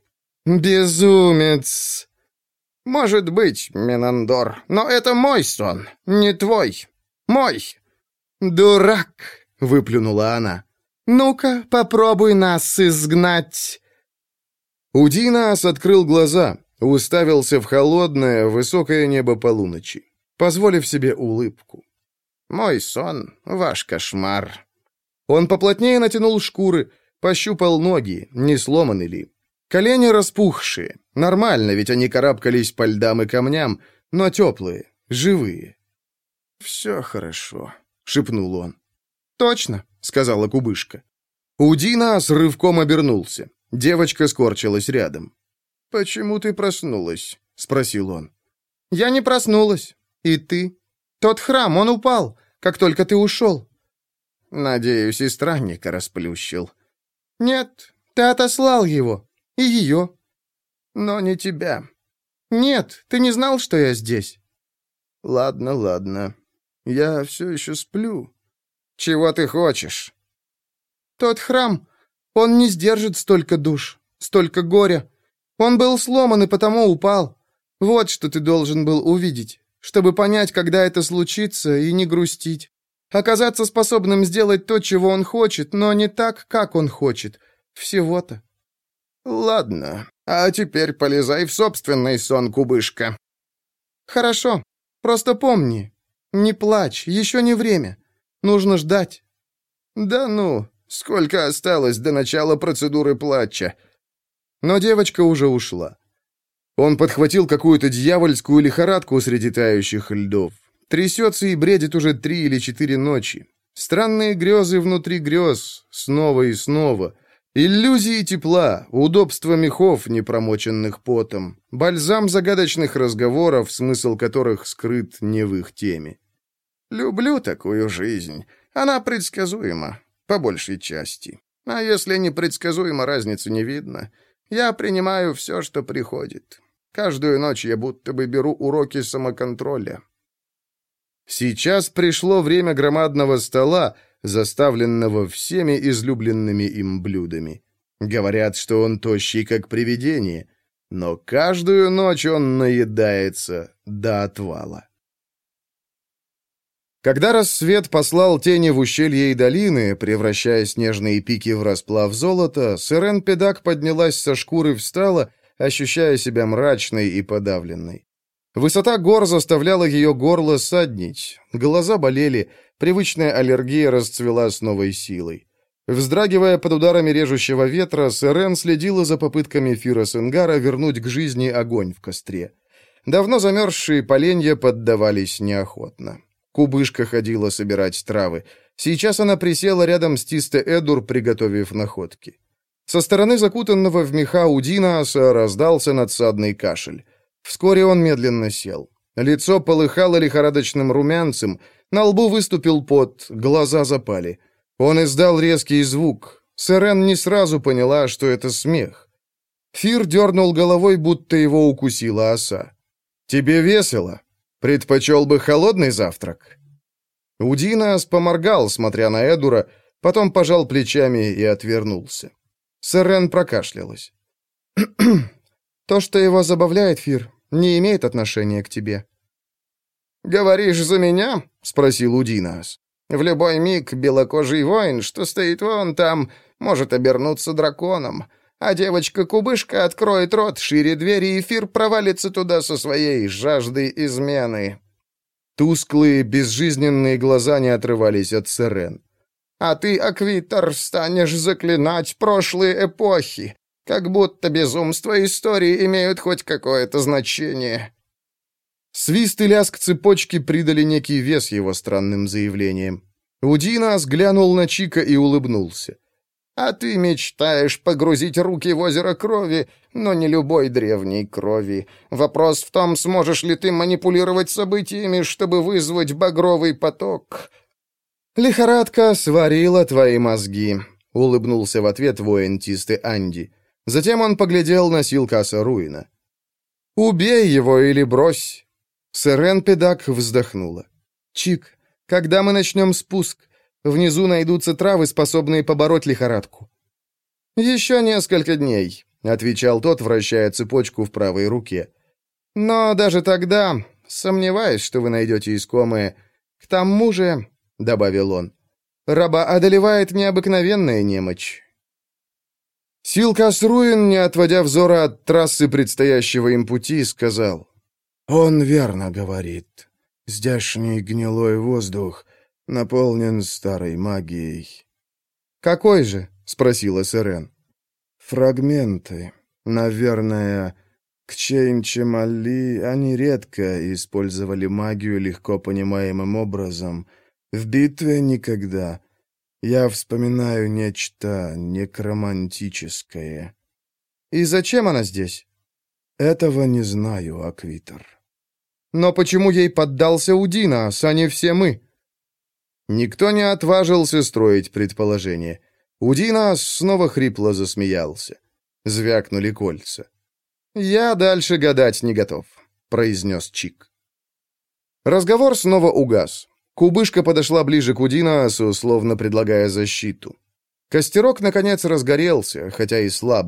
«Безумец!» «Может быть, Минандор, но это мой сон, не твой. Мой!» «Дурак!» — выплюнула она. «Ну-ка, попробуй нас изгнать!» Удинаас открыл глаза, уставился в холодное, высокое небо полуночи, позволив себе улыбку. «Мой сон — ваш кошмар». Он поплотнее натянул шкуры, пощупал ноги, не сломаны ли. Колени распухшие. Нормально, ведь они карабкались по льдам и камням, но теплые, живые. «Все хорошо», — шепнул он. «Точно», — сказала кубышка. Удинаас рывком обернулся. Девочка скорчилась рядом. «Почему ты проснулась?» — спросил он. «Я не проснулась. И ты? Тот храм, он упал, как только ты ушел». «Надеюсь, и странника расплющил». «Нет, ты отослал его. И ее». «Но не тебя». «Нет, ты не знал, что я здесь». «Ладно, ладно. Я все еще сплю». «Чего ты хочешь?» «Тот храм, он не сдержит столько душ, столько горя. Он был сломан и потому упал. Вот что ты должен был увидеть. чтобы понять, когда это случится, и не грустить. Оказаться способным сделать то, чего он хочет, но не так, как он хочет. Всего-то». «Ладно, а теперь полезай в собственный сон, кубышка». «Хорошо. Просто помни, не плачь, еще не время. Нужно ждать». «Да ну, сколько осталось до начала процедуры плача?» Но девочка уже ушла. Он подхватил какую-то дьявольскую лихорадку среди тающих льдов. Трясется и бредит уже три или четыре ночи. Странные грезы внутри грез, снова и снова. Иллюзии тепла, удобства мехов, не промоченных потом, бальзам загадочных разговоров, смысл которых скрыт не в их теме. «Люблю такую жизнь. Она предсказуема, по большей части. А если непредсказуема, разницы не видно. Я принимаю все, что приходит. Каждую ночь я будто бы беру уроки самоконтроля». Сейчас пришло время громадного стола, заставленного всеми излюбленными им блюдами. Говорят, что он тощий, как привидение, но каждую ночь он наедается до отвала. Когда рассвет послал тени в ущелье и долины, превращая снежные пики в расплав золота, Сирен Педак поднялась со шкуры и встала, ощущая себя мрачной и подавленной. Высота гор заставляла ее горло саднить, глаза болели, привычная аллергия расцвела с новой силой. Вздрагивая под ударами режущего ветра, Сирен следила за попытками Фира Сенгара вернуть к жизни огонь в костре. Давно замерзшие поленья поддавались неохотно. Кубышка ходила собирать травы. Сейчас она присела рядом с Тисте Эдур, приготовив находки. Со стороны закутанного в меха Удинааса раздался надсадный кашель. Вскоре он медленно сел. Лицо полыхало лихорадочным румянцем, на лбу выступил пот, глаза запали. Он издал резкий звук. Сирен не сразу поняла, что это смех. Фир дернул головой, будто его укусила оса. «Тебе весело? Предпочел бы холодный завтрак?» Удинаас поморгал, смотря на Эдура, потом пожал плечами и отвернулся. Сирен прокашлялась. «То, что его забавляет, Фир, не имеет отношения к тебе». «Говоришь за меня?» — спросил Удинаас. «В любой миг белокожий воин, что стоит вон там, может обернуться драконом, а девочка-кубышка откроет рот шире двери, и Фир провалится туда со своей жаждой измены». Тусклые, безжизненные глаза не отрывались от Сирен. «А ты, Аквитар, станешь заклинать прошлые эпохи, как будто безумство истории имеют хоть какое-то значение». Свист и лязг цепочки придали некий вес его странным заявлениям. Удинаас глянул на Чика и улыбнулся. «А ты мечтаешь погрузить руки в озеро крови, но не любой древней крови. Вопрос в том, сможешь ли ты манипулировать событиями, чтобы вызвать багровый поток». «Лихорадка сварила твои мозги», — улыбнулся в ответ воин Тисты Анди. Затем он поглядел на Силкаса Руина. «Убей его или брось». Сирен Педак вздохнула. «Чик, когда мы начнем спуск? Внизу найдутся травы, способные побороть лихорадку». «Еще несколько дней», — отвечал тот, вращая цепочку в правой руке. «Но даже тогда сомневаюсь, что вы найдете искомое. К тому же», — добавил он, — «раба одолевает необыкновенная немочь». Силкас Руин, не отводя взора от трассы предстоящего им пути, сказал: «Он верно говорит. Здешний гнилой воздух наполнен старой магией». «Какой же?» — спросила Сирен. «Фрагменты. Наверное, к Чейн-Чемали они редко использовали магию легко понимаемым образом. В битве никогда. Я вспоминаю нечто некромантическое». «И зачем она здесь?» «Этого не знаю, Аквитар». «Но почему ей поддался Удинаас, а не все мы?» Никто не отважился строить предположение. Удинаас снова хрипло засмеялся. Звякнули кольца. «Я дальше гадать не готов», — произнес Чик. Разговор снова угас. Кубышка подошла ближе к Удинаасу, словно предлагая защиту. Костерок, наконец, разгорелся, хотя и слабо.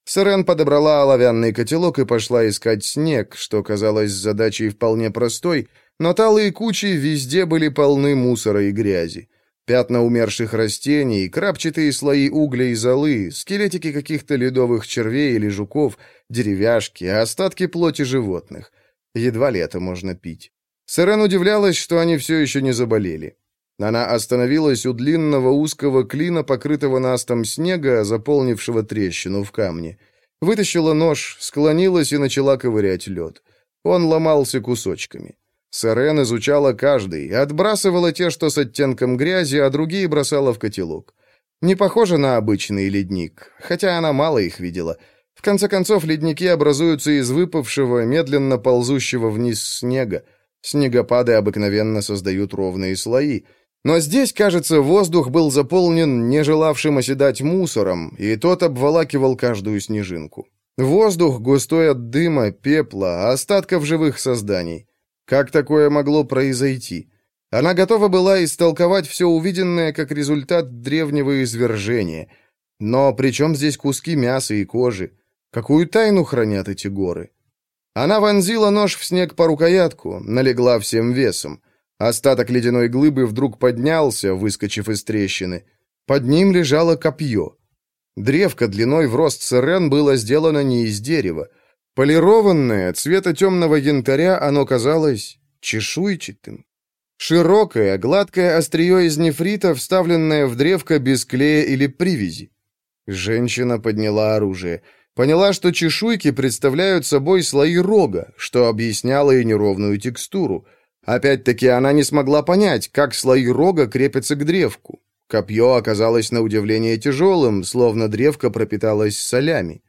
Сырен подобрала оловянный котелок и пошла искать снег, что казалось задачей вполне простой, но талые кучи везде были полны мусора и грязи. Пятна умерших растений, крапчатые слои угля и золы, скелетики каких-то ледовых червей или жуков, деревяшки, остатки плоти животных. Едва ли это можно пить. Сырен удивлялась, что они все еще не заболели. Она остановилась у длинного узкого клина, покрытого настом снега, заполнившего трещину в камне. Вытащила нож, склонилась и начала ковырять лед. Он ломался кусочками. Сырен изучала каждый, отбрасывала те, что с оттенком грязи, а другие бросала в котелок. Не похоже на обычный ледник, хотя она мало их видела. В конце концов, ледники образуются из выпавшего, медленно ползущего вниз снега. Снегопады обыкновенно создают ровные слои. Но здесь, кажется, воздух был заполнен не желавшим оседать мусором, и тот обволакивал каждую снежинку. Воздух густой от дыма, пепла, остатков живых созданий. Как такое могло произойти? Она готова была истолковать все увиденное как результат древнего извержения. Но при чем здесь куски мяса и кожи? Какую тайну хранят эти горы? Она вонзила нож в снег по рукоятку, налегла всем весом. Остаток ледяной глыбы вдруг поднялся, выскочив из трещины. Под ним лежало копье. Древко длиной в рост Сырен было сделано не из дерева. Полированное, цвета темного янтаря, оно казалось чешуйчатым. Широкое, гладкое острие из нефрита, вставленное в древко без клея или привязи. Женщина подняла оружие. Поняла, что чешуйки представляют собой слои рога, что объясняло и неровную текстуру. Опять-таки она не смогла понять, как слои рога крепятся к древку. Копье оказалось на удивление тяжелым, словно древко пропиталось солями.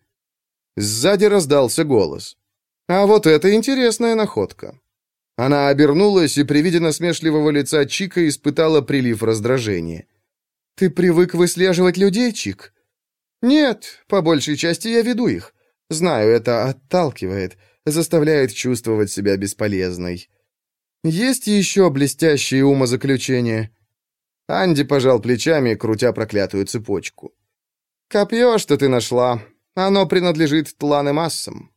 Сзади раздался голос. «А вот это интересная находка». Она обернулась и при виде насмешливого лица Чика испытала прилив раздражения. «Ты привык выслеживать людей, Чик?» «Нет, по большей части я веду их. Знаю, это отталкивает, заставляет чувствовать себя бесполезной. Есть еще блестящие умозаключения?» Анди пожал плечами, крутя проклятую цепочку. «Копье, что ты нашла, оно принадлежит Тлан и Массам.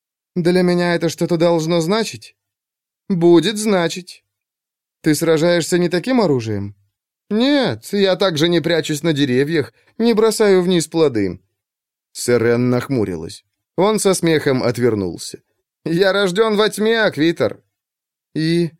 Для меня это что-то должно значить? Будет значить. Ты сражаешься не таким оружием? Нет, я также не прячусь на деревьях, не бросаю вниз плоды». Сырен нахмурилась. Он со смехом отвернулся. «Я рожден во тьме, Аквитер». «И?»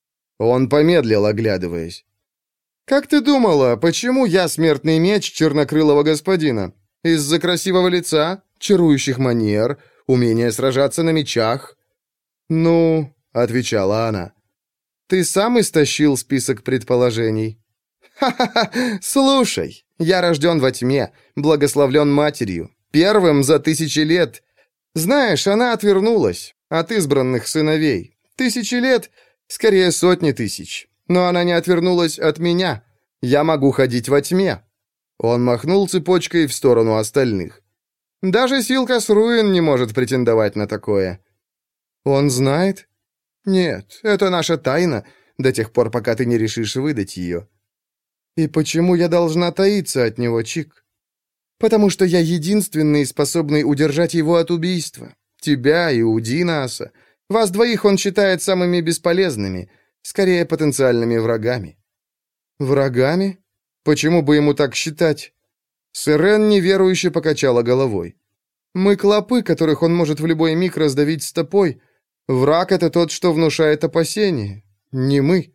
Он помедлил, оглядываясь. «Как ты думала, почему я смертный меч чернокрылого господина? Из-за красивого лица, чарующих манер, умения сражаться на мечах?» «Ну...» — отвечала она. «Ты сам истощил список предположений». «Ха-ха-ха! Слушай, я рожден во тьме, благословлен матерью, первым за тысячи лет. Знаешь, она отвернулась от избранных сыновей. Тысячи лет, скорее сотни тысяч. Но она не отвернулась от меня. Я могу ходить во тьме». Он махнул цепочкой в сторону остальных. «Даже Силкас Руин не может претендовать на такое». «Он знает?» «Нет, это наша тайна, до тех пор, пока ты не решишь выдать ее». «И почему я должна таиться от него, Чик?» «Потому что я единственный, способный удержать его от убийства. Тебя и Удинаса. Вас двоих он считает самыми бесполезными, скорее потенциальными врагами». «Врагами? Почему бы ему так считать?» Сырен неверующе покачала головой. «Мы клопы, которых он может в любой миг раздавить стопой. Враг — это тот, что внушает опасения, не мы».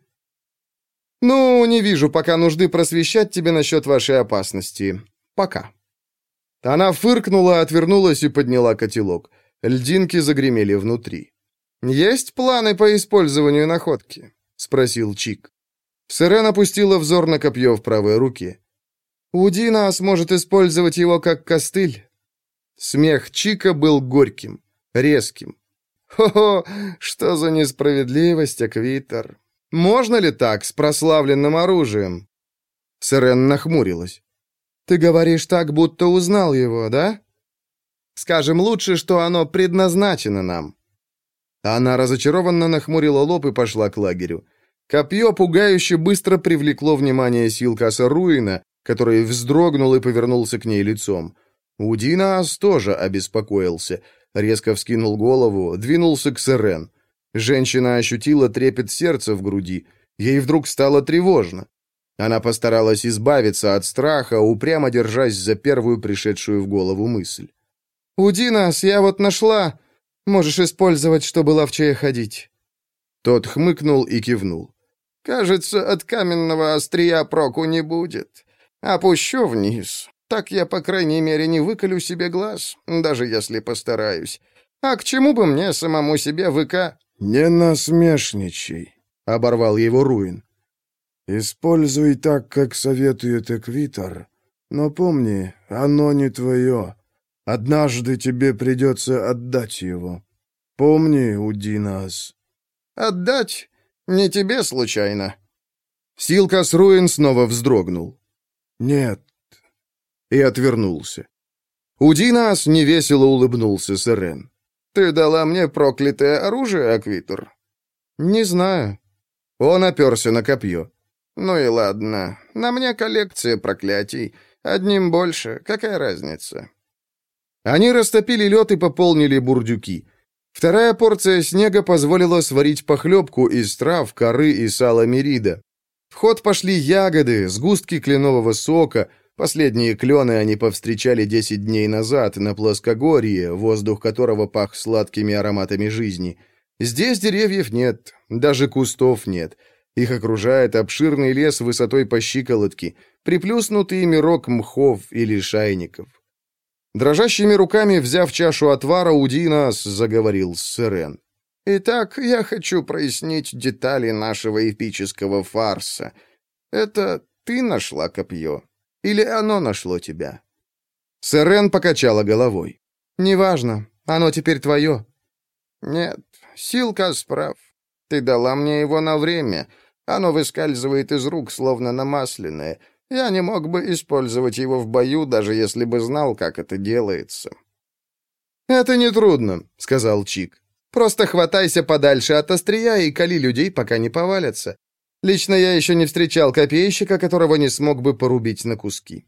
«Ну, не вижу пока нужды просвещать тебе насчет вашей опасности. Пока». Она фыркнула, отвернулась и подняла котелок. Льдинки загремели внутри. «Есть планы по использованию находки?» — спросил Чик. Сырен опустила взор на копье в правой руке. «Удина сможет использовать его как костыль». Смех Чика был горьким, резким. «Хо-хо, что за несправедливость, Аквитер! Можно ли так, с прославленным оружием?» Сырен нахмурилась. «Ты говоришь так, будто узнал его, да? Скажем лучше, что оно предназначено нам». Она разочарованно нахмурила лоб и пошла к лагерю. Копье пугающе быстро привлекло внимание Силкаса Руина, который вздрогнул и повернулся к ней лицом. Удинаас тоже обеспокоился. Резко вскинул голову, двинулся к Сэрен. Женщина ощутила трепет сердца в груди. Ей вдруг стало тревожно. Она постаралась избавиться от страха, упрямо держась за первую пришедшую в голову мысль. «Удинаас, я вот нашла. Можешь использовать, чтобы ловчее ходить». Тот хмыкнул и кивнул. «Кажется, от каменного острия проку не будет. Опущу вниз. Так я, по крайней мере, не выколю себе глаз, даже если постараюсь. А к чему бы мне самому себе выка...» «Не насмешничай», — оборвал его Руин. «Используй так, как советует Эквитор. Но помни, оно не твое. Однажды тебе придется отдать его. Помни, Удинаас». «Отдать? Не тебе, случайно?» Силкас Руин снова вздрогнул. «Нет». И отвернулся. Удинаас невесело улыбнулся Сэрен. «Ты дала мне проклятое оружие, Эквитор?» «Не знаю». Он оперся на копье. «Ну и ладно. На мне коллекция проклятий. Одним больше. Какая разница?» Они растопили лед и пополнили бурдюки. Вторая порция снега позволила сварить похлебку из трав, коры и сала мирида. В ход пошли ягоды, сгустки кленового сока. Последние клены они повстречали десять дней назад на плоскогорье, воздух которого пах сладкими ароматами жизни. Здесь деревьев нет, даже кустов нет. Их окружает обширный лес высотой по щиколотки, приплюснутый мирок мхов или шайников. Дрожащими руками, взяв чашу отвара, Удинаас заговорил с Сэрен. «Итак, я хочу прояснить детали нашего эпического фарса. Это ты нашла копье? Или оно нашло тебя?» Сэрен покачала головой. «Неважно, оно теперь твое». «Нет, Силкас прав. Ты дала мне его на время. Оно выскальзывает из рук, словно намасленное. Я не мог бы использовать его в бою, даже если бы знал, как это делается». «Это нетрудно», — сказал Чик. «Просто хватайся подальше от острия и кали людей, пока не повалятся. Лично я еще не встречал копейщика, которого не смог бы порубить на куски».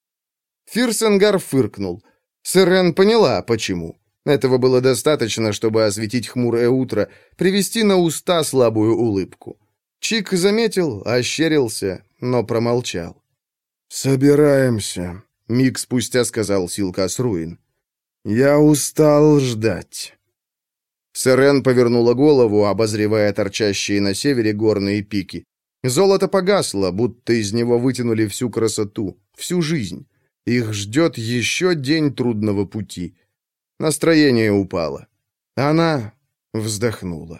Фирсенгар фыркнул. Сэрен поняла, почему. Этого было достаточно, чтобы осветить хмурое утро, привести на уста слабую улыбку. Чик заметил, ощерился, но промолчал. «Собираемся», — миг спустя сказал Силкас Руин. «Я устал ждать». Сэрен повернула голову, обозревая торчащие на севере горные пики. Золото погасло, будто из него вытянули всю красоту, всю жизнь. Их ждет еще день трудного пути. Настроение упало. Она вздохнула.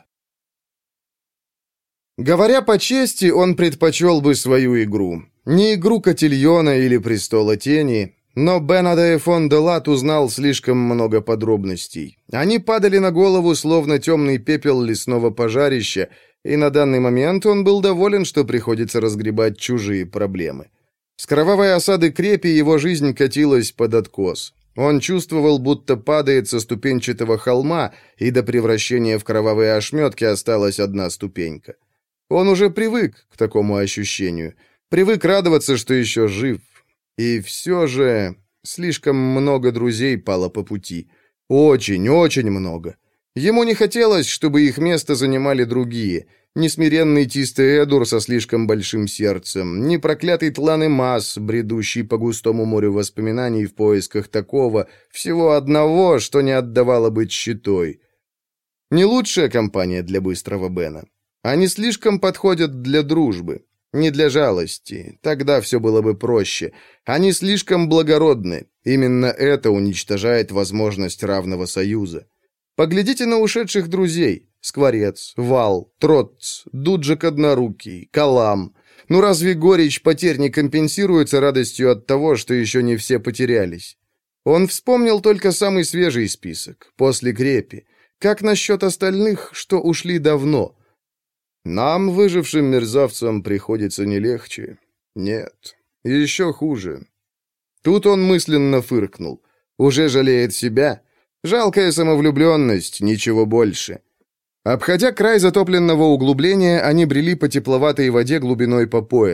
Говоря по чести, он предпочел бы свою игру. Не игру Котильона или Престола Тени, но Бенаде фон де Лат узнал слишком много подробностей. Они падали на голову, словно темный пепел лесного пожарища, и на данный момент он был доволен, что приходится разгребать чужие проблемы. С кровавой осады крепи его жизнь катилась под откос. Он чувствовал, будто падает со ступенчатого холма, и до превращения в кровавые ошметки осталась одна ступенька. Он уже привык к такому ощущению, привык радоваться, что еще жив. И все же слишком много друзей пало по пути. Очень, очень много. Ему не хотелось, чтобы их место занимали другие. Ни смиренный Тисте Эдур со слишком большим сердцем, ни проклятый Тлан Эмас, бредущий по густому морю воспоминаний в поисках такого, всего одного, что не отдавало быть щитой. Не лучшая компания для быстрого Бена. Они слишком подходят для дружбы, не для жалости, тогда все было бы проще. Они слишком благородны, именно это уничтожает возможность равного союза. Поглядите на ушедших друзей. Скворец, Вал, Тротц, Дуджик Однорукий, Калам. Ну разве горечь потерь не компенсируется радостью от того, что еще не все потерялись? Он вспомнил только самый свежий список, после крепи. Как насчет остальных, что ушли давно? Нам, выжившим мерзавцам, приходится не легче. Нет, еще хуже. Тут он мысленно фыркнул. Уже жалеет себя? Жалкая самовлюбленность, ничего больше. Обходя край затопленного углубления, они брели по тепловатой воде глубиной по пояс.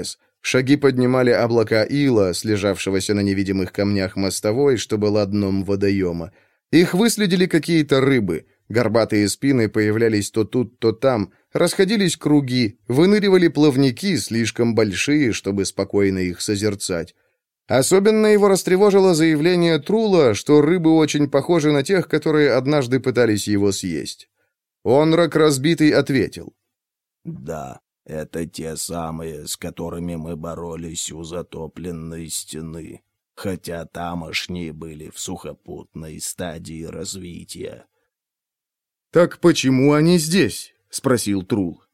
Шаги поднимали облака ила, слежавшегося на невидимых камнях мостовой, что было дном водоема. Их выследили какие-то рыбы. Горбатые спины появлялись то тут, то там. Расходились круги, выныривали плавники, слишком большие, чтобы спокойно их созерцать. Особенно его растревожило заявление Трула, что рыбы очень похожи на тех, которые однажды пытались его съесть. Онрак разбитый ответил. «Да, это те самые, с которыми мы боролись у затопленной стены, хотя тамошние были в сухопутной стадии развития». «Так почему они здесь?» — спросил Трул.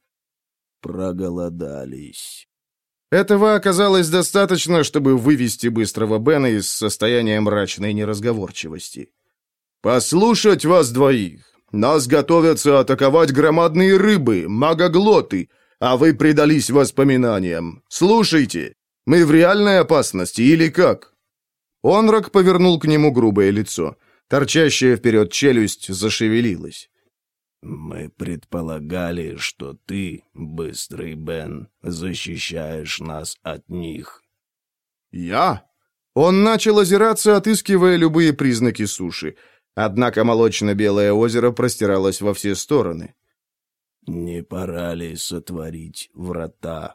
«Проголодались». Этого оказалось достаточно, чтобы вывести быстрого Бена из состояния мрачной неразговорчивости. «Послушать вас двоих! Нас готовятся атаковать громадные рыбы, магоглоты, а вы предались воспоминаниям. Слушайте, мы в реальной опасности или как?» Онрак повернул к нему грубое лицо. Торчащая вперед челюсть зашевелилась. «Мы предполагали, что ты, быстрый Бен, защищаешь нас от них». «Я?» Он начал озираться, отыскивая любые признаки суши. Однако молочно-белое озеро простиралось во все стороны. «Не пора ли сотворить врата?»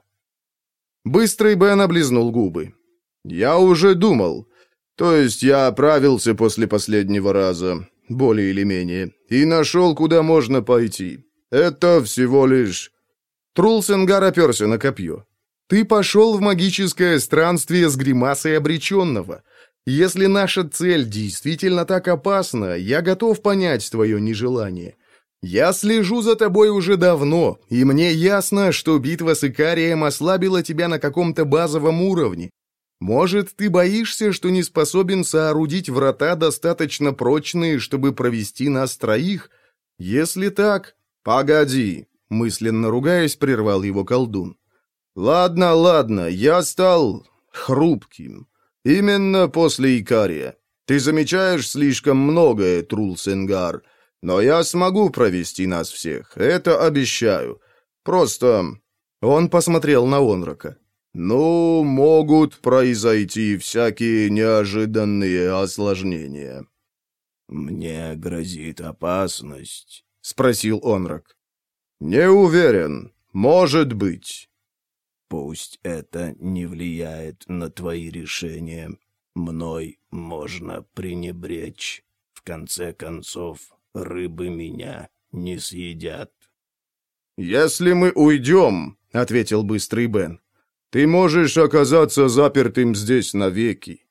Быстрый Бен облизнул губы. «Я уже думал. То есть я оправился после последнего раза, более или менее, и нашел, куда можно пойти. Это всего лишь...» Трулсенгар оперся на копье. «Ты пошел в магическое странствие с гримасой обреченного. Если наша цель действительно так опасна, я готов понять твое нежелание. Я слежу за тобой уже давно, и мне ясно, что битва с Икарием ослабила тебя на каком-то базовом уровне. Может, ты боишься, что не способен соорудить врата достаточно прочные, чтобы провести нас троих? Если так...» «Погоди», — мысленно ругаясь, прервал его колдун. «Ладно, ладно, я стал хрупким. Именно после Икария. Ты замечаешь слишком многое, Трулсенгар, но я смогу провести нас всех, это обещаю. Просто...» Он посмотрел на Онрака. «Ну, могут произойти всякие неожиданные осложнения». «Мне грозит опасность?» — спросил Онрак. «Не уверен. Может быть». «Пусть это не влияет на твои решения. Мной можно пренебречь. В конце концов, рыбы меня не съедят». «Если мы уйдем, — ответил быстрый Бен, — ты можешь оказаться запертым здесь навеки».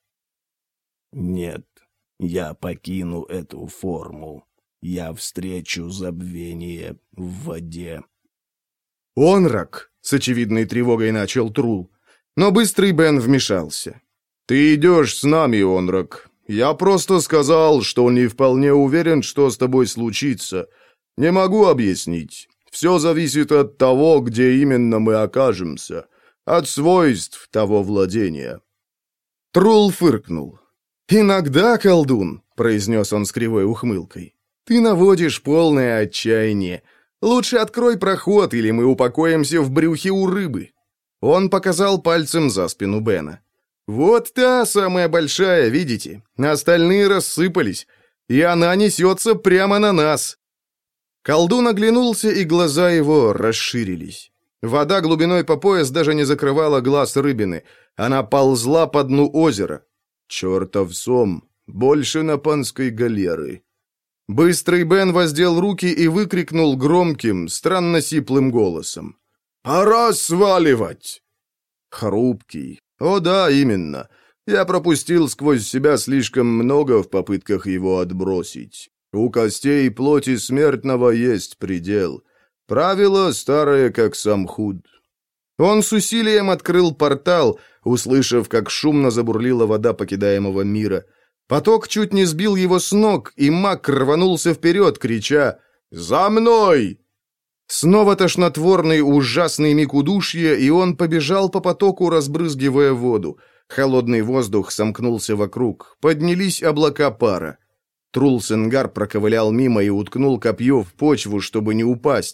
«Нет, я покину эту форму. Я встречу забвение в воде». «Онрак!» — с очевидной тревогой начал Трул. Но быстрый Бен вмешался. «Ты идешь с нами, Онрак. Я просто сказал, что не вполне уверен, что с тобой случится. Не могу объяснить. Все зависит от того, где именно мы окажемся. От свойств того владения». Трул фыркнул. «Иногда, колдун», — произнес он с кривой ухмылкой, — «ты наводишь полное отчаяние. Лучше открой проход, или мы упокоимся в брюхе у рыбы». Он показал пальцем за спину Бена. «Вот та самая большая, видите? Остальные рассыпались, и она несется прямо на нас». Колдун оглянулся, и глаза его расширились. Вода глубиной по пояс даже не закрывала глаз рыбины. Она ползла по дну озера. «Чертов сом! Больше на панской галеры!» Быстрый Бен воздел руки и выкрикнул громким, странно сиплым голосом. «Пора сваливать!» Хрупкий. О да, именно. Я пропустил сквозь себя слишком много в попытках его отбросить. У костей и плоти смертного есть предел. Правило старое, как сам худ. Он с усилием открыл портал, услышав, как шумно забурлила вода покидаемого мира. Поток чуть не сбил его с ног, и маг рванулся вперед, крича «За мной!». Снова тошнотворный ужасный миг удушья, и он побежал по потоку, разбрызгивая воду. Холодный воздух сомкнулся вокруг, поднялись облака пара. Трулсенгар проковылял мимо и уткнул копье в почву, чтобы не упасть.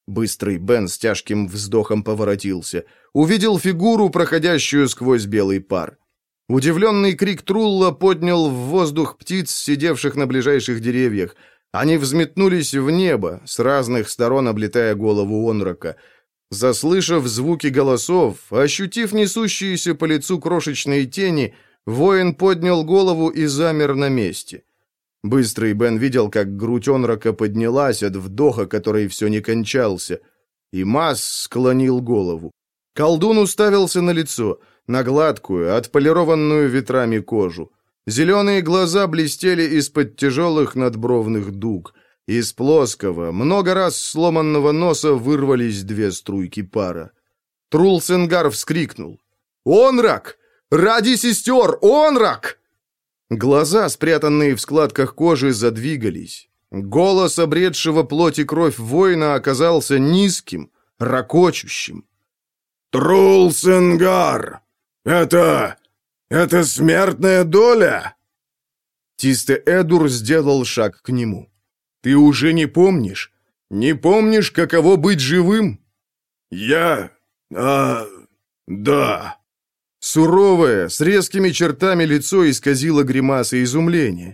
Быстрый Бен с тяжким вздохом поворотился. Увидел фигуру, проходящую сквозь белый пар. Удивленный крик Трулла поднял в воздух птиц, сидевших на ближайших деревьях. Они взметнулись в небо, с разных сторон облетая голову Онрака. Заслышав звуки голосов, ощутив несущиеся по лицу крошечные тени, воин поднял голову и замер на месте. Быстрый Бен видел, как грудь Онрака поднялась от вдоха, который все не кончался, и Мас склонил голову. Колдун уставился на лицо, на гладкую, отполированную ветрами кожу. Зеленые глаза блестели из-под тяжелых надбровных дуг. Из плоского, много раз сломанного носа вырвались две струйки пара. Трул-Сенгар вскрикнул. «Онрак! Ради сестер! Онрак!» Глаза, спрятанные в складках кожи, задвигались. Голос обретшего плоть и кровь воина оказался низким, ракочущим. «Трул-Сенгар! Это... это смертная доля?» Тисте-Эдур сделал шаг к нему. «Ты уже не помнишь? Не помнишь, каково быть живым?» «Я... а... да...» Суровое, с резкими чертами лицо исказило гримаса изумления.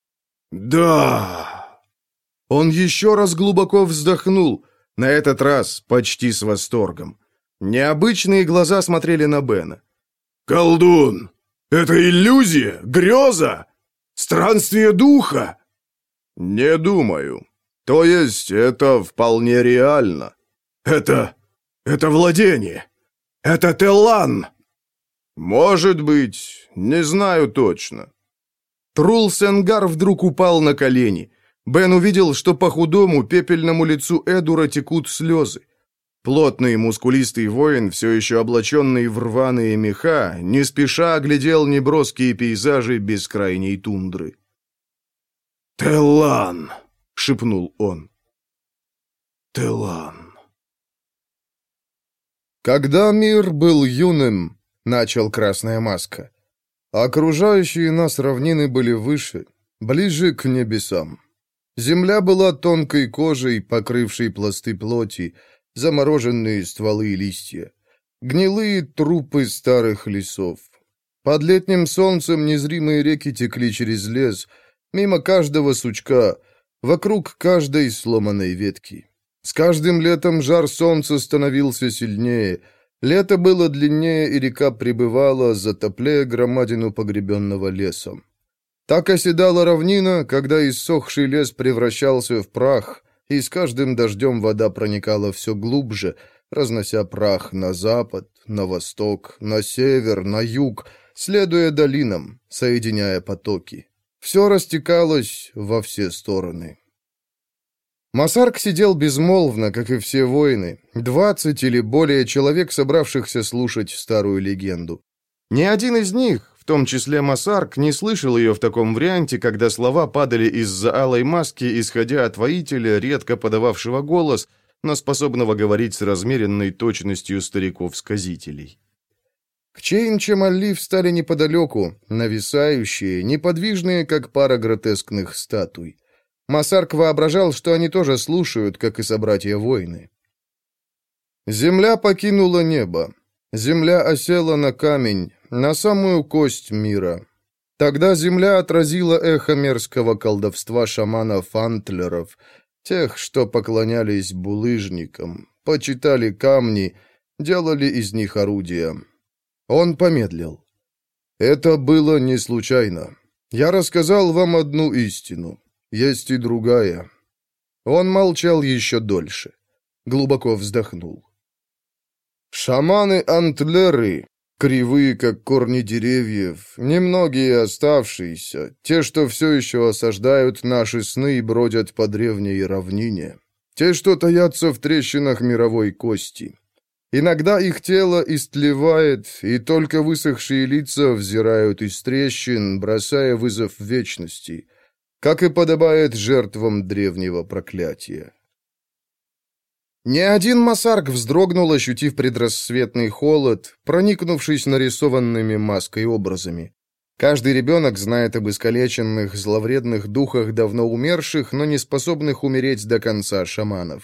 «Да...» Он еще раз глубоко вздохнул, на этот раз почти с восторгом. Необычные глаза смотрели на Бена. «Колдун! Это иллюзия? Греза? Странствие духа?» «Не думаю. То есть это вполне реально». «Это... это владение. Это Теллан». «Может быть, не знаю точно». Трул-Сенгар вдруг упал на колени. Бен увидел, что по худому, пепельному лицу Эдура текут слезы. Плотный, мускулистый воин, все еще облаченный в рваные меха, не спеша оглядел неброские пейзажи бескрайней тундры. «Теллан!» — шепнул он. «Теллан!» «Когда мир был юным, — начал Красная Маска, — окружающие нас равнины были выше, ближе к небесам. Земля была тонкой кожей, покрывшей пласты плоти, замороженные стволы и листья, гнилые трупы старых лесов. Под летним солнцем незримые реки текли через лес, мимо каждого сучка, вокруг каждой сломанной ветки. С каждым летом жар солнца становился сильнее, лето было длиннее, и река прибывала, затопляя громадину погребенного лесом. Так оседала равнина, когда иссохший лес превращался в прах, и с каждым дождем вода проникала все глубже, разнося прах на запад, на восток, на север, на юг, следуя долинам, соединяя потоки. Все растекалось во все стороны. Масарк сидел безмолвно, как и все воины, двадцать или более человек, собравшихся слушать старую легенду. Ни один из них, в том числе Масарк, не слышал ее в таком варианте, когда слова падали из-за алой маски, исходя от воителя, редко подававшего голос, но способного говорить с размеренной точностью стариков-сказителей. Кчейн Чемалли встали неподалеку, нависающие, неподвижные, как пара гротескных статуй. Масарк воображал, что они тоже слушают, как и собратья-воины. Земля покинула небо. Земля осела на камень, на самую кость мира. Тогда земля отразила эхо мерзкого колдовства шаманов-антлеров, тех, что поклонялись булыжникам, почитали камни, делали из них орудия. Он помедлил. Это было не случайно. Я рассказал вам одну истину. Есть и другая. Он молчал еще дольше. Глубоко вздохнул. Шаманы-антлеры, кривые, как корни деревьев, немногие оставшиеся, те, что все еще осаждают наши сны и бродят по древней равнине, те, что таятся в трещинах мировой кости. Иногда их тело истлевает, и только высохшие лица взирают из трещин, бросая вызов вечности, как и подобает жертвам древнего проклятия. Ни один Масарк вздрогнул, ощутив предрассветный холод, проникнувшись нарисованными маской образами. Каждый ребенок знает об искалеченных, зловредных духах давно умерших, но не способных умереть до конца шаманов.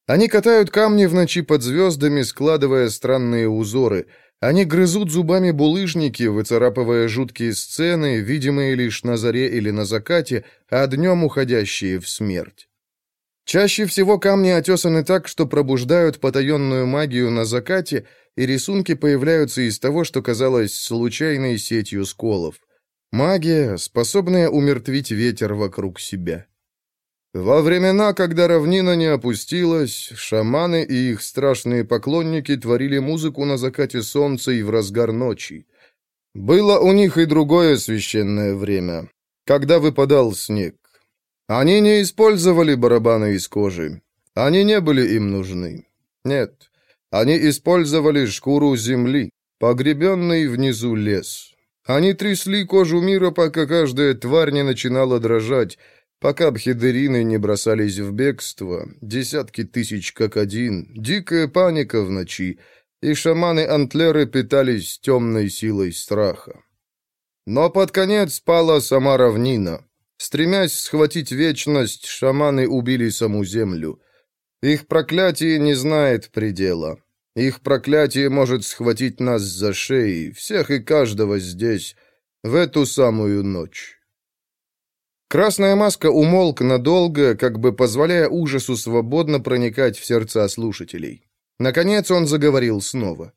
Они катают камни в ночи под звездами, складывая странные узоры. Они грызут зубами булыжники, выцарапывая жуткие сцены, видимые лишь на заре или на закате, а днем уходящие в смерть. Чаще всего камни отесаны так, что пробуждают потаенную магию на закате, и рисунки появляются из того, что казалось случайной сетью сколов. Магия, способная умертвить ветер вокруг себя. Во времена, когда равнина не опустилась, шаманы и их страшные поклонники творили музыку на закате солнца и в разгар ночи. Было у них и другое священное время, когда выпадал снег. Они не использовали барабаны из кожи. Они не были им нужны. Нет, они использовали шкуру земли, погребенный внизу лес. Они трясли кожу мира, пока каждая тварь не начинала дрожать, пока бхедерины не бросались в бегство, десятки тысяч как один, дикая паника в ночи, и шаманы-антлеры питались темной силой страха. Но под конец пала сама равнина. Стремясь схватить вечность, шаманы убили саму землю. Их проклятие не знает предела. Их проклятие может схватить нас за шеи, всех и каждого здесь, в эту самую ночь. Красная маска умолк надолго, как бы позволяя ужасу свободно проникать в сердца слушателей. Наконец он заговорил снова.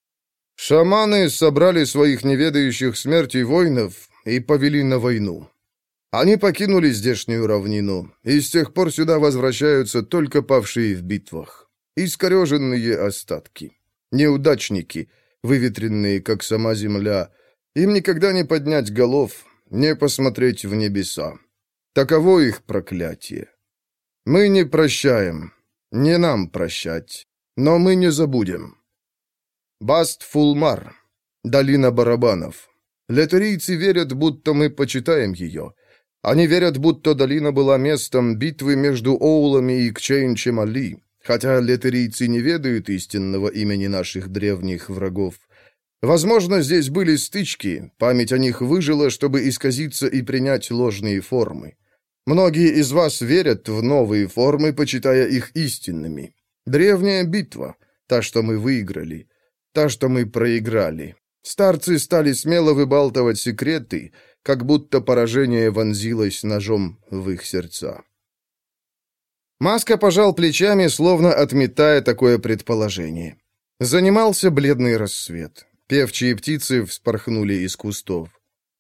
Шаманы собрали своих неведающих смерти воинов и повели на войну. Они покинули здешнюю равнину, и с тех пор сюда возвращаются только павшие в битвах. Искореженные остатки. Неудачники, выветренные, как сама земля. Им никогда не поднять голов, не посмотреть в небеса. Таково их проклятие. Мы не прощаем, не нам прощать, но мы не забудем. Баст-Фулмар, долина барабанов. Летарийцы верят, будто мы почитаем ее. Они верят, будто долина была местом битвы между Оулами и Кчейн-Чемали, хотя летарийцы не ведают истинного имени наших древних врагов. Возможно, здесь были стычки, память о них выжила, чтобы исказиться и принять ложные формы. Многие из вас верят в новые формы, почитая их истинными. Древняя битва, та, что мы выиграли, та, что мы проиграли. Старцы стали смело выбалтывать секреты, как будто поражение вонзилось ножом в их сердца. Маска пожал плечами, словно отметая такое предположение. Занимался бледный рассвет. Певчие птицы вспорхнули из кустов.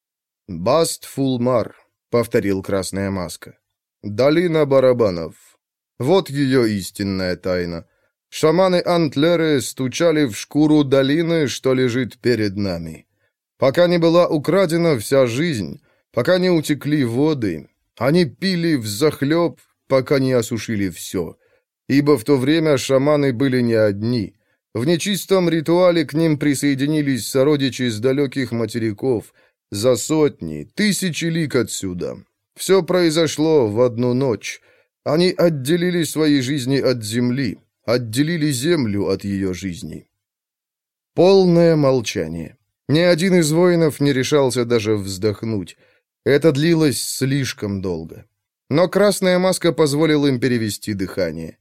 «Баст-Фулмар», — повторил Красная Маска. «Долина барабанов. Вот ее истинная тайна. Шаманы-антлеры стучали в шкуру долины, что лежит перед нами. Пока не была украдена вся жизнь, пока не утекли воды, они пили взахлеб, пока не осушили все. Ибо в то время шаманы были не одни. В нечистом ритуале к ним присоединились сородичи с далеких материков, за сотни, тысячи лиг отсюда. Все произошло в одну ночь. Они отделили свои жизни от земли, отделили землю от ее жизни. Полное молчание. Ни один из воинов не решался даже вздохнуть. Это длилось слишком долго. Но Красная Маска позволила им перевести дыхание.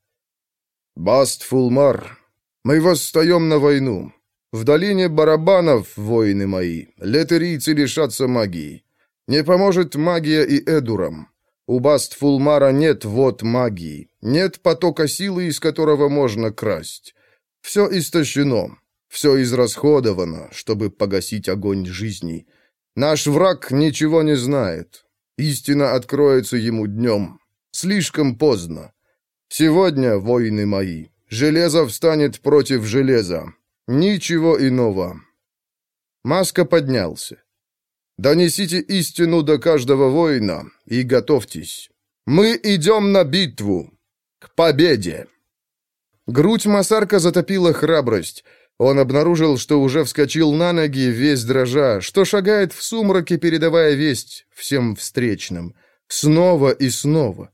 «Баст-Фулмар, мы восстаем на войну. В долине барабанов, воины мои, летарийцы лишатся магии. Не поможет магия и Эдурам. У Баст-Фулмара нет вод магии, нет потока силы, из которого можно красть. Все истощено». Все израсходовано, чтобы погасить огонь жизни. Наш враг ничего не знает. Истина откроется ему днем. Слишком поздно. Сегодня, воины мои, железо встанет против железа. Ничего иного. Маска поднялся. Донесите истину до каждого воина и готовьтесь. Мы идем на битву. К победе. Грудь Масарка затопила храбрость. Он обнаружил, что уже вскочил на ноги, весь дрожа, что шагает в сумраке, передавая весть всем встречным. Снова и снова.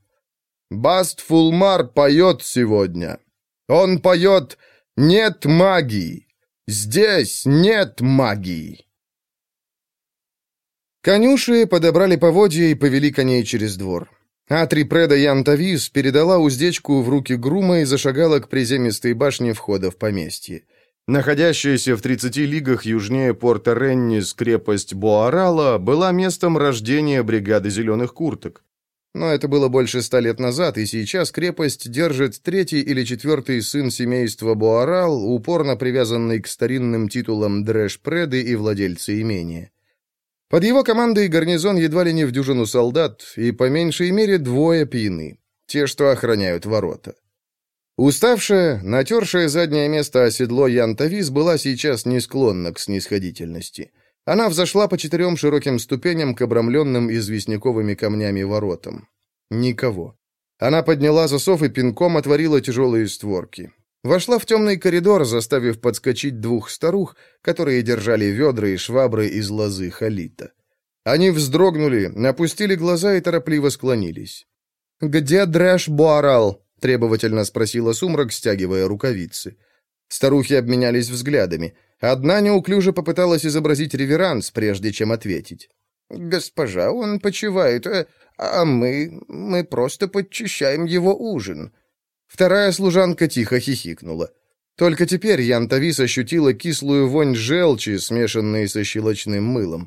Баст-Фулмар поет сегодня. Он поет «Нет магии! Здесь нет магии!» Конюши подобрали поводья и повели коней через двор. Атри Преда Янтавис передала уздечку в руки грума и зашагала к приземистой башне входа в поместье. Находящаяся в тридцати лигах южнее порта Реннис крепость Боарала была местом рождения бригады зеленых курток. Но это было больше ста лет назад, и сейчас крепость держит третий или четвертый сын семейства Боарал, упорно привязанный к старинным титулам Дрэш-Преды и владельца имения. Под его командой гарнизон едва ли не в дюжину солдат, и по меньшей мере двое пьяны, те, что охраняют ворота. Уставшая, натершая заднее место о седло Янтавис была сейчас не склонна к снисходительности. Она взошла по четырем широким ступеням к обрамленным известняковыми камнями воротам. Никого. Она подняла засов и пинком отворила тяжелые створки. Вошла в темный коридор, заставив подскочить двух старух, которые держали ведра и швабры из лозы халита. Они вздрогнули, опустили глаза и торопливо склонились. «Где Дрэш Боарал?» — требовательно спросила Сумрак, стягивая рукавицы. Старухи обменялись взглядами. Одна неуклюже попыталась изобразить реверанс, прежде чем ответить. «Госпожа, он почивает, а мы... мы просто подчищаем его ужин». Вторая служанка тихо хихикнула. Только теперь Янтавис ощутила кислую вонь желчи, смешанной со щелочным мылом.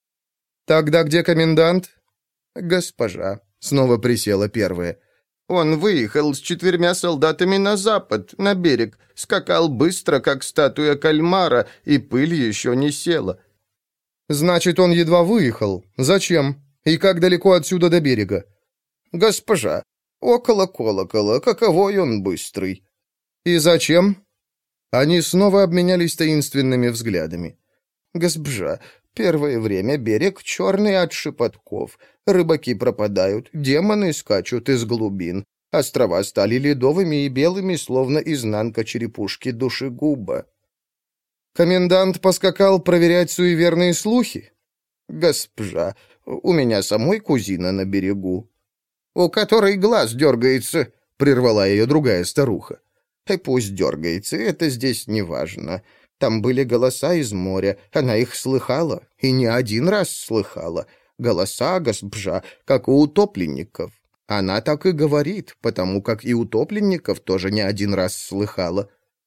«Тогда где комендант?» «Госпожа», — снова присела первая. «Он выехал с четырьмя солдатами на запад, на берег, скакал быстро, как статуя кальмара, и пыль еще не села». «Значит, он едва выехал. Зачем? И как далеко отсюда до берега?» «Госпожа, около колокола, каковой он быстрый». «И зачем?» Они снова обменялись таинственными взглядами. «Госпожа, первое время берег черный от шепотков. Рыбаки пропадают, демоны скачут из глубин. Острова стали ледовыми и белыми, словно изнанка черепушки душегуба». «Комендант поскакал проверять суеверные слухи?» «Госпожа, у меня самой кузина на берегу». «У которой глаз дергается», — прервала ее другая старуха. «И пусть дергается, это здесь не важно. Там были голоса из моря, она их слыхала, и не один раз слыхала. Голоса, госпожа, как у утопленников. Она так и говорит, потому как и утопленников тоже не один раз слыхала».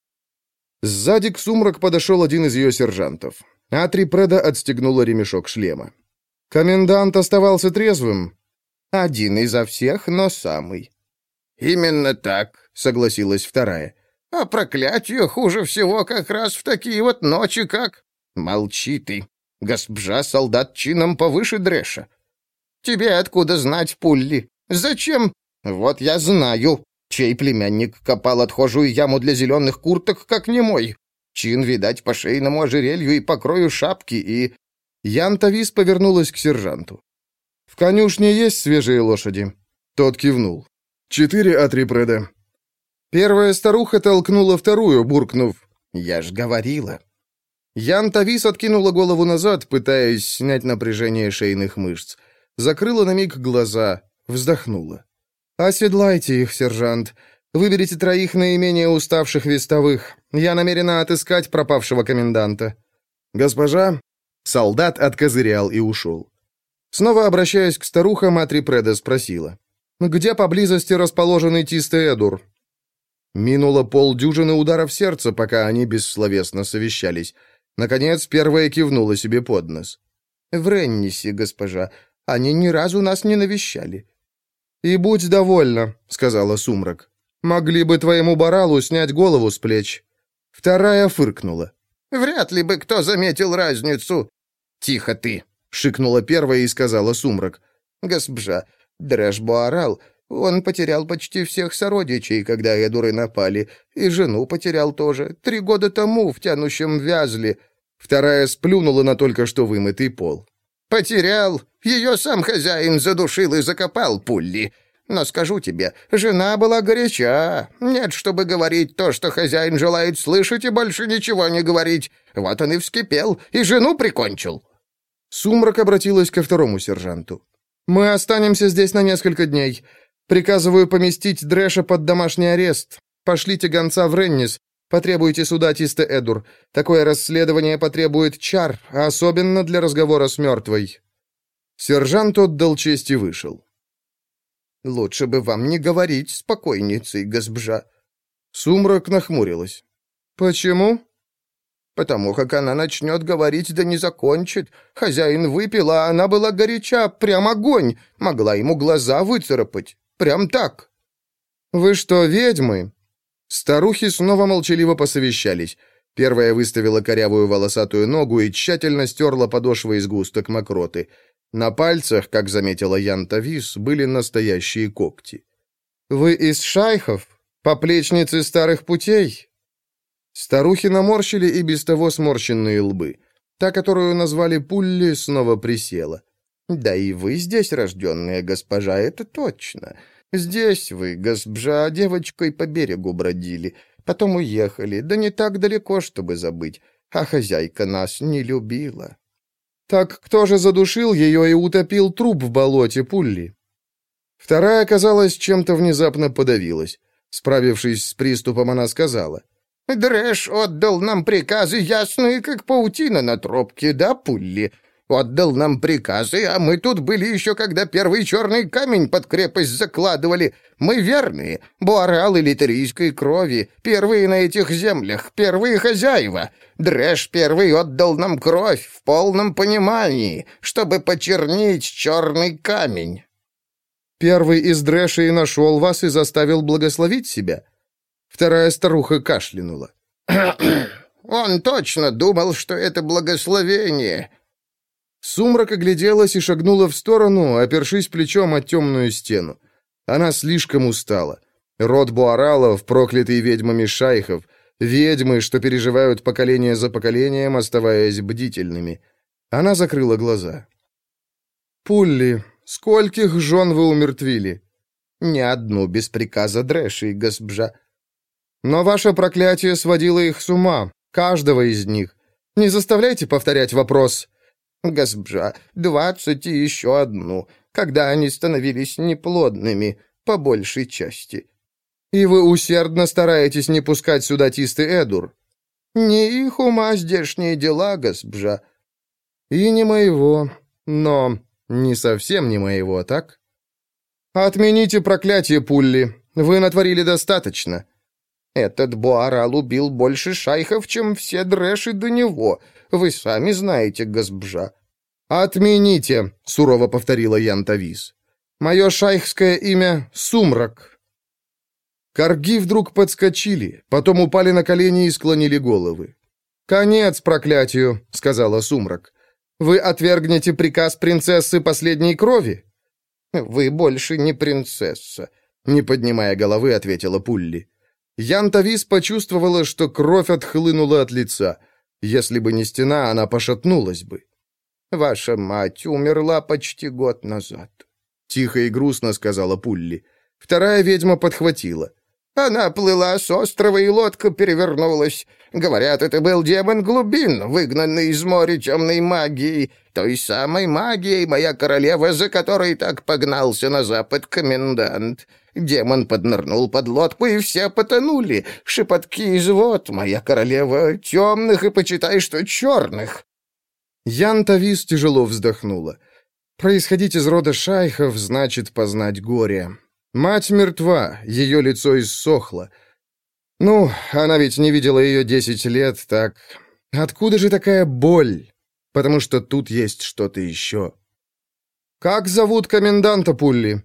Сзади к Сумрак подошел один из ее сержантов. Атри Преда отстегнула ремешок шлема. «Комендант оставался трезвым?» «Один изо всех, но самый». «Именно так», — согласилась вторая. «А проклятие хуже всего как раз в такие вот ночи, как...» «Молчи ты. Госпожа солдат чином повыше Дрэша». «Тебе откуда знать, Пулли? Зачем?» «Вот я знаю. Чей племянник копал отхожую яму для зеленых курток, как не мой? Чин, видать, по шейному ожерелью и покрою шапки, и...» Янтавис повернулась к сержанту. «В конюшне есть свежие лошади?» Тот кивнул. «Четыре Атри Преда». Первая старуха толкнула вторую, буркнув: «Я ж говорила». Янтавис откинула голову назад, пытаясь снять напряжение шейных мышц. Закрыла на миг глаза, вздохнула. «Оседлайте их, сержант. Выберите троих наименее уставших вестовых. Я намерена отыскать пропавшего коменданта». «Госпожа?» Солдат откозырял и ушел. Снова обращаясь к старухам, Атри Преда спросила: «Где поблизости расположенный Тисте-Эдур?» Минуло полдюжины ударов сердца, пока они бессловесно совещались. Наконец, первая кивнула себе под нос. «В Реннисе, госпожа. Они ни разу нас не навещали». «И будь довольна», — сказала Сумрак. «Могли бы твоему баралу снять голову с плеч». Вторая фыркнула. «Вряд ли бы кто заметил разницу». «Тихо ты», — шикнула первая и сказала Сумрак. «Госпожа, Дрэш Боарал, он потерял почти всех сородичей, когда эдуры напали, и жену потерял тоже, три года тому в тянущем вязле». Вторая сплюнула на только что вымытый пол. «Потерял? Ее сам хозяин задушил и закопал, Пулли. Но скажу тебе, жена была горяча. Нет, чтобы говорить то, что хозяин желает слышать, и больше ничего не говорить. Вот он и вскипел, и жену прикончил». Сумрак обратилась ко второму сержанту. «Мы останемся здесь на несколько дней. Приказываю поместить Дрэша под домашний арест. Пошлите гонца в Реннис. Потребуйте суда Тисте-Эдур. Такое расследование потребует чар, особенно для разговора с мертвой». Сержант отдал честь и вышел. Лучше бы вам не говорить с покойницей, госпожа». Сумрак нахмурилась. «Почему?» «Потому как она начнет говорить, да не закончит. Хозяин выпил, а она была горяча, прям огонь. Могла ему глаза выцарапать. Прям так». «Вы что, ведьмы?» Старухи снова молчаливо посовещались. Первая выставила корявую волосатую ногу и тщательно стерла подошвой сгусток мокроты. На пальцах, как заметила Янта Вис, были настоящие когти. «Вы из шайхов? Поплечницы старых путей?» Старухи наморщили и без того сморщенные лбы. Та, которую назвали Пулли, снова присела. «Да и вы здесь рожденная госпожа, это точно. Здесь вы, госпожа, девочкой по берегу бродили, потом уехали, да не так далеко, чтобы забыть, а хозяйка нас не любила». «Так кто же задушил ее и утопил труп в болоте, Пулли?» Вторая, казалось, чем-то внезапно подавилась. Справившись с приступом, она сказала: «Дрэш отдал нам приказы, ясные, как паутина на тропке, да, Пулли? Отдал нам приказы, а мы тут были еще, когда первый черный камень под крепость закладывали. Мы верные, буоралы литерийской крови, первые на этих землях, первые хозяева. Дрэш первый отдал нам кровь в полном понимании, чтобы почернить черный камень». «Первый из Дрэша и нашел вас и заставил благословить себя?» Вторая старуха кашлянула. «Он точно думал, что это благословение». Сумрак огляделась и шагнула в сторону, опершись плечом о темную стену. Она слишком устала. Род буоралов, проклятый ведьмами шайхов, ведьмы, что переживают поколение за поколением, оставаясь бдительными. Она закрыла глаза. «Пулли, скольких жен вы умертвили?» «Ни одну без приказа Дрэши, госпожа». «Но ваше проклятие сводило их с ума, каждого из них. Не заставляйте повторять вопрос». «Госпожа, двадцать и еще одну, когда они становились неплодными, по большей части». «И вы усердно стараетесь не пускать сюда Тисты Эдур?» «Не их ума здешние дела, госпожа». «И не моего, но не совсем не моего, так?» «Отмените проклятие, Пулли, вы натворили достаточно». «Этот буорал убил больше шайхов, чем все Дрэши до него. Вы сами знаете, госпожа». «Отмените», — сурово повторила Янта Вис. «Мое шайхское имя — Сумрак». Карги вдруг подскочили, потом упали на колени и склонили головы. «Конец проклятию», — сказала Сумрак. «Вы отвергнете приказ принцессы последней крови?» «Вы больше не принцесса», — не поднимая головы, ответила Пулли. Янта Вис почувствовала, что кровь отхлынула от лица. Если бы не стена, она пошатнулась бы. «Ваша мать умерла почти год назад», — тихо и грустно сказала Пулли. Вторая ведьма подхватила. «Она плыла с острова, и лодка перевернулась. Говорят, это был демон глубин, выгнанный из моря темной магией, той самой магией, моя королева, за которой так погнался на запад комендант. Демон поднырнул под лодку, и все потонули. Шепотки из вод, моя королева, темных и, почитай, что черных». Янта Вис тяжело вздохнула. «Происходить из рода шайхов значит познать горе. Мать мертва, ее лицо иссохло. Ну, она ведь не видела ее десять лет, так... Откуда же такая боль? Потому что тут есть что-то еще». «Как зовут коменданта, Пулли?»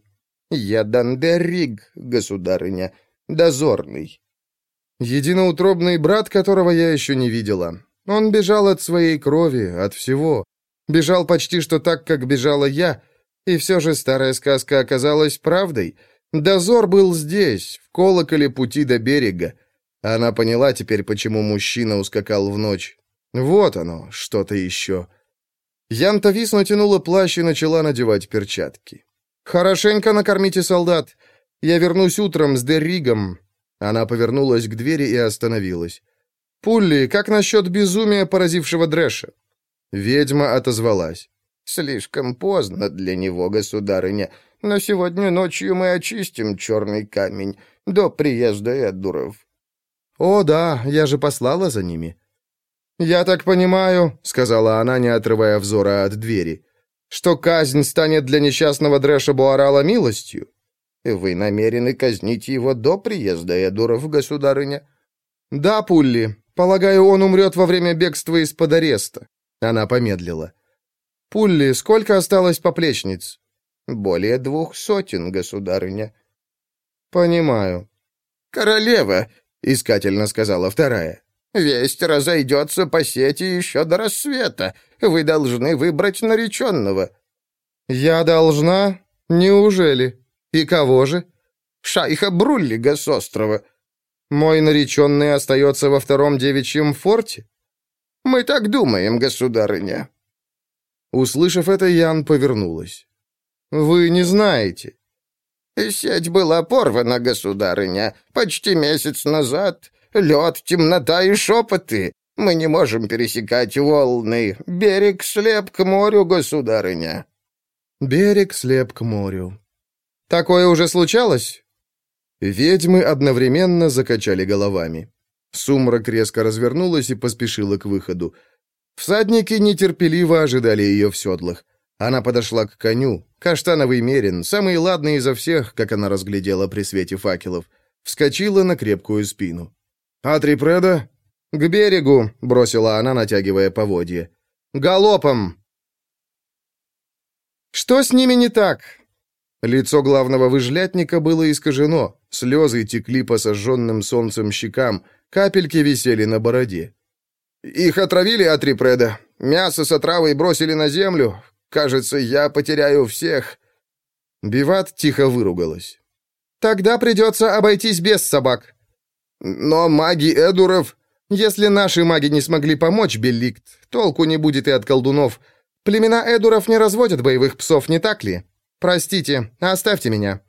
«Ядандериг, государыня, дозорный». «Единоутробный брат, которого я еще не видела. Он бежал от своей крови, от всего. Бежал почти что так, как бежала я. И все же старая сказка оказалась правдой. Дозор был здесь, в колоколе пути до берега. Она поняла теперь, почему мужчина ускакал в ночь. Вот оно, что-то еще». Янта Вис натянула плащ и начала надевать перчатки. «Хорошенько накормите солдат. Я вернусь утром с Дерригом». Она повернулась к двери и остановилась. «Пулли, как насчет безумия, поразившего Дрэша?» Ведьма отозвалась. «Слишком поздно для него, государыня, но сегодня ночью мы очистим черный камень до приезда Эддуров». «О, да, я же послала за ними». «Я так понимаю», — сказала она, не отрывая взора от двери, «что казнь станет для несчастного Дрэша Буорала милостью?» Вы намерены казнить его до приезда Эдуров, государыня?» «Да, Пулли. Полагаю, он умрет во время бегства из-под ареста». Она помедлила. «Пулли, сколько осталось поплечниц?» «Более двух сотен, государыня». «Понимаю». «Королева», — искательно сказала вторая, — «весть разойдется по сети еще до рассвета. Вы должны выбрать нареченного». «Я должна? Неужели? И кого же?» «Шайха Бруллига с острова». «Мой нареченный остается во втором девичьем форте?» «Мы так думаем, государыня». Услышав это, Ян повернулась. «Вы не знаете». «Сеть была порвана, государыня, почти месяц назад. Лед, темнота и шепоты. Мы не можем пересекать волны. Берег слеп к морю, государыня». «Берег слеп к морю». «Такое уже случалось?» Ведьмы одновременно закачали головами. Сумрак резко развернулась и поспешила к выходу. Всадники нетерпеливо ожидали ее в седлах. Она подошла к коню. Каштановый мерин, самый ладный изо всех, как она разглядела при свете факелов, вскочила на крепкую спину. «Атрипреда?» «К берегу», — бросила она, натягивая поводья. «Галопом!» «Что с ними не так?» Лицо главного выжлятника было искажено, слезы текли по сожженным солнцем щекам, капельки висели на бороде. «Их отравили, Атрипреда. Мясо с отравой бросили на землю. Кажется, я потеряю всех». Биват тихо выругалась. «Тогда придется обойтись без собак». «Но маги Эдуров...» «Если наши маги не смогли помочь, Белликт, толку не будет и от колдунов. Племена Эдуров не разводят боевых псов, не так ли? Простите, оставьте меня».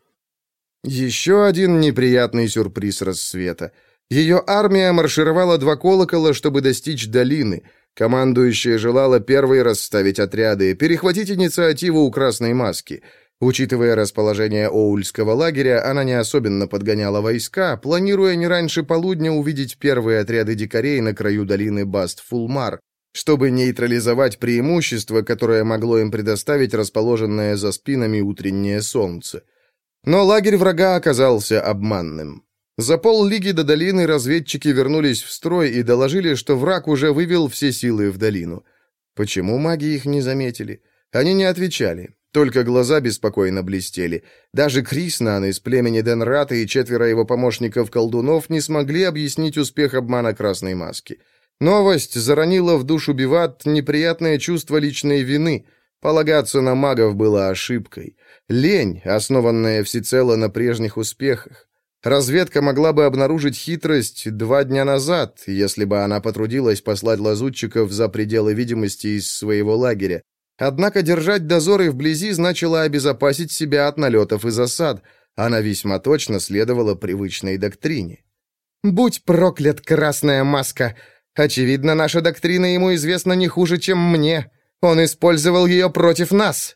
Еще один неприятный сюрприз рассвета. Ее армия маршировала два колокола, чтобы достичь долины. Командующая желала первой расставить отряды, перехватить инициативу у Красной Маски. Учитывая расположение Оульского лагеря, она не особенно подгоняла войска, планируя не раньше полудня увидеть первые отряды дикарей на краю долины Баст-Фулмар, чтобы нейтрализовать преимущество, которое могло им предоставить расположенное за спинами утреннее солнце. Но лагерь врага оказался обманным. За поллиги до долины разведчики вернулись в строй и доложили, что враг уже вывел все силы в долину. Почему маги их не заметили? Они не отвечали, только глаза беспокойно блестели. Даже Криснан из племени Денрата и четверо его помощников-колдунов не смогли объяснить успех обмана Красной Маски. Новость заронила в душу Биват неприятное чувство личной вины. Полагаться на магов было ошибкой. Лень, основанная всецело на прежних успехах. Разведка могла бы обнаружить хитрость два дня назад, если бы она потрудилась послать лазутчиков за пределы видимости из своего лагеря. Однако держать дозоры вблизи значило обезопасить себя от налетов и засад. Она весьма точно следовала привычной доктрине. «Будь проклят, Красная Маска! Очевидно, наша доктрина ему известна не хуже, чем мне. Он использовал ее против нас!»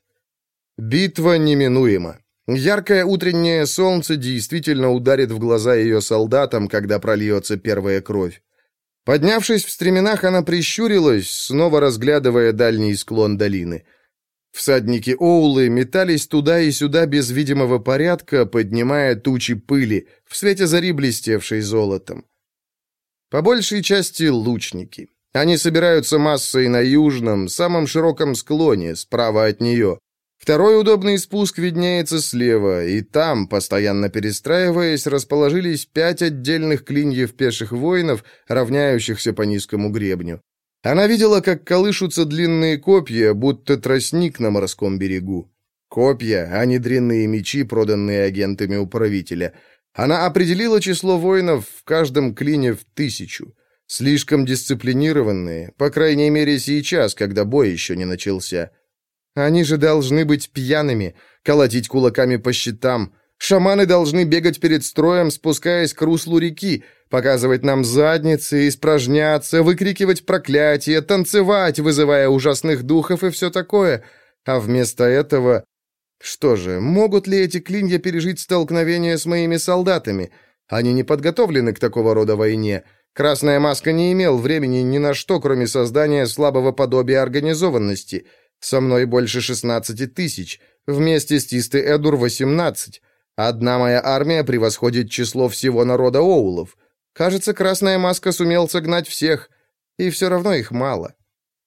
Битва неминуема. Яркое утреннее солнце действительно ударит в глаза ее солдатам, когда прольется первая кровь. Поднявшись в стременах, она прищурилась, снова разглядывая дальний склон долины. Всадники Оулы метались туда и сюда без видимого порядка, поднимая тучи пыли, в свете зари блестевшей золотом. По большей части лучники. Они собираются массой на южном, самом широком склоне, справа от нее. Второй удобный спуск виднеется слева, и там, постоянно перестраиваясь, расположились пять отдельных клиньев пеших воинов, равняющихся по низкому гребню. Она видела, как колышутся длинные копья, будто тростник на морском берегу. Копья, а не дрянные мечи, проданные агентами управителя. Она определила число воинов в каждом клине в тысячу. Слишком дисциплинированные, по крайней мере сейчас, когда бой еще не начался. Они же должны быть пьяными, колотить кулаками по щитам. Шаманы должны бегать перед строем, спускаясь к руслу реки, показывать нам задницы, испражняться, выкрикивать проклятия, танцевать, вызывая ужасных духов и все такое. А вместо этого... Что же, могут ли эти клинья пережить столкновение с моими солдатами? Они не подготовлены к такого рода войне. Красная Маска не имел времени ни на что, кроме создания слабого подобия организованности. Со мной больше шестнадцати тысяч, вместе с Тисты Эдур восемнадцать. Одна моя армия превосходит число всего народа оулов. Кажется, Красная Маска сумел согнать всех, и все равно их мало.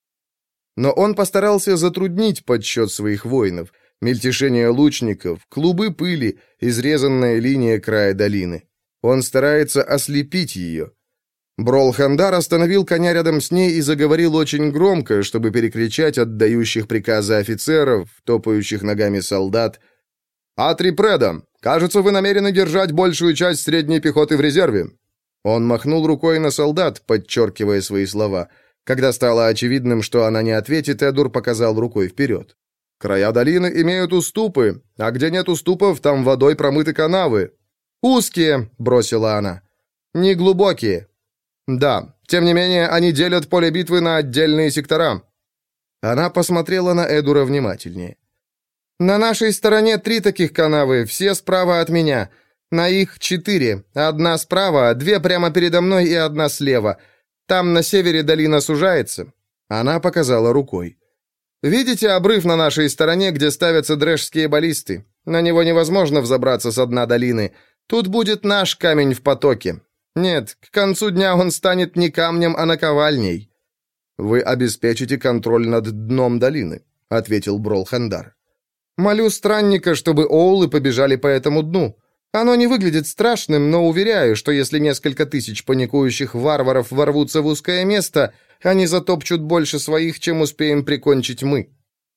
Но он постарался затруднить подсчет своих воинов. Мельтешение лучников, клубы пыли, изрезанная линия края долины. Он старается ослепить ее. Брол-Хандар остановил коня рядом с ней и заговорил очень громко, чтобы перекричать отдающих приказы офицеров, топающих ногами солдат. «Атри-Преда, кажется, вы намерены держать большую часть средней пехоты в резерве». Он махнул рукой на солдат, подчеркивая свои слова. Когда стало очевидным, что она не ответит, Эдур показал рукой вперед. «Края долины имеют уступы, а где нет уступов, там водой промыты канавы». «Узкие», — бросила она. «Неглубокие». «Да, тем не менее, они делят поле битвы на отдельные сектора». Она посмотрела на Эдура внимательнее. «На нашей стороне три таких канавы, все справа от меня. На их четыре. Одна справа, две прямо передо мной и одна слева. Там на севере долина сужается». Она показала рукой. «Видите обрыв на нашей стороне, где ставятся дрэшские баллисты? На него невозможно взобраться с дна долины. Тут будет наш камень в потоке. Нет, к концу дня он станет не камнем, а наковальней». «Вы обеспечите контроль над дном долины», — ответил Брол-Хандар. «Молю странника, чтобы оулы побежали по этому дну. Оно не выглядит страшным, но уверяю, что если несколько тысяч паникующих варваров ворвутся в узкое место, они затопчут больше своих, чем успеем прикончить мы».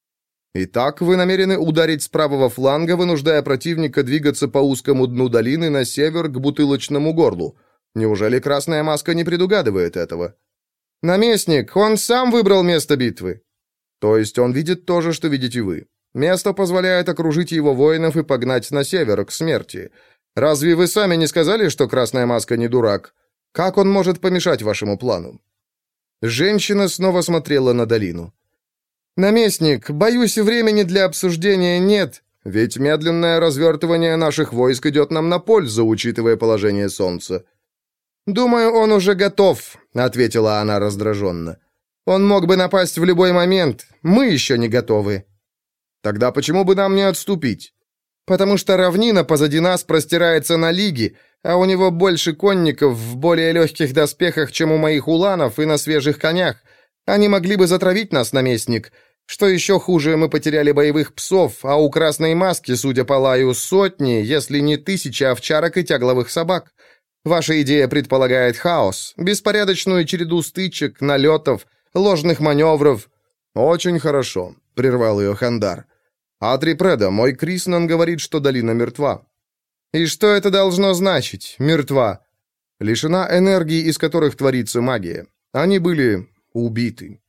«Итак, вы намерены ударить с правого фланга, вынуждая противника двигаться по узкому дну долины на север к бутылочному горлу. Неужели Красная Маска не предугадывает этого?» «Наместник, он сам выбрал место битвы». «То есть он видит то же, что видите вы. Место позволяет окружить его воинов и погнать на север, к смерти. Разве вы сами не сказали, что Красная Маска не дурак? Как он может помешать вашему плану?» Женщина снова смотрела на долину. «Наместник, боюсь, времени для обсуждения нет, ведь медленное развертывание наших войск идет нам на пользу, учитывая положение солнца». «Думаю, он уже готов», — ответила она раздраженно. «Он мог бы напасть в любой момент. Мы еще не готовы». «Тогда почему бы нам не отступить?» «Потому что равнина позади нас простирается на лиги, а у него больше конников в более легких доспехах, чем у моих уланов, и на свежих конях. Они могли бы затравить нас, наместник. Что еще хуже, мы потеряли боевых псов, а у Красной Маски, судя по лаю, сотни, если не тысячи овчарок и тягловых собак. Ваша идея предполагает хаос, беспорядочную череду стычек, налетов, ложных маневров». «Очень хорошо», — прервал ее Хандар. «Атри-Преда, мой Криснан говорит, что долина мертва». «И что это должно значить, мертва?» «Лишена энергии, из которых творится магия. Они были убиты».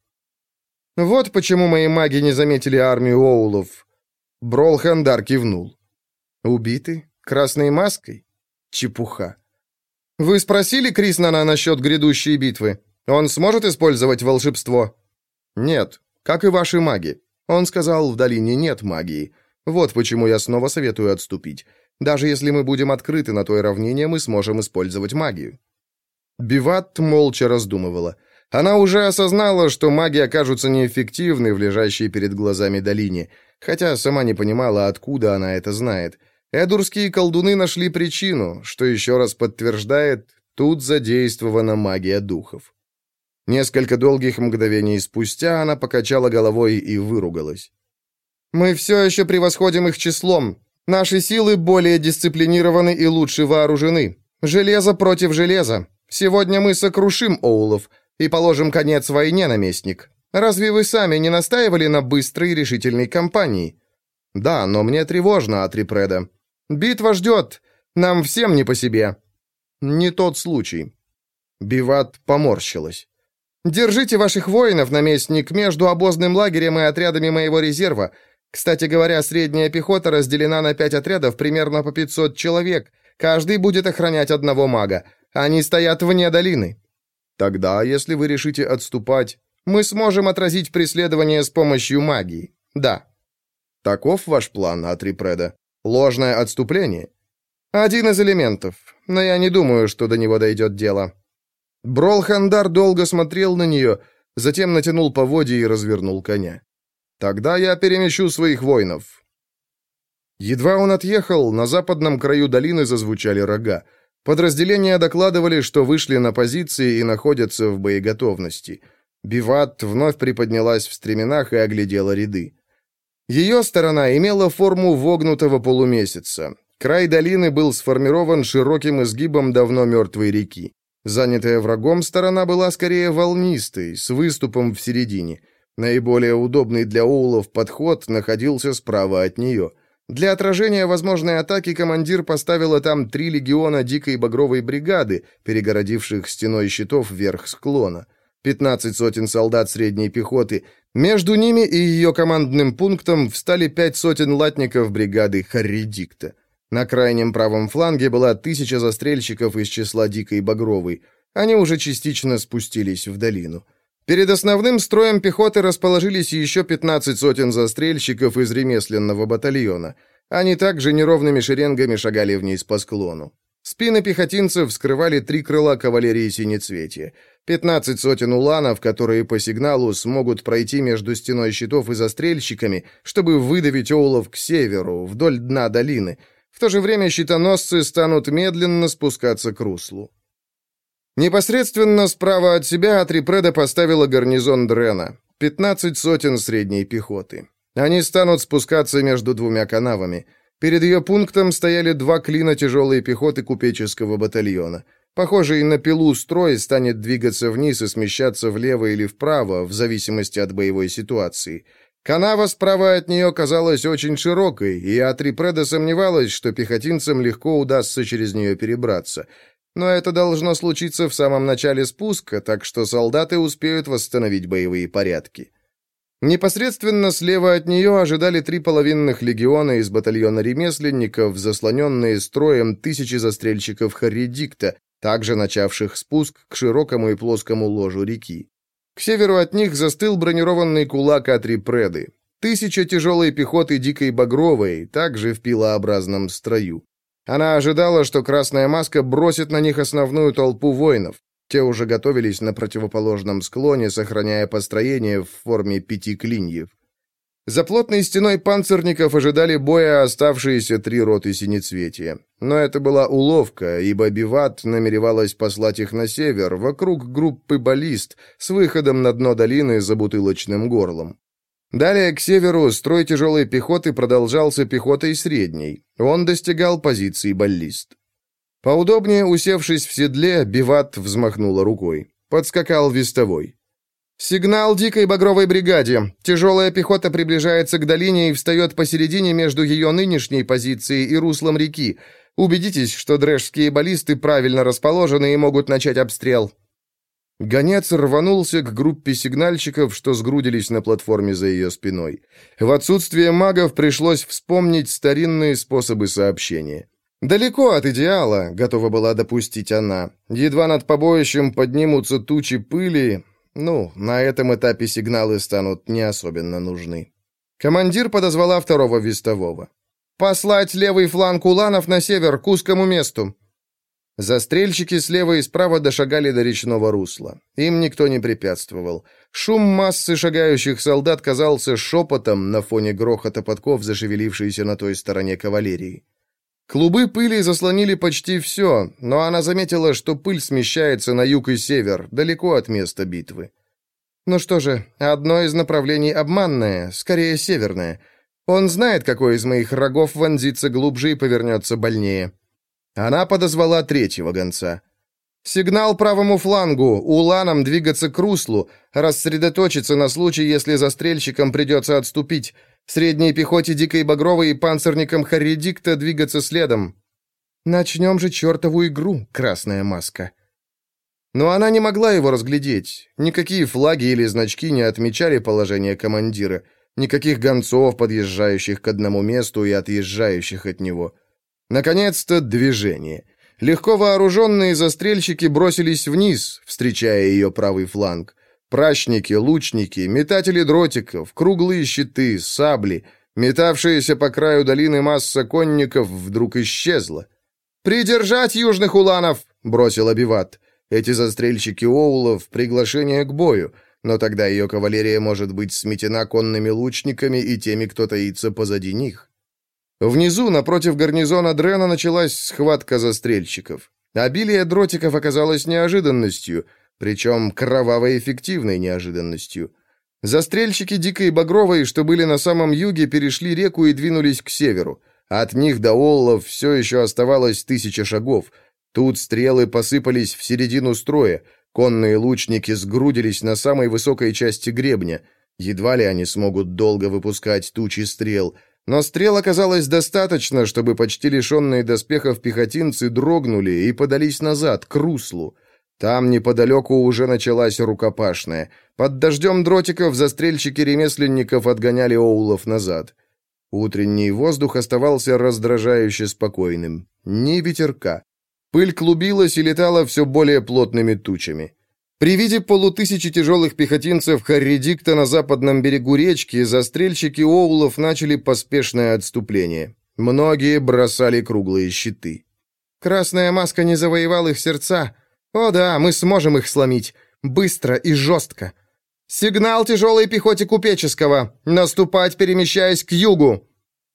«Вот почему мои маги не заметили армию оулов». Брол-Хандар кивнул. «Убиты? Красной Маской? Чепуха». «Вы спросили Криснана насчет грядущей битвы? Он сможет использовать волшебство?» «Нет, как и ваши маги. Он сказал, в долине нет магии. Вот почему я снова советую отступить. Даже если мы будем открыты на той равнине, мы сможем использовать магию». Биват молча раздумывала. Она уже осознала, что маги окажутся неэффективны в лежащей перед глазами долине, хотя сама не понимала, откуда она это знает. Эдурские колдуны нашли причину, что еще раз подтверждает, тут задействована магия духов. Несколько долгих мгновений спустя она покачала головой и выругалась. «Мы все еще превосходим их числом. Наши силы более дисциплинированы и лучше вооружены. Железо против железа. Сегодня мы сокрушим оулов и положим конец войне, наместник. Разве вы сами не настаивали на быстрой и решительной кампании?» «Да, но мне тревожно, Атри-Преда. Битва ждет. Нам всем не по себе». «Не тот случай». Биват поморщилась. «Держите ваших воинов, наместник, между обозным лагерем и отрядами моего резерва. Кстати говоря, средняя пехота разделена на пять отрядов, примерно по пятьсот человек. Каждый будет охранять одного мага. Они стоят вне долины». «Тогда, если вы решите отступать, мы сможем отразить преследование с помощью магии. Да». «Таков ваш план, Атри-Преда? Ложное отступление?» «Один из элементов, но я не думаю, что до него дойдет дело». Брол-Хандар долго смотрел на нее, затем натянул поводья и развернул коня. «Тогда я перемещу своих воинов». Едва он отъехал, на западном краю долины зазвучали рога. Подразделения докладывали, что вышли на позиции и находятся в боеготовности. Биват вновь приподнялась в стременах и оглядела ряды. Ее сторона имела форму вогнутого полумесяца. Край долины был сформирован широким изгибом давно мертвой реки. Занятая врагом сторона была скорее волнистой, с выступом в середине. Наиболее удобный для оулов подход находился справа от нее. Для отражения возможной атаки командир поставила там три легиона дикой багровой бригады, перегородивших стеной щитов вверх склона. пятнадцать сотен солдат средней пехоты. Между ними и ее командным пунктом встали пять сотен латников бригады Харридикта. На крайнем правом фланге была тысяча застрельщиков из числа дикой багровой. Они уже частично спустились в долину. Перед основным строем пехоты расположились еще пятнадцать сотен застрельщиков из ремесленного батальона. Они также неровными шеренгами шагали вниз по склону. Спины пехотинцев скрывали три крыла кавалерии синецветия. пятнадцать сотен уланов, которые по сигналу смогут пройти между стеной щитов и застрельщиками, чтобы выдавить оулов к северу, вдоль дна долины. В то же время щитоносцы станут медленно спускаться к руслу. Непосредственно справа от себя Атрипреда поставила гарнизон Дрена, пятнадцать сотен средней пехоты. Они станут спускаться между двумя канавами. Перед ее пунктом стояли два клина тяжелой пехоты купеческого батальона. Похожий на пилу строй станет двигаться вниз и смещаться влево или вправо, в зависимости от боевой ситуации. Канава справа от нее казалась очень широкой, и Атрипреда сомневалась, что пехотинцам легко удастся через нее перебраться. Но это должно случиться в самом начале спуска, так что солдаты успеют восстановить боевые порядки. Непосредственно слева от нее ожидали три половинных легиона из батальона ремесленников, заслоненные строем тысячи застрельщиков Харридикта, также начавших спуск к широкому и плоскому ложу реки. К северу от них застыл бронированный кулак Атрипреды. Тысяча тяжелой пехоты дикой багровой, также в пилообразном строю. Она ожидала, что Красная Маска бросит на них основную толпу воинов. Те уже готовились на противоположном склоне, сохраняя построение в форме пяти клиньев. За плотной стеной панцирников ожидали боя оставшиеся три роты синецветия. Но это была уловка, ибо Биват намеревалась послать их на север, вокруг группы баллист, с выходом на дно долины за бутылочным горлом. Далее к северу строй тяжелой пехоты продолжался пехотой средней. Он достигал позиции баллист. Поудобнее усевшись в седле, Биват взмахнула рукой. Подскакал вестовой. «Сигнал дикой багровой бригаде. Тяжелая пехота приближается к долине и встает посередине между ее нынешней позицией и руслом реки. Убедитесь, что дрэшские баллисты правильно расположены и могут начать обстрел». Гонец рванулся к группе сигнальщиков, что сгрудились на платформе за ее спиной. В отсутствие магов пришлось вспомнить старинные способы сообщения. Далеко от идеала, готова была допустить она. Едва над побоищем поднимутся тучи пыли. Ну, на этом этапе сигналы станут не особенно нужны. Командир подозвала второго вестового. «Послать левый фланг уланов на север, к узкому месту». Застрельщики слева и справа дошагали до речного русла. Им никто не препятствовал. Шум массы шагающих солдат казался шепотом на фоне грохота подков, зашевелившейся на той стороне кавалерии. Клубы пыли заслонили почти все, но она заметила, что пыль смещается на юг и север, далеко от места битвы. Ну что же, одно из направлений обманное, скорее северное. Он знает, какой из моих рогов вонзится глубже и повернется больнее. Она подозвала третьего гонца. «Сигнал правому флангу, уланам двигаться к руслу, рассредоточиться на случай, если застрельщикам придется отступить, средней пехоте дикой багровой и панцирникам Харридикта двигаться следом. Начнем же чертову игру, Красная Маска». Но она не могла его разглядеть. Никакие флаги или значки не отмечали положение командира, никаких гонцов, подъезжающих к одному месту и отъезжающих от него. Наконец-то движение. Легко вооруженные застрельщики бросились вниз, встречая ее правый фланг. Пращники, лучники, метатели дротиков, круглые щиты, сабли. Метавшаяся по краю долины масса конников вдруг исчезла. «Придержать южных уланов!» — бросил Биват. Эти застрельщики оулов — приглашение к бою, но тогда ее кавалерия может быть сметена конными лучниками и теми, кто таится позади них. Внизу, напротив гарнизона Дрена, началась схватка застрельщиков. Обилие дротиков оказалось неожиданностью, причем кроваво-эффективной неожиданностью. Застрельщики Дикой и Багровой, что были на самом юге, перешли реку и двинулись к северу. От них до Оллов все еще оставалось тысяча шагов. Тут стрелы посыпались в середину строя. Конные лучники сгрудились на самой высокой части гребня. Едва ли они смогут долго выпускать тучи стрел. Но стрел оказалось достаточно, чтобы почти лишенные доспехов пехотинцы дрогнули и подались назад, к руслу. Там неподалеку уже началась рукопашная. Под дождем дротиков застрельщики ремесленников отгоняли оулов назад. Утренний воздух оставался раздражающе спокойным. Ни ветерка. Пыль клубилась и летала все более плотными тучами. При виде полутысячи тяжелых пехотинцев Харридикта на западном берегу речки застрельщики оулов начали поспешное отступление. Многие бросали круглые щиты. «Красная маска не завоевал их сердца. О да, мы сможем их сломить. Быстро и жестко. Сигнал тяжелой пехоте купеческого. Наступать, перемещаясь к югу».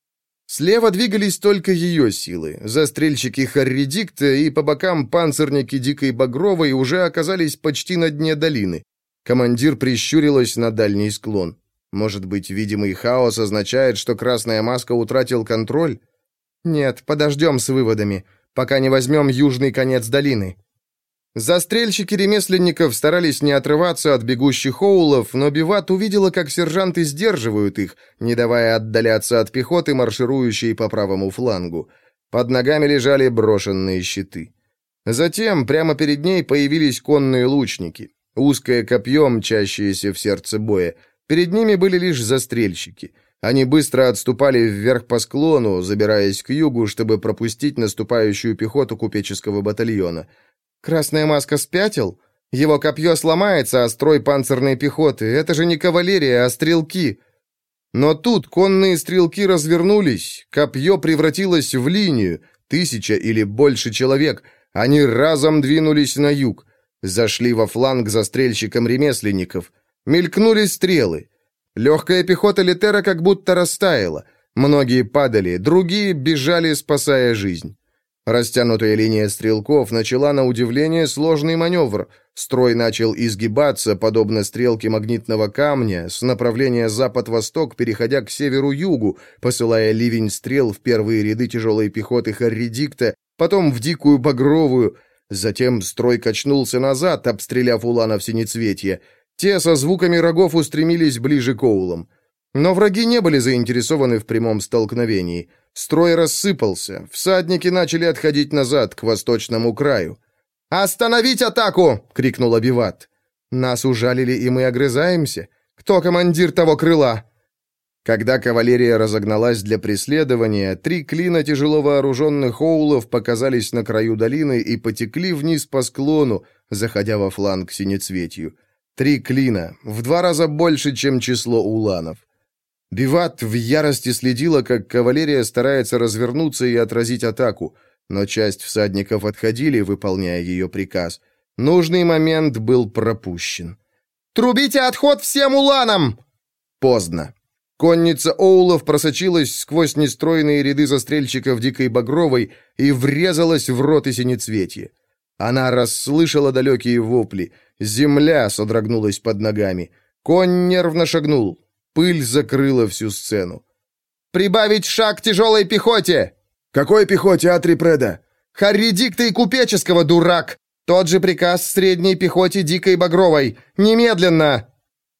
Слева двигались только ее силы. Застрельщики Харридикта и по бокам панцирники Дикой Багровой уже оказались почти на дне долины. Командир прищурилась на дальний склон. Может быть, видимый хаос означает, что Красная Маска утратил контроль? Нет, подождем с выводами, пока не возьмем южный конец долины. Застрельщики ремесленников старались не отрываться от бегущих оулов, но Биват увидела, как сержанты сдерживают их, не давая отдаляться от пехоты, марширующей по правому флангу. Под ногами лежали брошенные щиты. Затем прямо перед ней появились конные лучники. Узкое копье, мчащееся в сердце боя. Перед ними были лишь застрельщики. Они быстро отступали вверх по склону, забираясь к югу, чтобы пропустить наступающую пехоту купеческого батальона. Красная Маска спятил? Его копье сломается, а строй панцирной пехоты — это же не кавалерия, а стрелки. Но тут конные стрелки развернулись, копье превратилось в линию, тысяча или больше человек. Они разом двинулись на юг, зашли во фланг застрельщикам ремесленников. Мелькнули стрелы. Легкая пехота Летера как будто растаяла. Многие падали, другие бежали, спасая жизнь. Растянутая линия стрелков начала на удивление сложный маневр. Строй начал изгибаться, подобно стрелке магнитного камня, с направления запад-восток, переходя к северу-югу, посылая ливень стрел в первые ряды тяжелой пехоты Харридикта, потом в Дикую Багровую. Затем строй качнулся назад, обстреляв уланов синецветья. Те со звуками рогов устремились ближе к оулам. Но враги не были заинтересованы в прямом столкновении. Строй рассыпался, всадники начали отходить назад, к восточному краю. «Остановить атаку!» — крикнул Биват. «Нас ужалили, и мы огрызаемся? Кто командир того крыла?» Когда кавалерия разогналась для преследования, три клина тяжело вооруженных оулов показались на краю долины и потекли вниз по склону, заходя во фланг синецветью. Три клина, в два раза больше, чем число уланов. Биват в ярости следила, как кавалерия старается развернуться и отразить атаку, но часть всадников отходили, выполняя ее приказ. Нужный момент был пропущен. «Трубите отход всем уланам!» Поздно. Конница оулов просочилась сквозь нестройные ряды застрельщиков Дикой Багровой и врезалась в роты синецветья. Она расслышала далекие вопли. Земля содрогнулась под ногами. Конь нервно шагнул. Пыль закрыла всю сцену. «Прибавить шаг тяжелой пехоте!» «Какой пехоте, Атрипреда?» «Харридикта и купеческого, дурак! Тот же приказ средней пехоте Дикой Багровой! Немедленно!»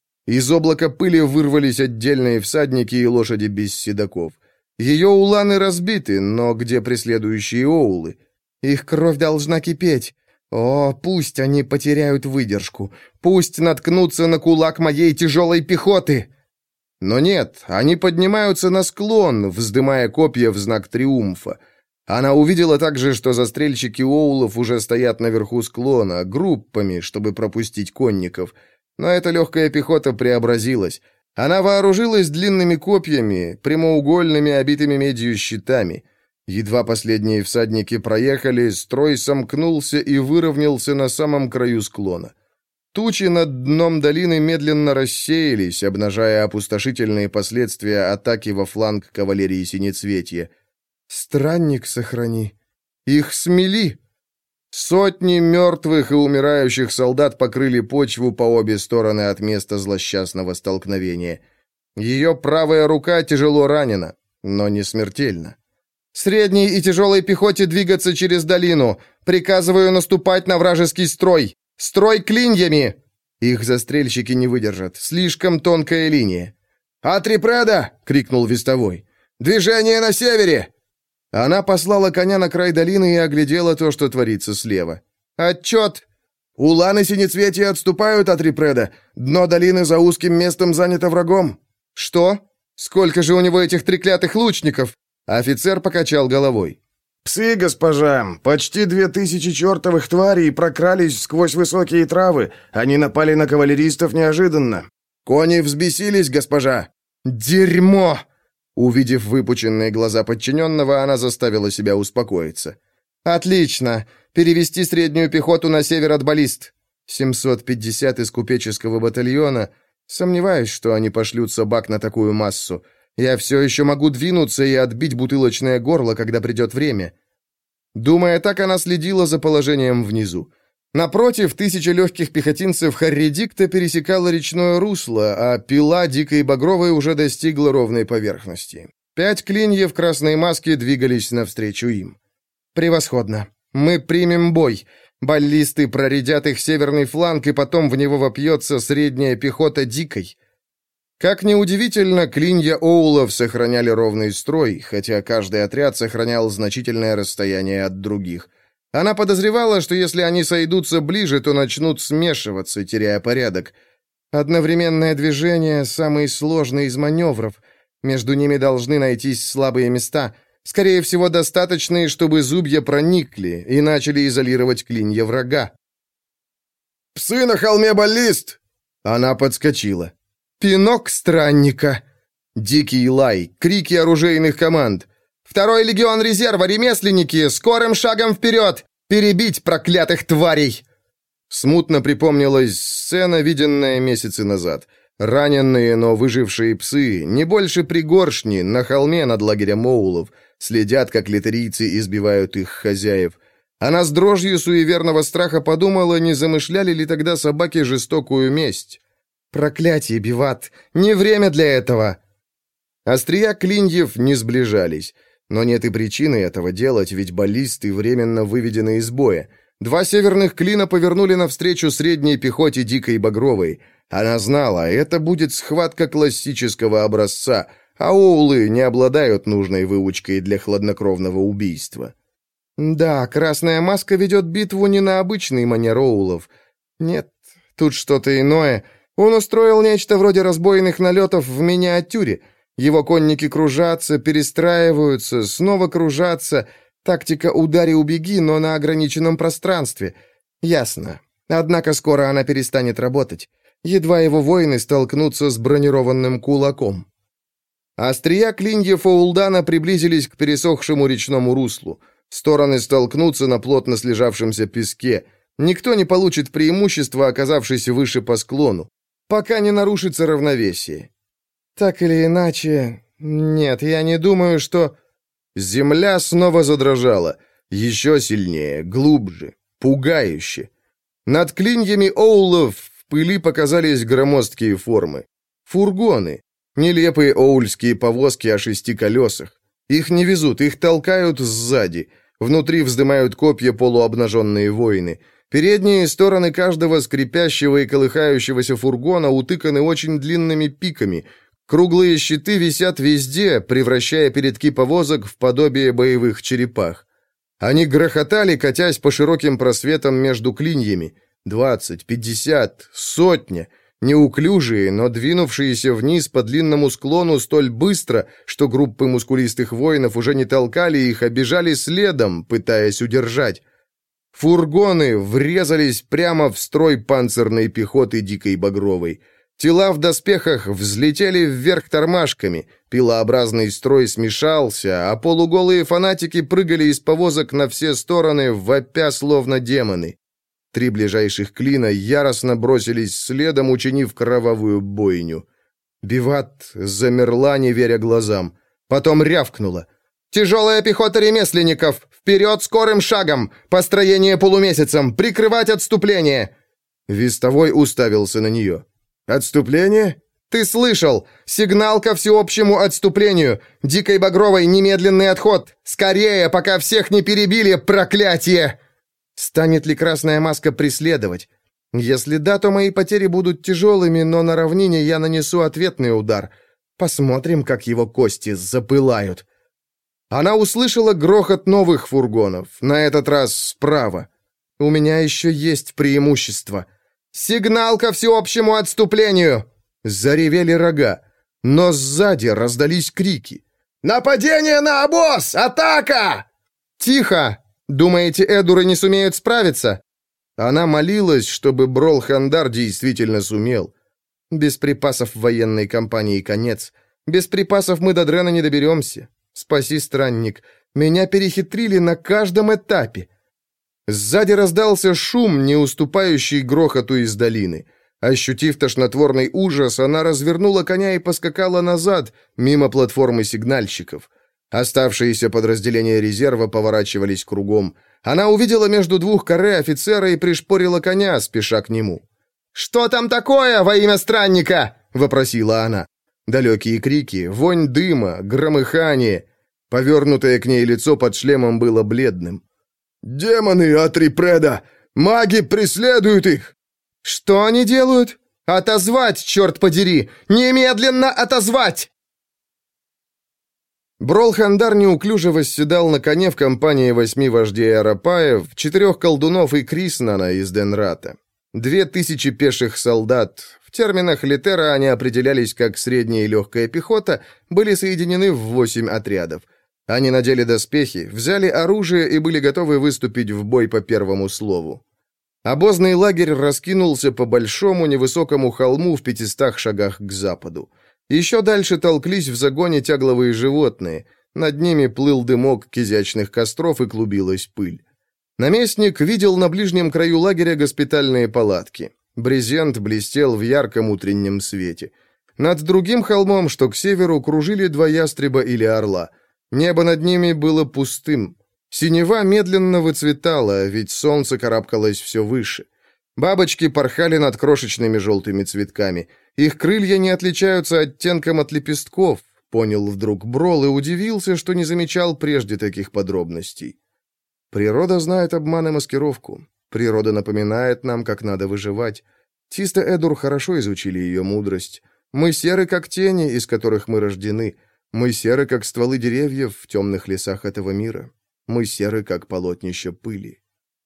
Из облака пыли вырвались отдельные всадники и лошади без седаков. Ее уланы разбиты, но где преследующие оулы? Их кровь должна кипеть. О, пусть они потеряют выдержку. Пусть наткнутся на кулак моей тяжелой пехоты. Но нет, они поднимаются на склон, вздымая копья в знак триумфа. Она увидела также, что застрельщики оулов уже стоят наверху склона, группами, чтобы пропустить конников. Но эта легкая пехота преобразилась. Она вооружилась длинными копьями, прямоугольными, обитыми медью щитами. Едва последние всадники проехали, строй сомкнулся и выровнялся на самом краю склона. Тучи над дном долины медленно рассеялись, обнажая опустошительные последствия атаки во фланг кавалерии Синецветья. Странник сохрани. Их смели. Сотни мертвых и умирающих солдат покрыли почву по обе стороны от места злосчастного столкновения. Ее правая рука тяжело ранена, но не смертельно. «Средней и тяжелой пехоте двигаться через долину. Приказываю наступать на вражеский строй. Строй клиньями!» Их застрельщики не выдержат. Слишком тонкая линия. «Атрипреда!» — крикнул вестовой. «Движение на севере!» Она послала коня на край долины и оглядела то, что творится слева. «Отчет!» «Уланы Синецветья отступают, Атрипреда. Дно долины за узким местом занято врагом». «Что? Сколько же у него этих треклятых лучников?» Офицер покачал головой. «Псы, госпожа, почти две тысячи чертовых тварей прокрались сквозь высокие травы. Они напали на кавалеристов неожиданно». «Кони взбесились, госпожа». «Дерьмо!» Увидев выпученные глаза подчиненного, она заставила себя успокоиться. «Отлично. Перевести среднюю пехоту на север от баллист. семьсот пятьдесят из купеческого батальона. Сомневаюсь, что они пошлют собак на такую массу. Я все еще могу двинуться и отбить бутылочное горло, когда придет время». Думая так, она следила за положением внизу. Напротив, тысяча легких пехотинцев Харридикта пересекала речное русло, а пила Дикой Багровой уже достигла ровной поверхности. Пять клиньев красной маски двигались навстречу им. «Превосходно. Мы примем бой. Баллисты проредят их северный фланг, и потом в него вопьется средняя пехота Дикой». Как ни удивительно, клинья Оулов сохраняли ровный строй, хотя каждый отряд сохранял значительное расстояние от других. Она подозревала, что если они сойдутся ближе, то начнут смешиваться, теряя порядок. Одновременное движение – самый сложный из маневров. Между ними должны найтись слабые места, скорее всего, достаточные, чтобы зубья проникли и начали изолировать клинья врага. «Псы на холме баллист!» Она подскочила. «Пинок странника!» Дикий лай, крики оружейных команд. «Второй легион резерва, ремесленники! Скорым шагом вперед! Перебить проклятых тварей!» Смутно припомнилась сцена, виденная месяцы назад. Раненые, но выжившие псы, не больше пригоршни, на холме над лагерем Оулов, следят, как литерийцы избивают их хозяев. Она с дрожью суеверного страха подумала, не замышляли ли тогда собаки жестокую месть. «Проклятие, Биват! Не время для этого!» Острия клиньев не сближались. Но нет и причины этого делать, ведь баллисты временно выведены из боя. Два северных клина повернули навстречу средней пехоте Дикой Багровой. Она знала, это будет схватка классического образца, а оулы не обладают нужной выучкой для хладнокровного убийства. Да, Красная Маска ведет битву не на обычный манер оулов. Нет, тут что-то иное. Он устроил нечто вроде разбойных налетов в миниатюре. Его конники кружатся, перестраиваются, снова кружатся. Тактика «удари-убеги», но на ограниченном пространстве. Ясно. Однако скоро она перестанет работать. Едва его воины столкнутся с бронированным кулаком. Острия клиньев Оулдана приблизились к пересохшему речному руслу. Стороны столкнутся на плотно слежавшемся песке. Никто не получит преимущества, оказавшись выше по склону, пока не нарушится равновесие. Так или иначе... Нет, я не думаю, что... Земля снова задрожала. Еще сильнее, глубже, пугающе. Над клиньями оулов в пыли показались громоздкие формы. Фургоны. Нелепые оульские повозки о шести колесах. Их не везут, их толкают сзади. Внутри вздымают копья полуобнаженные воины. Передние стороны каждого скрипящего и колыхающегося фургона утыканы очень длинными пиками. Круглые щиты висят везде, превращая передки повозок в подобие боевых черепах. Они грохотали, катясь по широким просветам между клиньями. Двадцать, пятьдесят, сотня. Неуклюжие, но двинувшиеся вниз по длинному склону столь быстро, что группы мускулистых воинов уже не толкали их, а бежали следом, пытаясь удержать. Фургоны врезались прямо в строй панцирной пехоты Дикой Багровой. Тела в доспехах взлетели вверх тормашками, пилообразный строй смешался, а полуголые фанатики прыгали из повозок на все стороны, вопя словно демоны. Три ближайших клина яростно бросились следом, учинив кровавую бойню. Биват замерла, не веря глазам. Потом рявкнула. «Тяжелая пехота ремесленников! Вперед скорым шагом! Построение полумесяцем! Прикрывать отступление!» Вестовой уставился на нее. «Отступление?» «Ты слышал! Сигнал ко всеобщему отступлению! Дикой Багровой немедленный отход! Скорее, пока всех не перебили, проклятие!» Станет ли Красная Маска преследовать? Если да, то мои потери будут тяжелыми, но на равнине я нанесу ответный удар. Посмотрим, как его кости запылают. Она услышала грохот новых фургонов, на этот раз справа. У меня еще есть преимущество. «Сигнал ко всеобщему отступлению!» Заревели рога, но сзади раздались крики. «Нападение на обоз! Атака!» «Тихо! Думаете, эдуры не сумеют справиться?» Она молилась, чтобы Брол-Хандар действительно сумел. Без припасов в военной кампании конец. Без припасов мы до Дрена не доберемся. Спаси, странник. Меня перехитрили на каждом этапе. Сзади раздался шум, не уступающий грохоту из долины. Ощутив тошнотворный ужас, она развернула коня и поскакала назад, мимо платформы сигнальщиков. Оставшиеся подразделения резерва поворачивались кругом. Она увидела между двух каре офицера и пришпорила коня, спеша к нему. «Что там такое во имя странника?» — вопросила она. Далекие крики, вонь дыма, громыхание. Повернутое к ней лицо под шлемом было бледным. «Демоны Атрипреда! Маги преследуют их!» «Что они делают? Отозвать, черт подери! Немедленно отозвать!» Брол-Хандар неуклюже восседал на коне в компании восьми вождей Арапаев, четырех колдунов и Криснана из Денрата. Две тысячи пеших солдат, в терминах Литера они определялись как средняя и легкая пехота, были соединены в восемь отрядов. Они надели доспехи, взяли оружие и были готовы выступить в бой по первому слову. Обозный лагерь раскинулся по большому невысокому холму в пятистах шагах к западу. Еще дальше толклись в загоне тягловые животные. Над ними плыл дымок кизячных костров и клубилась пыль. Наместник видел на ближнем краю лагеря госпитальные палатки. Брезент блестел в ярком утреннем свете. Над другим холмом, что к северу, кружили два ястреба или орла. Небо над ними было пустым. Синева медленно выцветала, ведь солнце карабкалось все выше. Бабочки порхали над крошечными желтыми цветками. Их крылья не отличаются оттенком от лепестков, понял вдруг Брол и удивился, что не замечал прежде таких подробностей. Природа знает обман и маскировку. Природа напоминает нам, как надо выживать. Тиста Эдур хорошо изучили ее мудрость. Мы серы, как тени, из которых мы рождены. Мы серы, как стволы деревьев в темных лесах этого мира. Мы серы, как полотнища пыли.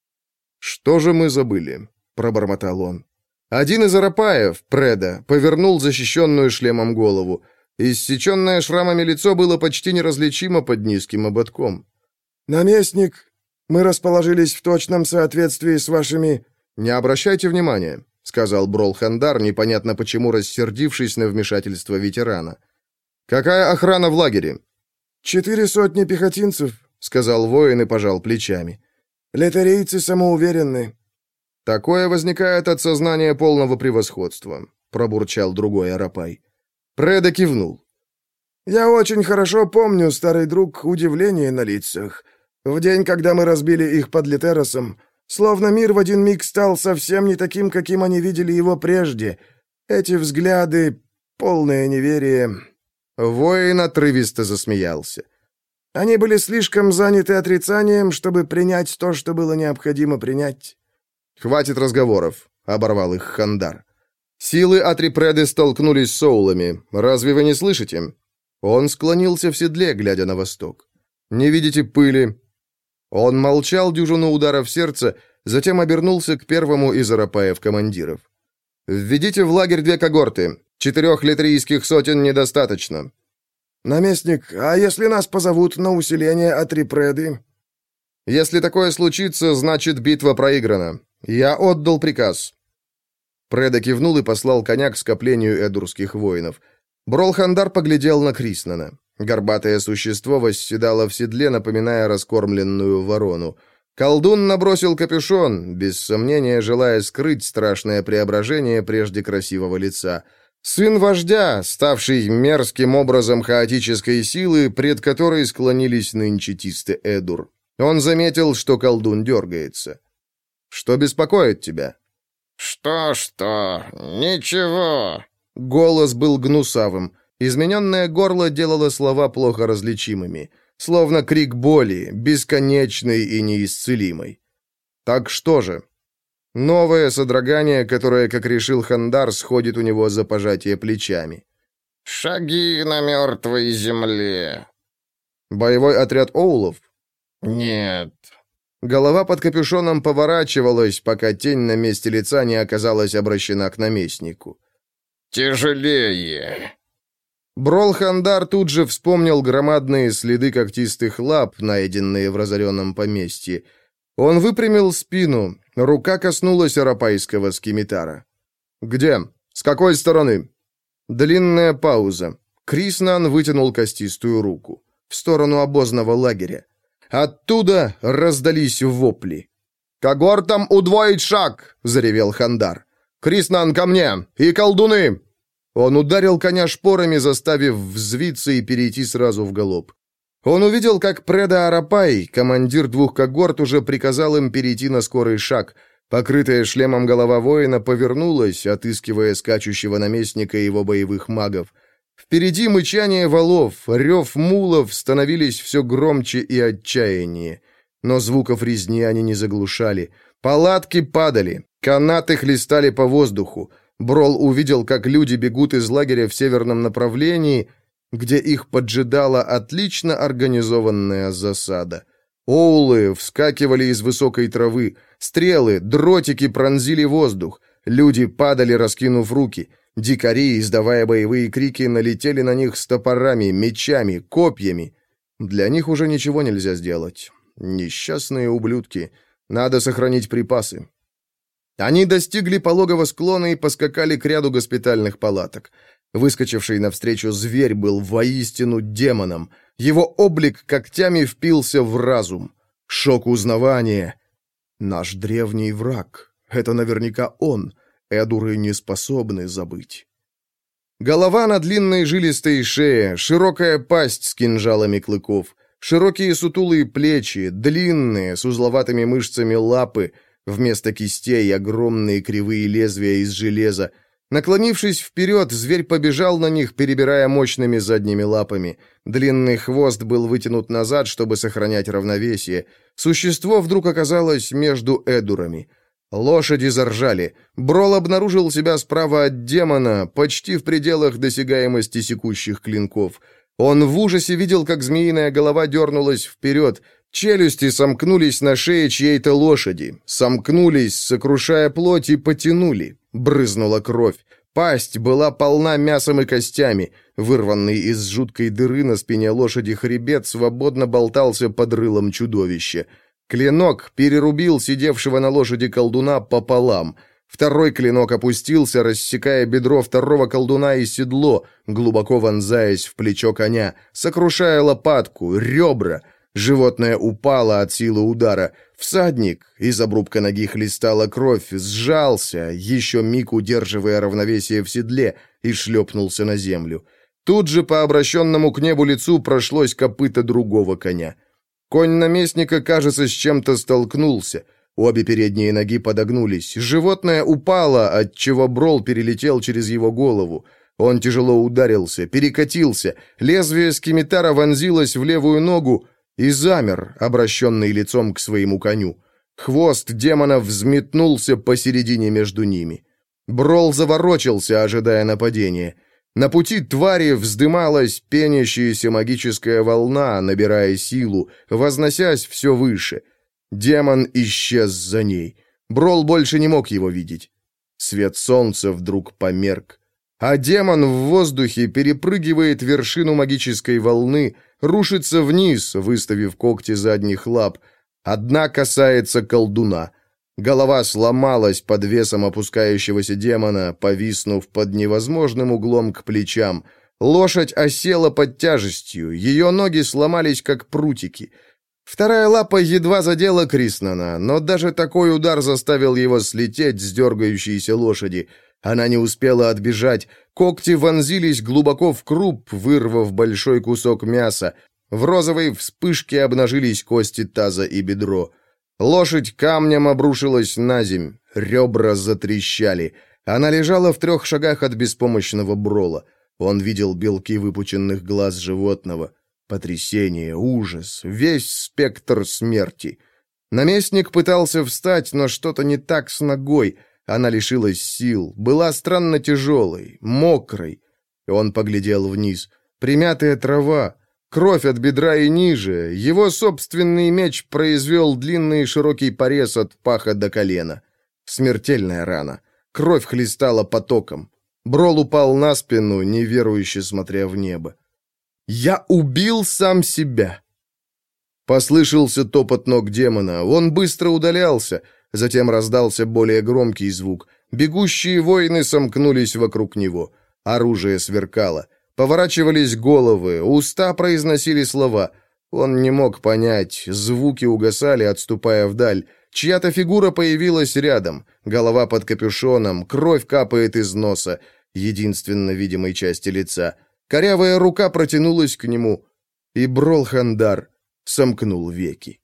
«Что же мы забыли?» — пробормотал он. Один из арапаев, Преда, повернул защищенную шлемом голову. Иссеченное шрамами лицо было почти неразличимо под низким ободком. «Наместник, мы расположились в точном соответствии с вашими...» «Не обращайте внимания», — сказал Брол-Хандар, непонятно почему рассердившись на вмешательство ветерана. «Какая охрана в лагере?» «Четыре сотни пехотинцев», — сказал воин и пожал плечами. «Летарийцы самоуверенны». «Такое возникает от сознания полного превосходства», — пробурчал другой арапай. Преда кивнул. «Я очень хорошо помню, старый друг, удивление на лицах. В день, когда мы разбили их под Литеросом, словно мир в один миг стал совсем не таким, каким они видели его прежде. Эти взгляды, полное неверие...» Воин отрывисто засмеялся. «Они были слишком заняты отрицанием, чтобы принять то, что было необходимо принять». «Хватит разговоров», — оборвал их Хандар. «Силы Атрипреды столкнулись с соулами. Разве вы не слышите?» Он склонился в седле, глядя на восток. «Не видите пыли?» Он молчал дюжину ударов сердца, затем обернулся к первому из арапаев-командиров. «Введите в лагерь две когорты. Четырех литрийских сотен недостаточно». «Наместник, а если нас позовут на усиление Атрипреды?» «Если такое случится, значит, битва проиграна. Я отдал приказ». Преда кивнул и послал коня к скоплению эдурских воинов. Брол-Хандар поглядел на Криснана. Горбатое существо восседало в седле, напоминая раскормленную ворону. Колдун набросил капюшон, без сомнения желая скрыть страшное преображение прежде красивого лица. Сын вождя, ставший мерзким образом хаотической силы, пред которой склонились нынче Тисте Эдур. Он заметил, что колдун дергается. «Что беспокоит тебя?» «Что-что? Ничего». Голос был гнусавым. Измененное горло делало слова плохо различимыми. Словно крик боли, бесконечный и неисцелимый. «Так что же?» Новое содрогание, которое, как решил Хандар, сходит у него за пожатие плечами. «Шаги на мертвой земле». «Боевой отряд Оулов?» «Нет». Голова под капюшоном поворачивалась, пока тень на месте лица не оказалась обращена к наместнику. «Тяжелее». Брол Хандар тут же вспомнил громадные следы когтистых лап, найденные в разоренном поместье. Он выпрямил спину, рука коснулась арапайского скимитара. «Где? С какой стороны?» Длинная пауза. Криснан вытянул костистую руку. В сторону обозного лагеря. Оттуда раздались вопли. «Когортам удвоить шаг!» — заревел Хандар. «Криснан, ко мне! И колдуны!» Он ударил коня шпорами, заставив взвиться и перейти сразу в галоп. Он увидел, как Преда Арапай, командир двух когорт, уже приказал им перейти на скорый шаг. Покрытая шлемом голова воина повернулась, отыскивая скачущего наместника и его боевых магов. Впереди мычание валов, рев мулов становились все громче и отчаяннее. Но звуков резни они не заглушали. Палатки падали, канаты хлестали по воздуху. Брол увидел, как люди бегут из лагеря в северном направлении, где их поджидала отлично организованная засада. Оулы вскакивали из высокой травы, стрелы, дротики пронзили воздух, люди падали, раскинув руки. Дикари, издавая боевые крики, налетели на них с топорами, мечами, копьями. Для них уже ничего нельзя сделать. Несчастные ублюдки. Надо сохранить припасы. Они достигли пологого склона и поскакали к ряду госпитальных палаток. Выскочивший навстречу зверь был воистину демоном. Его облик когтями впился в разум. Шок узнавания. Наш древний враг. Это наверняка он. Эдуры не способны забыть. Голова на длинной жилистой шее, широкая пасть с кинжалами клыков, широкие сутулые плечи, длинные, с узловатыми мышцами лапы, вместо кистей огромные кривые лезвия из железа. Наклонившись вперед, зверь побежал на них, перебирая мощными задними лапами. Длинный хвост был вытянут назад, чтобы сохранять равновесие. Существо вдруг оказалось между эдурами. Лошади заржали. Брол обнаружил себя справа от демона, почти в пределах досягаемости секущих клинков. Он в ужасе видел, как змеиная голова дернулась вперед. Челюсти сомкнулись на шее чьей-то лошади. Сомкнулись, сокрушая плоть, и потянули. Брызнула кровь. Пасть была полна мясом и костями. Вырванный из жуткой дыры на спине лошади хребет свободно болтался под рылом чудовища. Клинок перерубил сидевшего на лошади колдуна пополам. Второй клинок опустился, рассекая бедро второго колдуна и седло, глубоко вонзаясь в плечо коня, сокрушая лопатку, ребра. Животное упало от силы удара. Всадник, из обрубка ноги хлестала кровь, сжался, еще миг удерживая равновесие в седле, и шлепнулся на землю. Тут же по обращенному к небу лицу прошлось копыто другого коня. Конь наместника, кажется, с чем-то столкнулся. Обе передние ноги подогнулись. Животное упало, отчего Брол перелетел через его голову. Он тяжело ударился, перекатился. Лезвие скимитара вонзилось в левую ногу и замер, обращенный лицом к своему коню. Хвост демона взметнулся посередине между ними. Брол заворочился, ожидая нападения. На пути твари вздымалась пенящаяся магическая волна, набирая силу, возносясь все выше. Демон исчез за ней. Брол больше не мог его видеть. Свет солнца вдруг померк. А демон в воздухе перепрыгивает вершину магической волны, рушится вниз, выставив когти задних лап. Одна касается колдуна. Голова сломалась под весом опускающегося демона, повиснув под невозможным углом к плечам. Лошадь осела под тяжестью, ее ноги сломались, как прутики. Вторая лапа едва задела Криснана, но даже такой удар заставил его слететь с дергающейся лошади. Она не успела отбежать. Когти вонзились глубоко в круп, вырвав большой кусок мяса. В розовой вспышке обнажились кости таза и бедро. Лошадь камнем обрушилась на земь. Ребра затрещали. Она лежала в трех шагах от беспомощного Брола. Он видел белки выпученных глаз животного. Потрясение, ужас, весь спектр смерти. Наместник пытался встать, но что-то не так с ногой. Она лишилась сил, была странно тяжелой, мокрой. Он поглядел вниз. Примятая трава, кровь от бедра и ниже. Его собственный меч произвел длинный широкий порез от паха до колена. Смертельная рана. Кровь хлестала потоком. Брол упал на спину, неверующе смотря в небо. «Я убил сам себя!» Послышался топот ног демона. Он быстро удалялся. Затем раздался более громкий звук. Бегущие воины сомкнулись вокруг него. Оружие сверкало. Поворачивались головы, уста произносили слова. Он не мог понять. Звуки угасали, отступая вдаль. Чья-то фигура появилась рядом. Голова под капюшоном, кровь капает из носа, единственно видимой части лица. Корявая рука протянулась к нему, и Брол-Хандар сомкнул веки.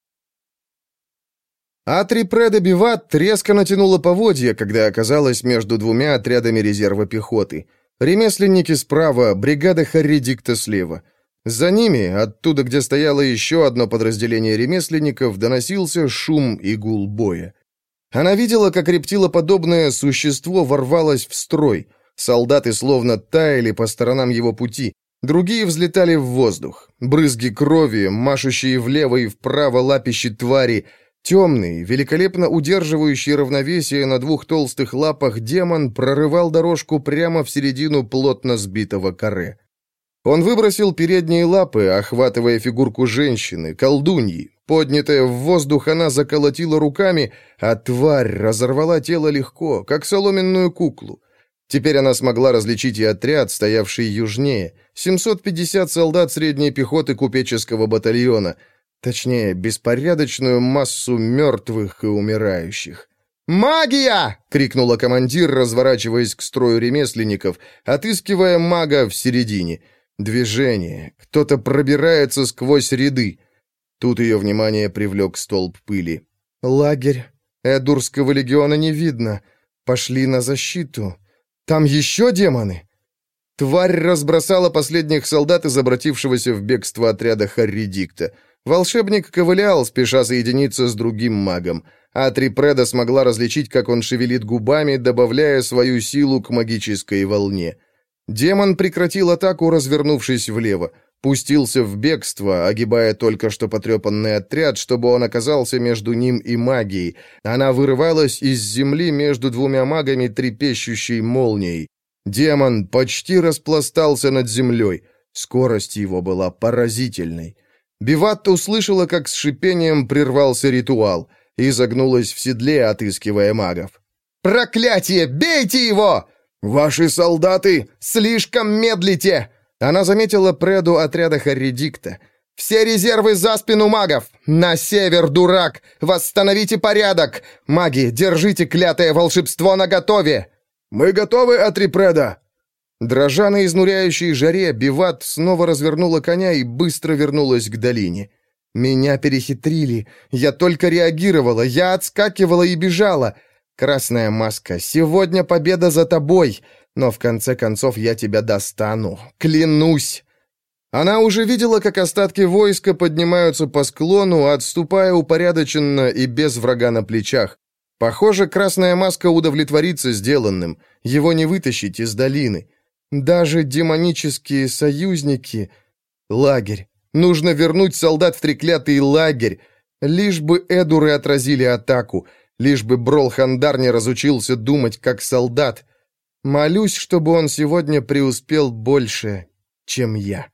Атрипреда Биват резко натянула поводья, когда оказалась между двумя отрядами резерва пехоты. Ремесленники справа, бригада Харридикта слева. За ними, оттуда, где стояло еще одно подразделение ремесленников, доносился шум и гул боя. Она видела, как рептилоподобное существо ворвалось в строй. Солдаты словно таяли по сторонам его пути. Другие взлетали в воздух. Брызги крови, машущие влево и вправо лапищи твари. Темный, великолепно удерживающий равновесие на двух толстых лапах демон прорывал дорожку прямо в середину плотно сбитого каре. Он выбросил передние лапы, охватывая фигурку женщины, колдуньи. Поднятая в воздух, она заколотила руками, а тварь разорвала тело легко, как соломенную куклу. Теперь она смогла различить и отряд, стоявший южнее. семьсот пятьдесят солдат средней пехоты купеческого батальона. Точнее, беспорядочную массу мертвых и умирающих. «Магия!» — крикнула командир, разворачиваясь к строю ремесленников, отыскивая мага в середине. Движение. Кто-то пробирается сквозь ряды. Тут ее внимание привлек столб пыли. «Лагерь. Эдурского легиона не видно. Пошли на защиту. Там еще демоны?» Тварь разбросала последних солдат из обратившегося в бегство отряда Харридикта. Волшебник ковылял, спеша соединиться с другим магом. Атрипреда смогла различить, как он шевелит губами, добавляя свою силу к магической волне. Демон прекратил атаку, развернувшись влево. Пустился в бегство, огибая только что потрепанный отряд, чтобы он оказался между ним и магией. Она вырывалась из земли между двумя магами, трепещущей молнией. Демон почти распластался над землей. Скорость его была поразительной. Биват услышала, как с шипением прервался ритуал, и загнулась в седле, отыскивая магов. «Проклятие! Бейте его!» «Ваши солдаты слишком медлите!» Она заметила преду отряда Харридикта. «Все резервы за спину магов! На север, дурак! Восстановите порядок! Маги, держите клятое волшебство наготове!» «Мы готовы, Атрипреда!» Дрожа на изнуряющей жаре, Биват снова развернула коня и быстро вернулась к долине. «Меня перехитрили. Я только реагировала. Я отскакивала и бежала. Красная маска, сегодня победа за тобой. Но в конце концов я тебя достану. Клянусь!» Она уже видела, как остатки войска поднимаются по склону, отступая упорядоченно и без врага на плечах. Похоже, Красная маска удовлетворится сделанным. Его не вытащить из долины. Даже демонические союзники... Лагерь. Нужно вернуть солдат в треклятый лагерь. Лишь бы эдуры отразили атаку. Лишь бы Брол-Хандар не разучился думать как солдат. Молюсь, чтобы он сегодня преуспел больше, чем я.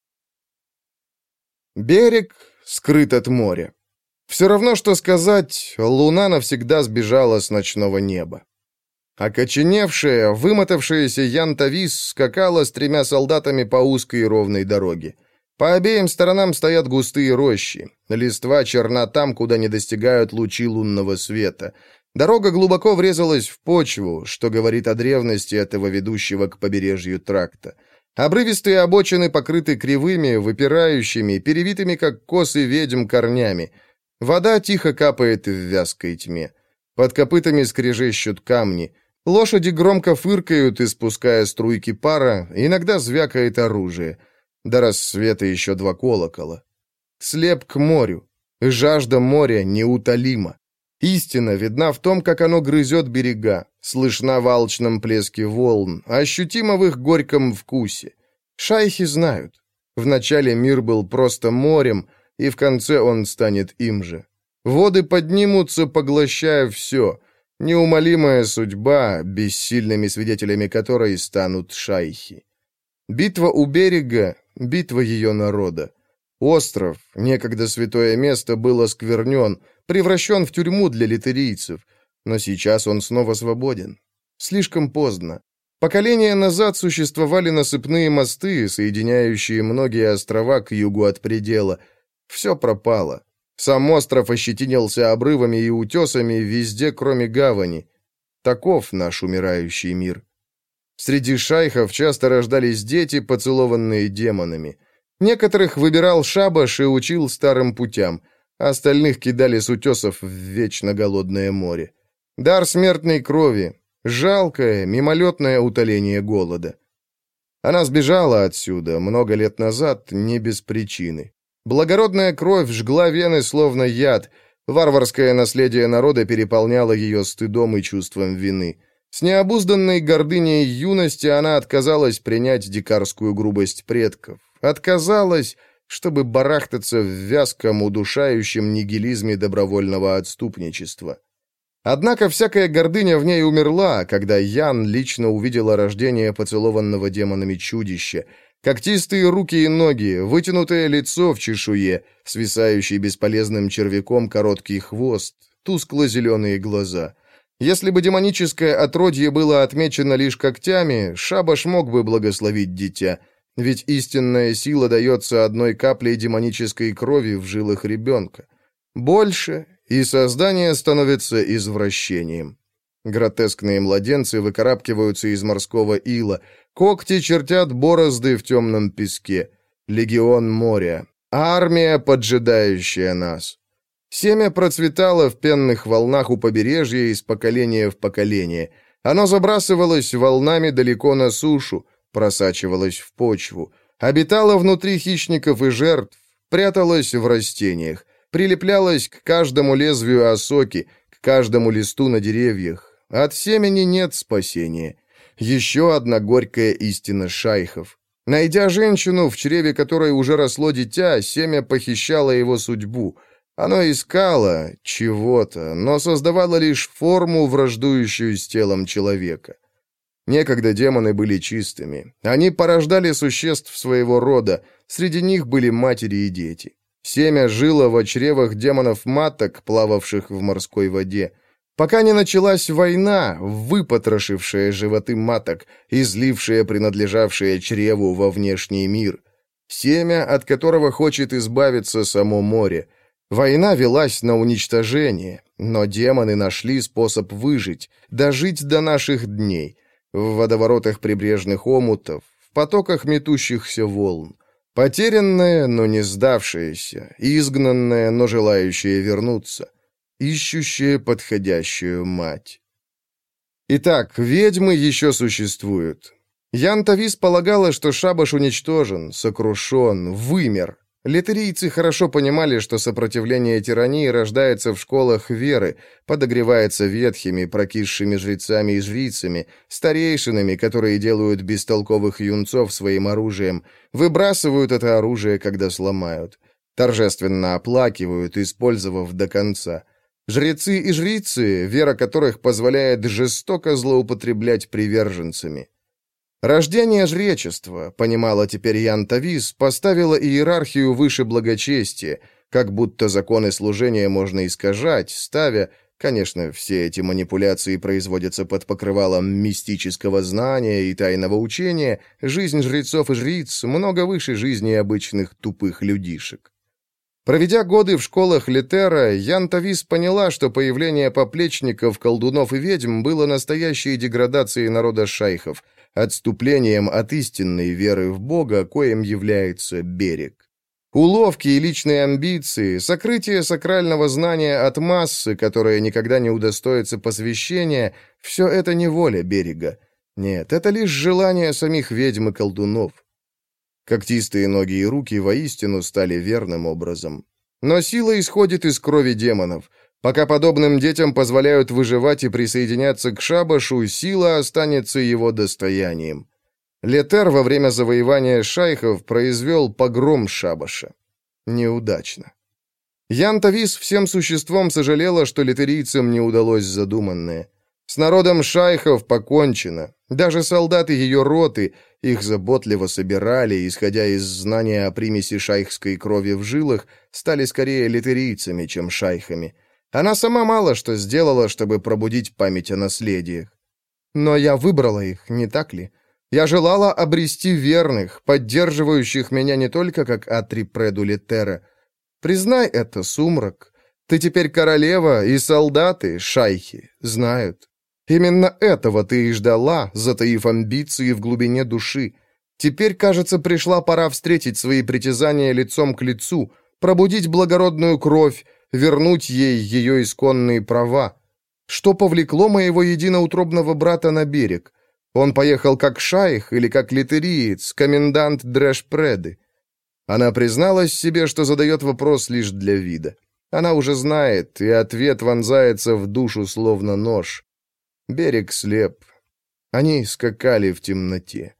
Берег скрыт от моря. Все равно, что сказать, луна навсегда сбежала с ночного неба. Окоченевшая, вымотавшаяся Янтавис скакала с тремя солдатами по узкой ровной дороге. По обеим сторонам стоят густые рощи. Листва черна там, куда не достигают лучи лунного света. Дорога глубоко врезалась в почву, что говорит о древности этого ведущего к побережью тракта. Обрывистые обочины покрыты кривыми, выпирающими, перевитыми, как косы ведьм, корнями. Вода тихо капает в вязкой тьме. Под копытами скрежещут камни. Лошади громко фыркают, испуская струйки пара, иногда звякает оружие. До рассвета еще два колокола. Слеп к морю. Жажда моря неутолима. Истина видна в том, как оно грызет берега, слышна в алчном плеске волн, ощутима в их горьком вкусе. Шайхи знают. Вначале мир был просто морем, и в конце он станет им же. Воды поднимутся, поглощая все. Неумолимая судьба, бессильными свидетелями которой станут шайхи. Битва у берега — битва ее народа. Остров, некогда святое место, был осквернен, превращен в тюрьму для литерийцев, но сейчас он снова свободен. Слишком поздно. Поколения назад существовали насыпные мосты, соединяющие многие острова к югу от предела. Все пропало. Сам остров ощетинился обрывами и утесами везде, кроме гавани. Таков наш умирающий мир. Среди шайхов часто рождались дети, поцелованные демонами. Некоторых выбирал шабаш и учил старым путям, остальных кидали с утесов в вечно голодное море. Дар смертной крови, жалкое, мимолетное утоление голода. Она сбежала отсюда много лет назад, не без причины. Благородная кровь жгла вены, словно яд. Варварское наследие народа переполняло ее стыдом и чувством вины. С необузданной гордыней юности она отказалась принять дикарскую грубость предков. Отказалась, чтобы барахтаться в вязком, удушающем нигилизме добровольного отступничества. Однако всякая гордыня в ней умерла, когда Ян лично увидела рождение поцелованного демонами чудища. Когтистые руки и ноги, вытянутое лицо в чешуе, свисающий бесполезным червяком короткий хвост, тускло-зеленые глаза. Если бы демоническое отродье было отмечено лишь когтями, шабаш мог бы благословить дитя, ведь истинная сила дается одной каплей демонической крови в жилах ребенка. Больше, и создание становится извращением. Гротескные младенцы выкарабкиваются из морского ила, когти чертят борозды в темном песке. Легион моря, армия, поджидающая нас. Семя процветало в пенных волнах у побережья из поколения в поколение. Оно забрасывалось волнами далеко на сушу, просачивалось в почву, обитало внутри хищников и жертв, пряталось в растениях, прилеплялось к каждому лезвию осоки, к каждому листу на деревьях. От семени нет спасения. Еще одна горькая истина шайхов. Найдя женщину, в чреве которой уже росло дитя, семя похищало его судьбу. Оно искало чего-то, но создавало лишь форму, враждующую с телом человека. Некогда демоны были чистыми. Они порождали существ своего рода, среди них были матери и дети. Семя жило в чревах демонов-маток, плававших в морской воде. Пока не началась война, выпотрошившая животы маток, излившая принадлежавшее чреву во внешний мир. Семя, от которого хочет избавиться само море. Война велась на уничтожение, но демоны нашли способ выжить, дожить до наших дней. В водоворотах прибрежных омутов, в потоках метущихся волн. Потерянная, но не сдавшаяся, изгнанная, но желающая вернуться. Ищущая подходящую мать. Итак, ведьмы еще существуют. Ян Тавис полагала, что шабаш уничтожен, сокрушен, вымер. Литерийцы хорошо понимали, что сопротивление тирании рождается в школах веры, подогревается ветхими, прокисшими жрецами и жрицами, старейшинами, которые делают бестолковых юнцов своим оружием, выбрасывают это оружие, когда сломают, торжественно оплакивают, использовав до конца. Жрецы и жрицы, вера которых позволяет жестоко злоупотреблять приверженцами. Рождение жречества, понимала теперь Ян Тавис, поставило иерархию выше благочестия, как будто законы служения можно искажать, ставя, Конечно, все эти манипуляции производятся под покрывалом мистического знания и тайного учения. Жизнь жрецов и жриц много выше жизни обычных тупых людишек. Проведя годы в школах Летера, Янта Вис поняла, что появление поплечников, колдунов и ведьм было настоящей деградацией народа шайхов, отступлением от истинной веры в Бога, коим является берег. Уловки и личные амбиции, сокрытие сакрального знания от массы, которая никогда не удостоится посвящения, все это не воля берега. Нет, это лишь желание самих ведьм и колдунов. Когтистые ноги и руки воистину стали верным образом. Но сила исходит из крови демонов. Пока подобным детям позволяют выживать и присоединяться к шабашу, сила останется его достоянием. Летер во время завоевания шайхов произвел погром шабаша. Неудачно. Янта Вис всем существом сожалела, что летерийцам не удалось задуманное. С народом шайхов покончено. Даже солдаты ее роты, их заботливо собирали, исходя из знания о примеси шайхской крови в жилах, стали скорее летерийцами, чем шайхами. Она сама мало что сделала, чтобы пробудить память о наследиях. Но я выбрала их, не так ли? Я желала обрести верных, поддерживающих меня не только как Атрипреду Летера. Признай это, Сумрак. Ты теперь королева, и солдаты, шайхи, знают. Именно этого ты и ждала, затаив амбиции в глубине души. Теперь, кажется, пришла пора встретить свои притязания лицом к лицу, пробудить благородную кровь, вернуть ей ее исконные права. Что повлекло моего единоутробного брата на берег? Он поехал как шайх или как литериец, комендант Дрэш-Преды. Она призналась себе, что задает вопрос лишь для вида. Она уже знает, и ответ вонзается в душу, словно нож. Берег слеп. Они скакали в темноте.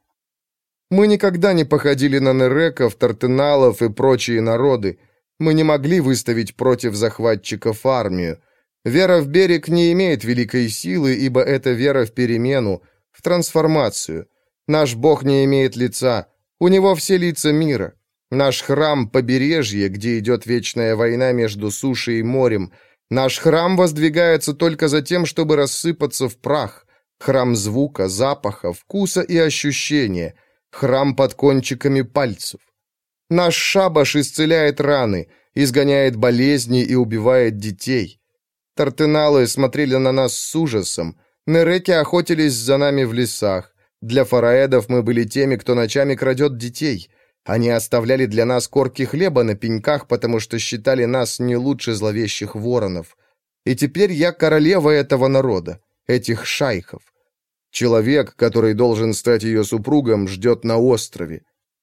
Мы никогда не походили на нереков, тартеналов и прочие народы. Мы не могли выставить против захватчиков армию. Вера в берег не имеет великой силы, ибо это вера в перемену, в трансформацию. Наш Бог не имеет лица. У него все лица мира. Наш храм — побережье, где идет вечная война между сушей и морем. Наш храм воздвигается только за тем, чтобы рассыпаться в прах. Храм звука, запаха, вкуса и ощущения. Храм под кончиками пальцев. Наш шабаш исцеляет раны, изгоняет болезни и убивает детей. Тартеналы смотрели на нас с ужасом. Нереки охотились за нами в лесах. Для фараэдов мы были теми, кто ночами крадет детей. Они оставляли для нас корки хлеба на пеньках, потому что считали нас не лучше зловещих воронов. И теперь я королева этого народа, этих шайхов. Человек, который должен стать ее супругом, ждет на острове.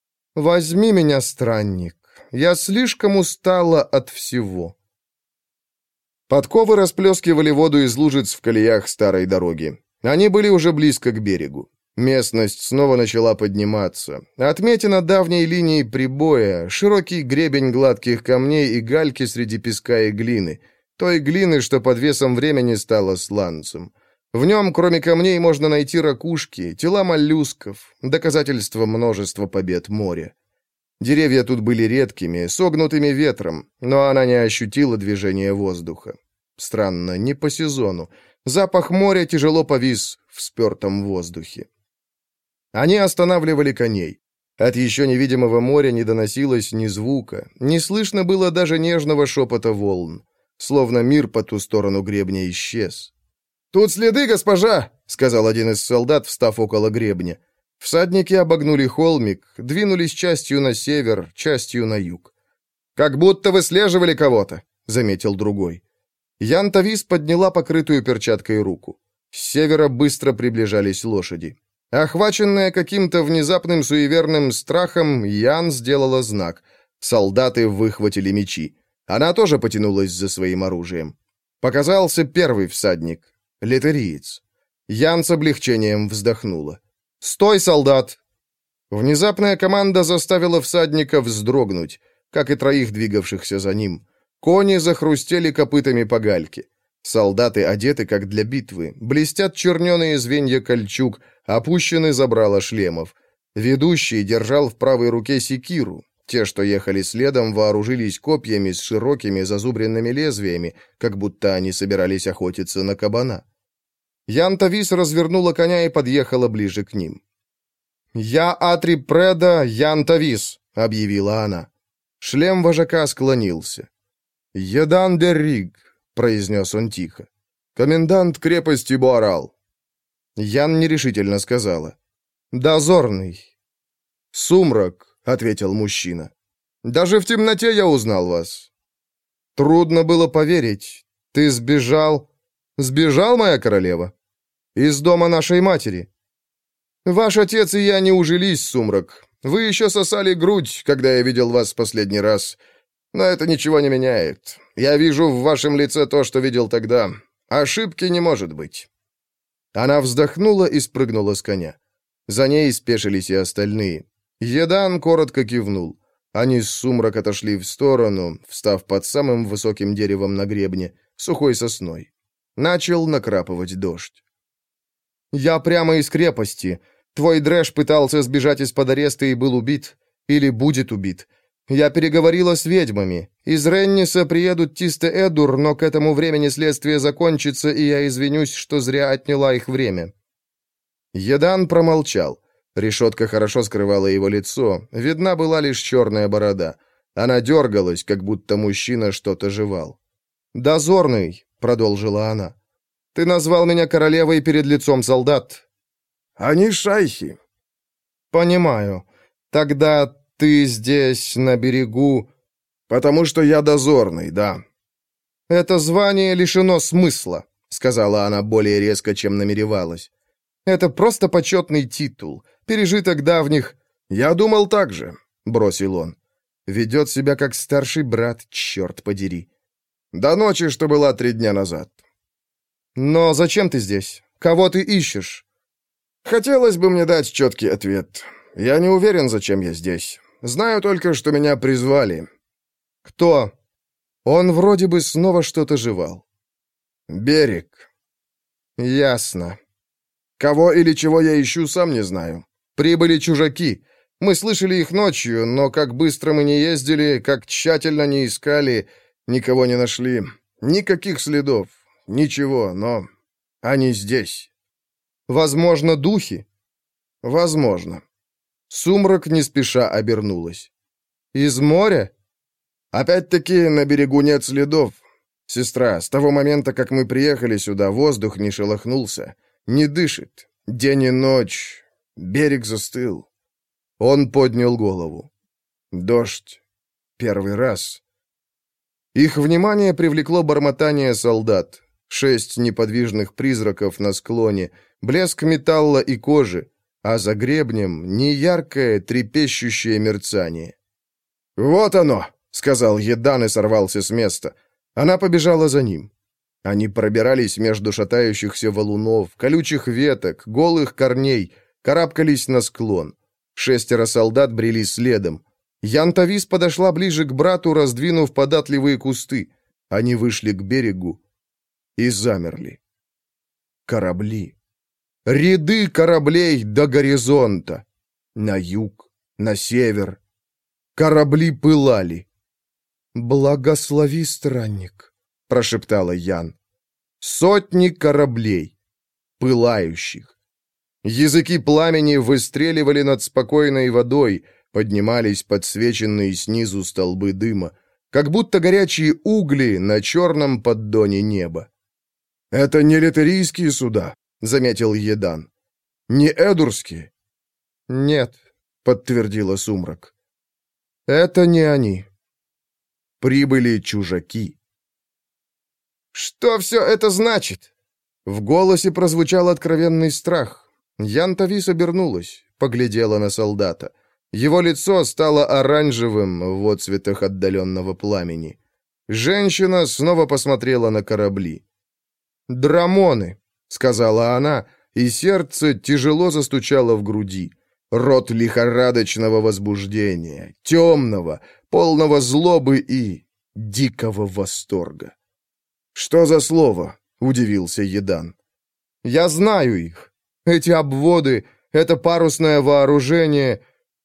Возьми меня, странник. Я слишком устала от всего. Подковы расплескивали воду из лужиц в колеях старой дороги. Они были уже близко к берегу. Местность снова начала подниматься. Отметина давней линии прибоя, широкий гребень гладких камней и гальки среди песка и глины. Той глины, что под весом времени стала сланцем. В нем, кроме камней, можно найти ракушки, тела моллюсков, доказательства множества побед моря. Деревья тут были редкими, согнутыми ветром, но она не ощутила движения воздуха. Странно, не по сезону. Запах моря тяжело повис в спертом воздухе. Они останавливали коней. От еще невидимого моря не доносилось ни звука, не слышно было даже нежного шепота волн. Словно мир по ту сторону гребня исчез. «Тут следы, госпожа!» — сказал один из солдат, встав около гребня. Всадники обогнули холмик, двинулись частью на север, частью на юг. «Как будто выслеживали кого-то», — заметил другой. Янта Вис подняла покрытую перчаткой руку. С севера быстро приближались лошади. Охваченная каким-то внезапным суеверным страхом, Ян сделала знак. Солдаты выхватили мечи. Она тоже потянулась за своим оружием. Показался первый всадник, литериец. Ян с облегчением вздохнула. «Стой, солдат!» Внезапная команда заставила всадника вздрогнуть, как и троих двигавшихся за ним. Кони захрустели копытами по гальке. Солдаты одеты, как для битвы, блестят черненые звенья кольчуг, опущены забрала шлемов. Ведущий держал в правой руке секиру, Те, что ехали следом, вооружились копьями с широкими зазубренными лезвиями, как будто они собирались охотиться на кабана. Ян-Тавис развернула коня и подъехала ближе к ним. «Я Атри Преда Ян-Тавис», — объявила она. Шлем вожака склонился. «Едан Дерриг», — произнес он тихо. «Комендант крепости Буарал». Ян нерешительно сказала. «Дозорный». «Сумрак», — ответил мужчина. «Даже в темноте я узнал вас». «Трудно было поверить. Ты сбежал...» «Сбежал, моя королева? Из дома нашей матери?» «Ваш отец и я не ужились, Сумрак. Вы еще сосали грудь, когда я видел вас в последний раз. Но это ничего не меняет. Я вижу в вашем лице то, что видел тогда. Ошибки не может быть». Она вздохнула и спрыгнула с коня. За ней спешились и остальные. Едан коротко кивнул. Они с Сумрак отошли в сторону, встав под самым высоким деревом на гребне, сухой сосной. Начал накрапывать дождь. «Я прямо из крепости. Твой Дрэш пытался сбежать из-под ареста и был убит. Или будет убит. Я переговорила с ведьмами. Из Ренниса приедут Тисте Эдур, но к этому времени следствие закончится, и я извинюсь, что зря отняла их время». Едан промолчал. Решетка хорошо скрывала его лицо. Видна была лишь черная борода. Она дергалась, как будто мужчина что-то жевал. «Дозорный», — продолжила она, — «ты назвал меня королевой перед лицом солдат». «Они шайхи». «Понимаю. Тогда ты здесь, на берегу...» «Потому что я дозорный, да». «Это звание лишено смысла», — сказала она более резко, чем намеревалась. «Это просто почетный титул, пережиток давних...» «Я думал так же», — бросил он. «Ведет себя как старший брат, черт подери». «До ночи, что была три дня назад». «Но зачем ты здесь? Кого ты ищешь?» «Хотелось бы мне дать четкий ответ. Я не уверен, зачем я здесь. Знаю только, что меня призвали». «Кто?» Он вроде бы снова что-то жевал. «Берег». «Ясно. Кого или чего я ищу, сам не знаю. Прибыли чужаки. Мы слышали их ночью, но как быстро мы не ездили, как тщательно не искали, никого не нашли. Никаких следов. Ничего, но они здесь». «Возможно, духи?» «Возможно». Сумрак не спеша обернулась. «Из моря?» «Опять-таки, на берегу нет следов. Сестра, с того момента, как мы приехали сюда, воздух не шелохнулся, не дышит. День и ночь. Берег застыл». Он поднял голову. «Дождь. Первый раз». Их внимание привлекло бормотание солдат. Шесть неподвижных призраков на склоне, блеск металла и кожи, а за гребнем неяркое трепещущее мерцание. «Вот оно!» — сказал Едан и сорвался с места. Она побежала за ним. Они пробирались между шатающихся валунов, колючих веток, голых корней, карабкались на склон. Шестеро солдат брели следом. Ян-Тавис подошла ближе к брату, раздвинув податливые кусты. Они вышли к берегу и замерли. Корабли. Ряды кораблей до горизонта. На юг, на север. Корабли пылали. «Благослови, странник», — прошептала Ян. Сотни кораблей, пылающих. Языки пламени выстреливали над спокойной водой, поднимались подсвеченные снизу столбы дыма, как будто горячие угли на черном поддоне неба. «Это не литерийские суда», — заметил Едан. «Не эдурские?» «Нет», — подтвердила Сумрак. «Это не они». Прибыли чужаки. «Что все это значит?» В голосе прозвучал откровенный страх. Ян-Тавис обернулась, поглядела на солдата. Его лицо стало оранжевым в отцветах отдаленного пламени. Женщина снова посмотрела на корабли. «Драмоны», — сказала она, и сердце тяжело застучало в груди. Рот лихорадочного возбуждения, темного, полного злобы и дикого восторга. «Что за слово?» — удивился Едан. «Я знаю их. Эти обводы, это парусное вооружение.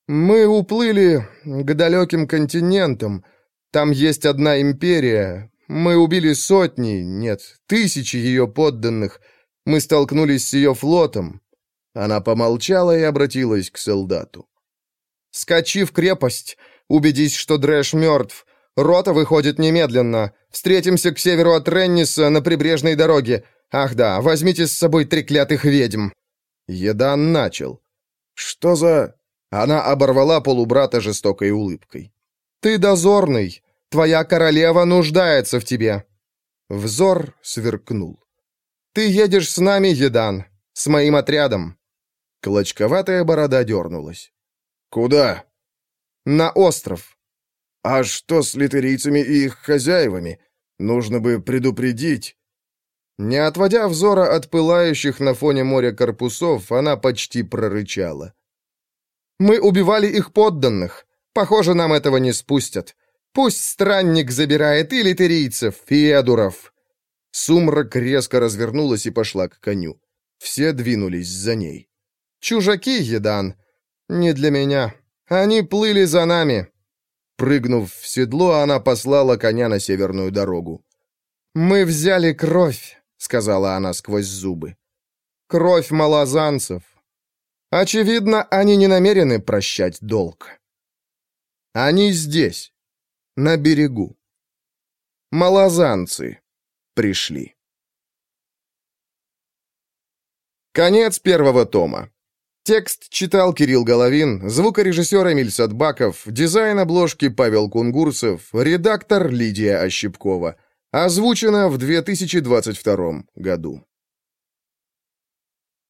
Мы уплыли к далеким континентам. Там есть одна империя. Мы убили сотни, нет, тысячи ее подданных. Мы столкнулись с ее флотом». Она помолчала и обратилась к солдату. «Скачи в крепость. Убедись, что Дрэш мертв. Рота выходит немедленно. Встретимся к северу от Ренниса на прибрежной дороге. Ах да, возьмите с собой треклятых ведьм». Едан начал. «Что за...» Она оборвала полубрата жестокой улыбкой. «Ты дозорный. Твоя королева нуждается в тебе». Взор сверкнул. «Ты едешь с нами, Едан, с моим отрядом». Клочковатая борода дернулась. «Куда?» «На остров». «А что с литерийцами и их хозяевами? Нужно бы предупредить». Не отводя взора от пылающих на фоне моря корпусов, она почти прорычала. «Мы убивали их подданных. Похоже, нам этого не спустят. Пусть странник забирает и литерийцев, и эдуров». Сумрак резко развернулась и пошла к коню. Все двинулись за ней. «Чужаки, Едан. Не для меня. Они плыли за нами». Прыгнув в седло, она послала коня на северную дорогу. «Мы взяли кровь», — сказала она сквозь зубы. «Кровь малозанцев. Очевидно, они не намерены прощать долг. Они здесь, на берегу. Малозанцы пришли». Конец первого тома. Текст читал Кирилл Головин, звукорежиссер Эмиль Садбаков, дизайн обложки Павел Кунгурцев, редактор Лидия Ощепкова. Озвучено в две тысячи двадцать втором году.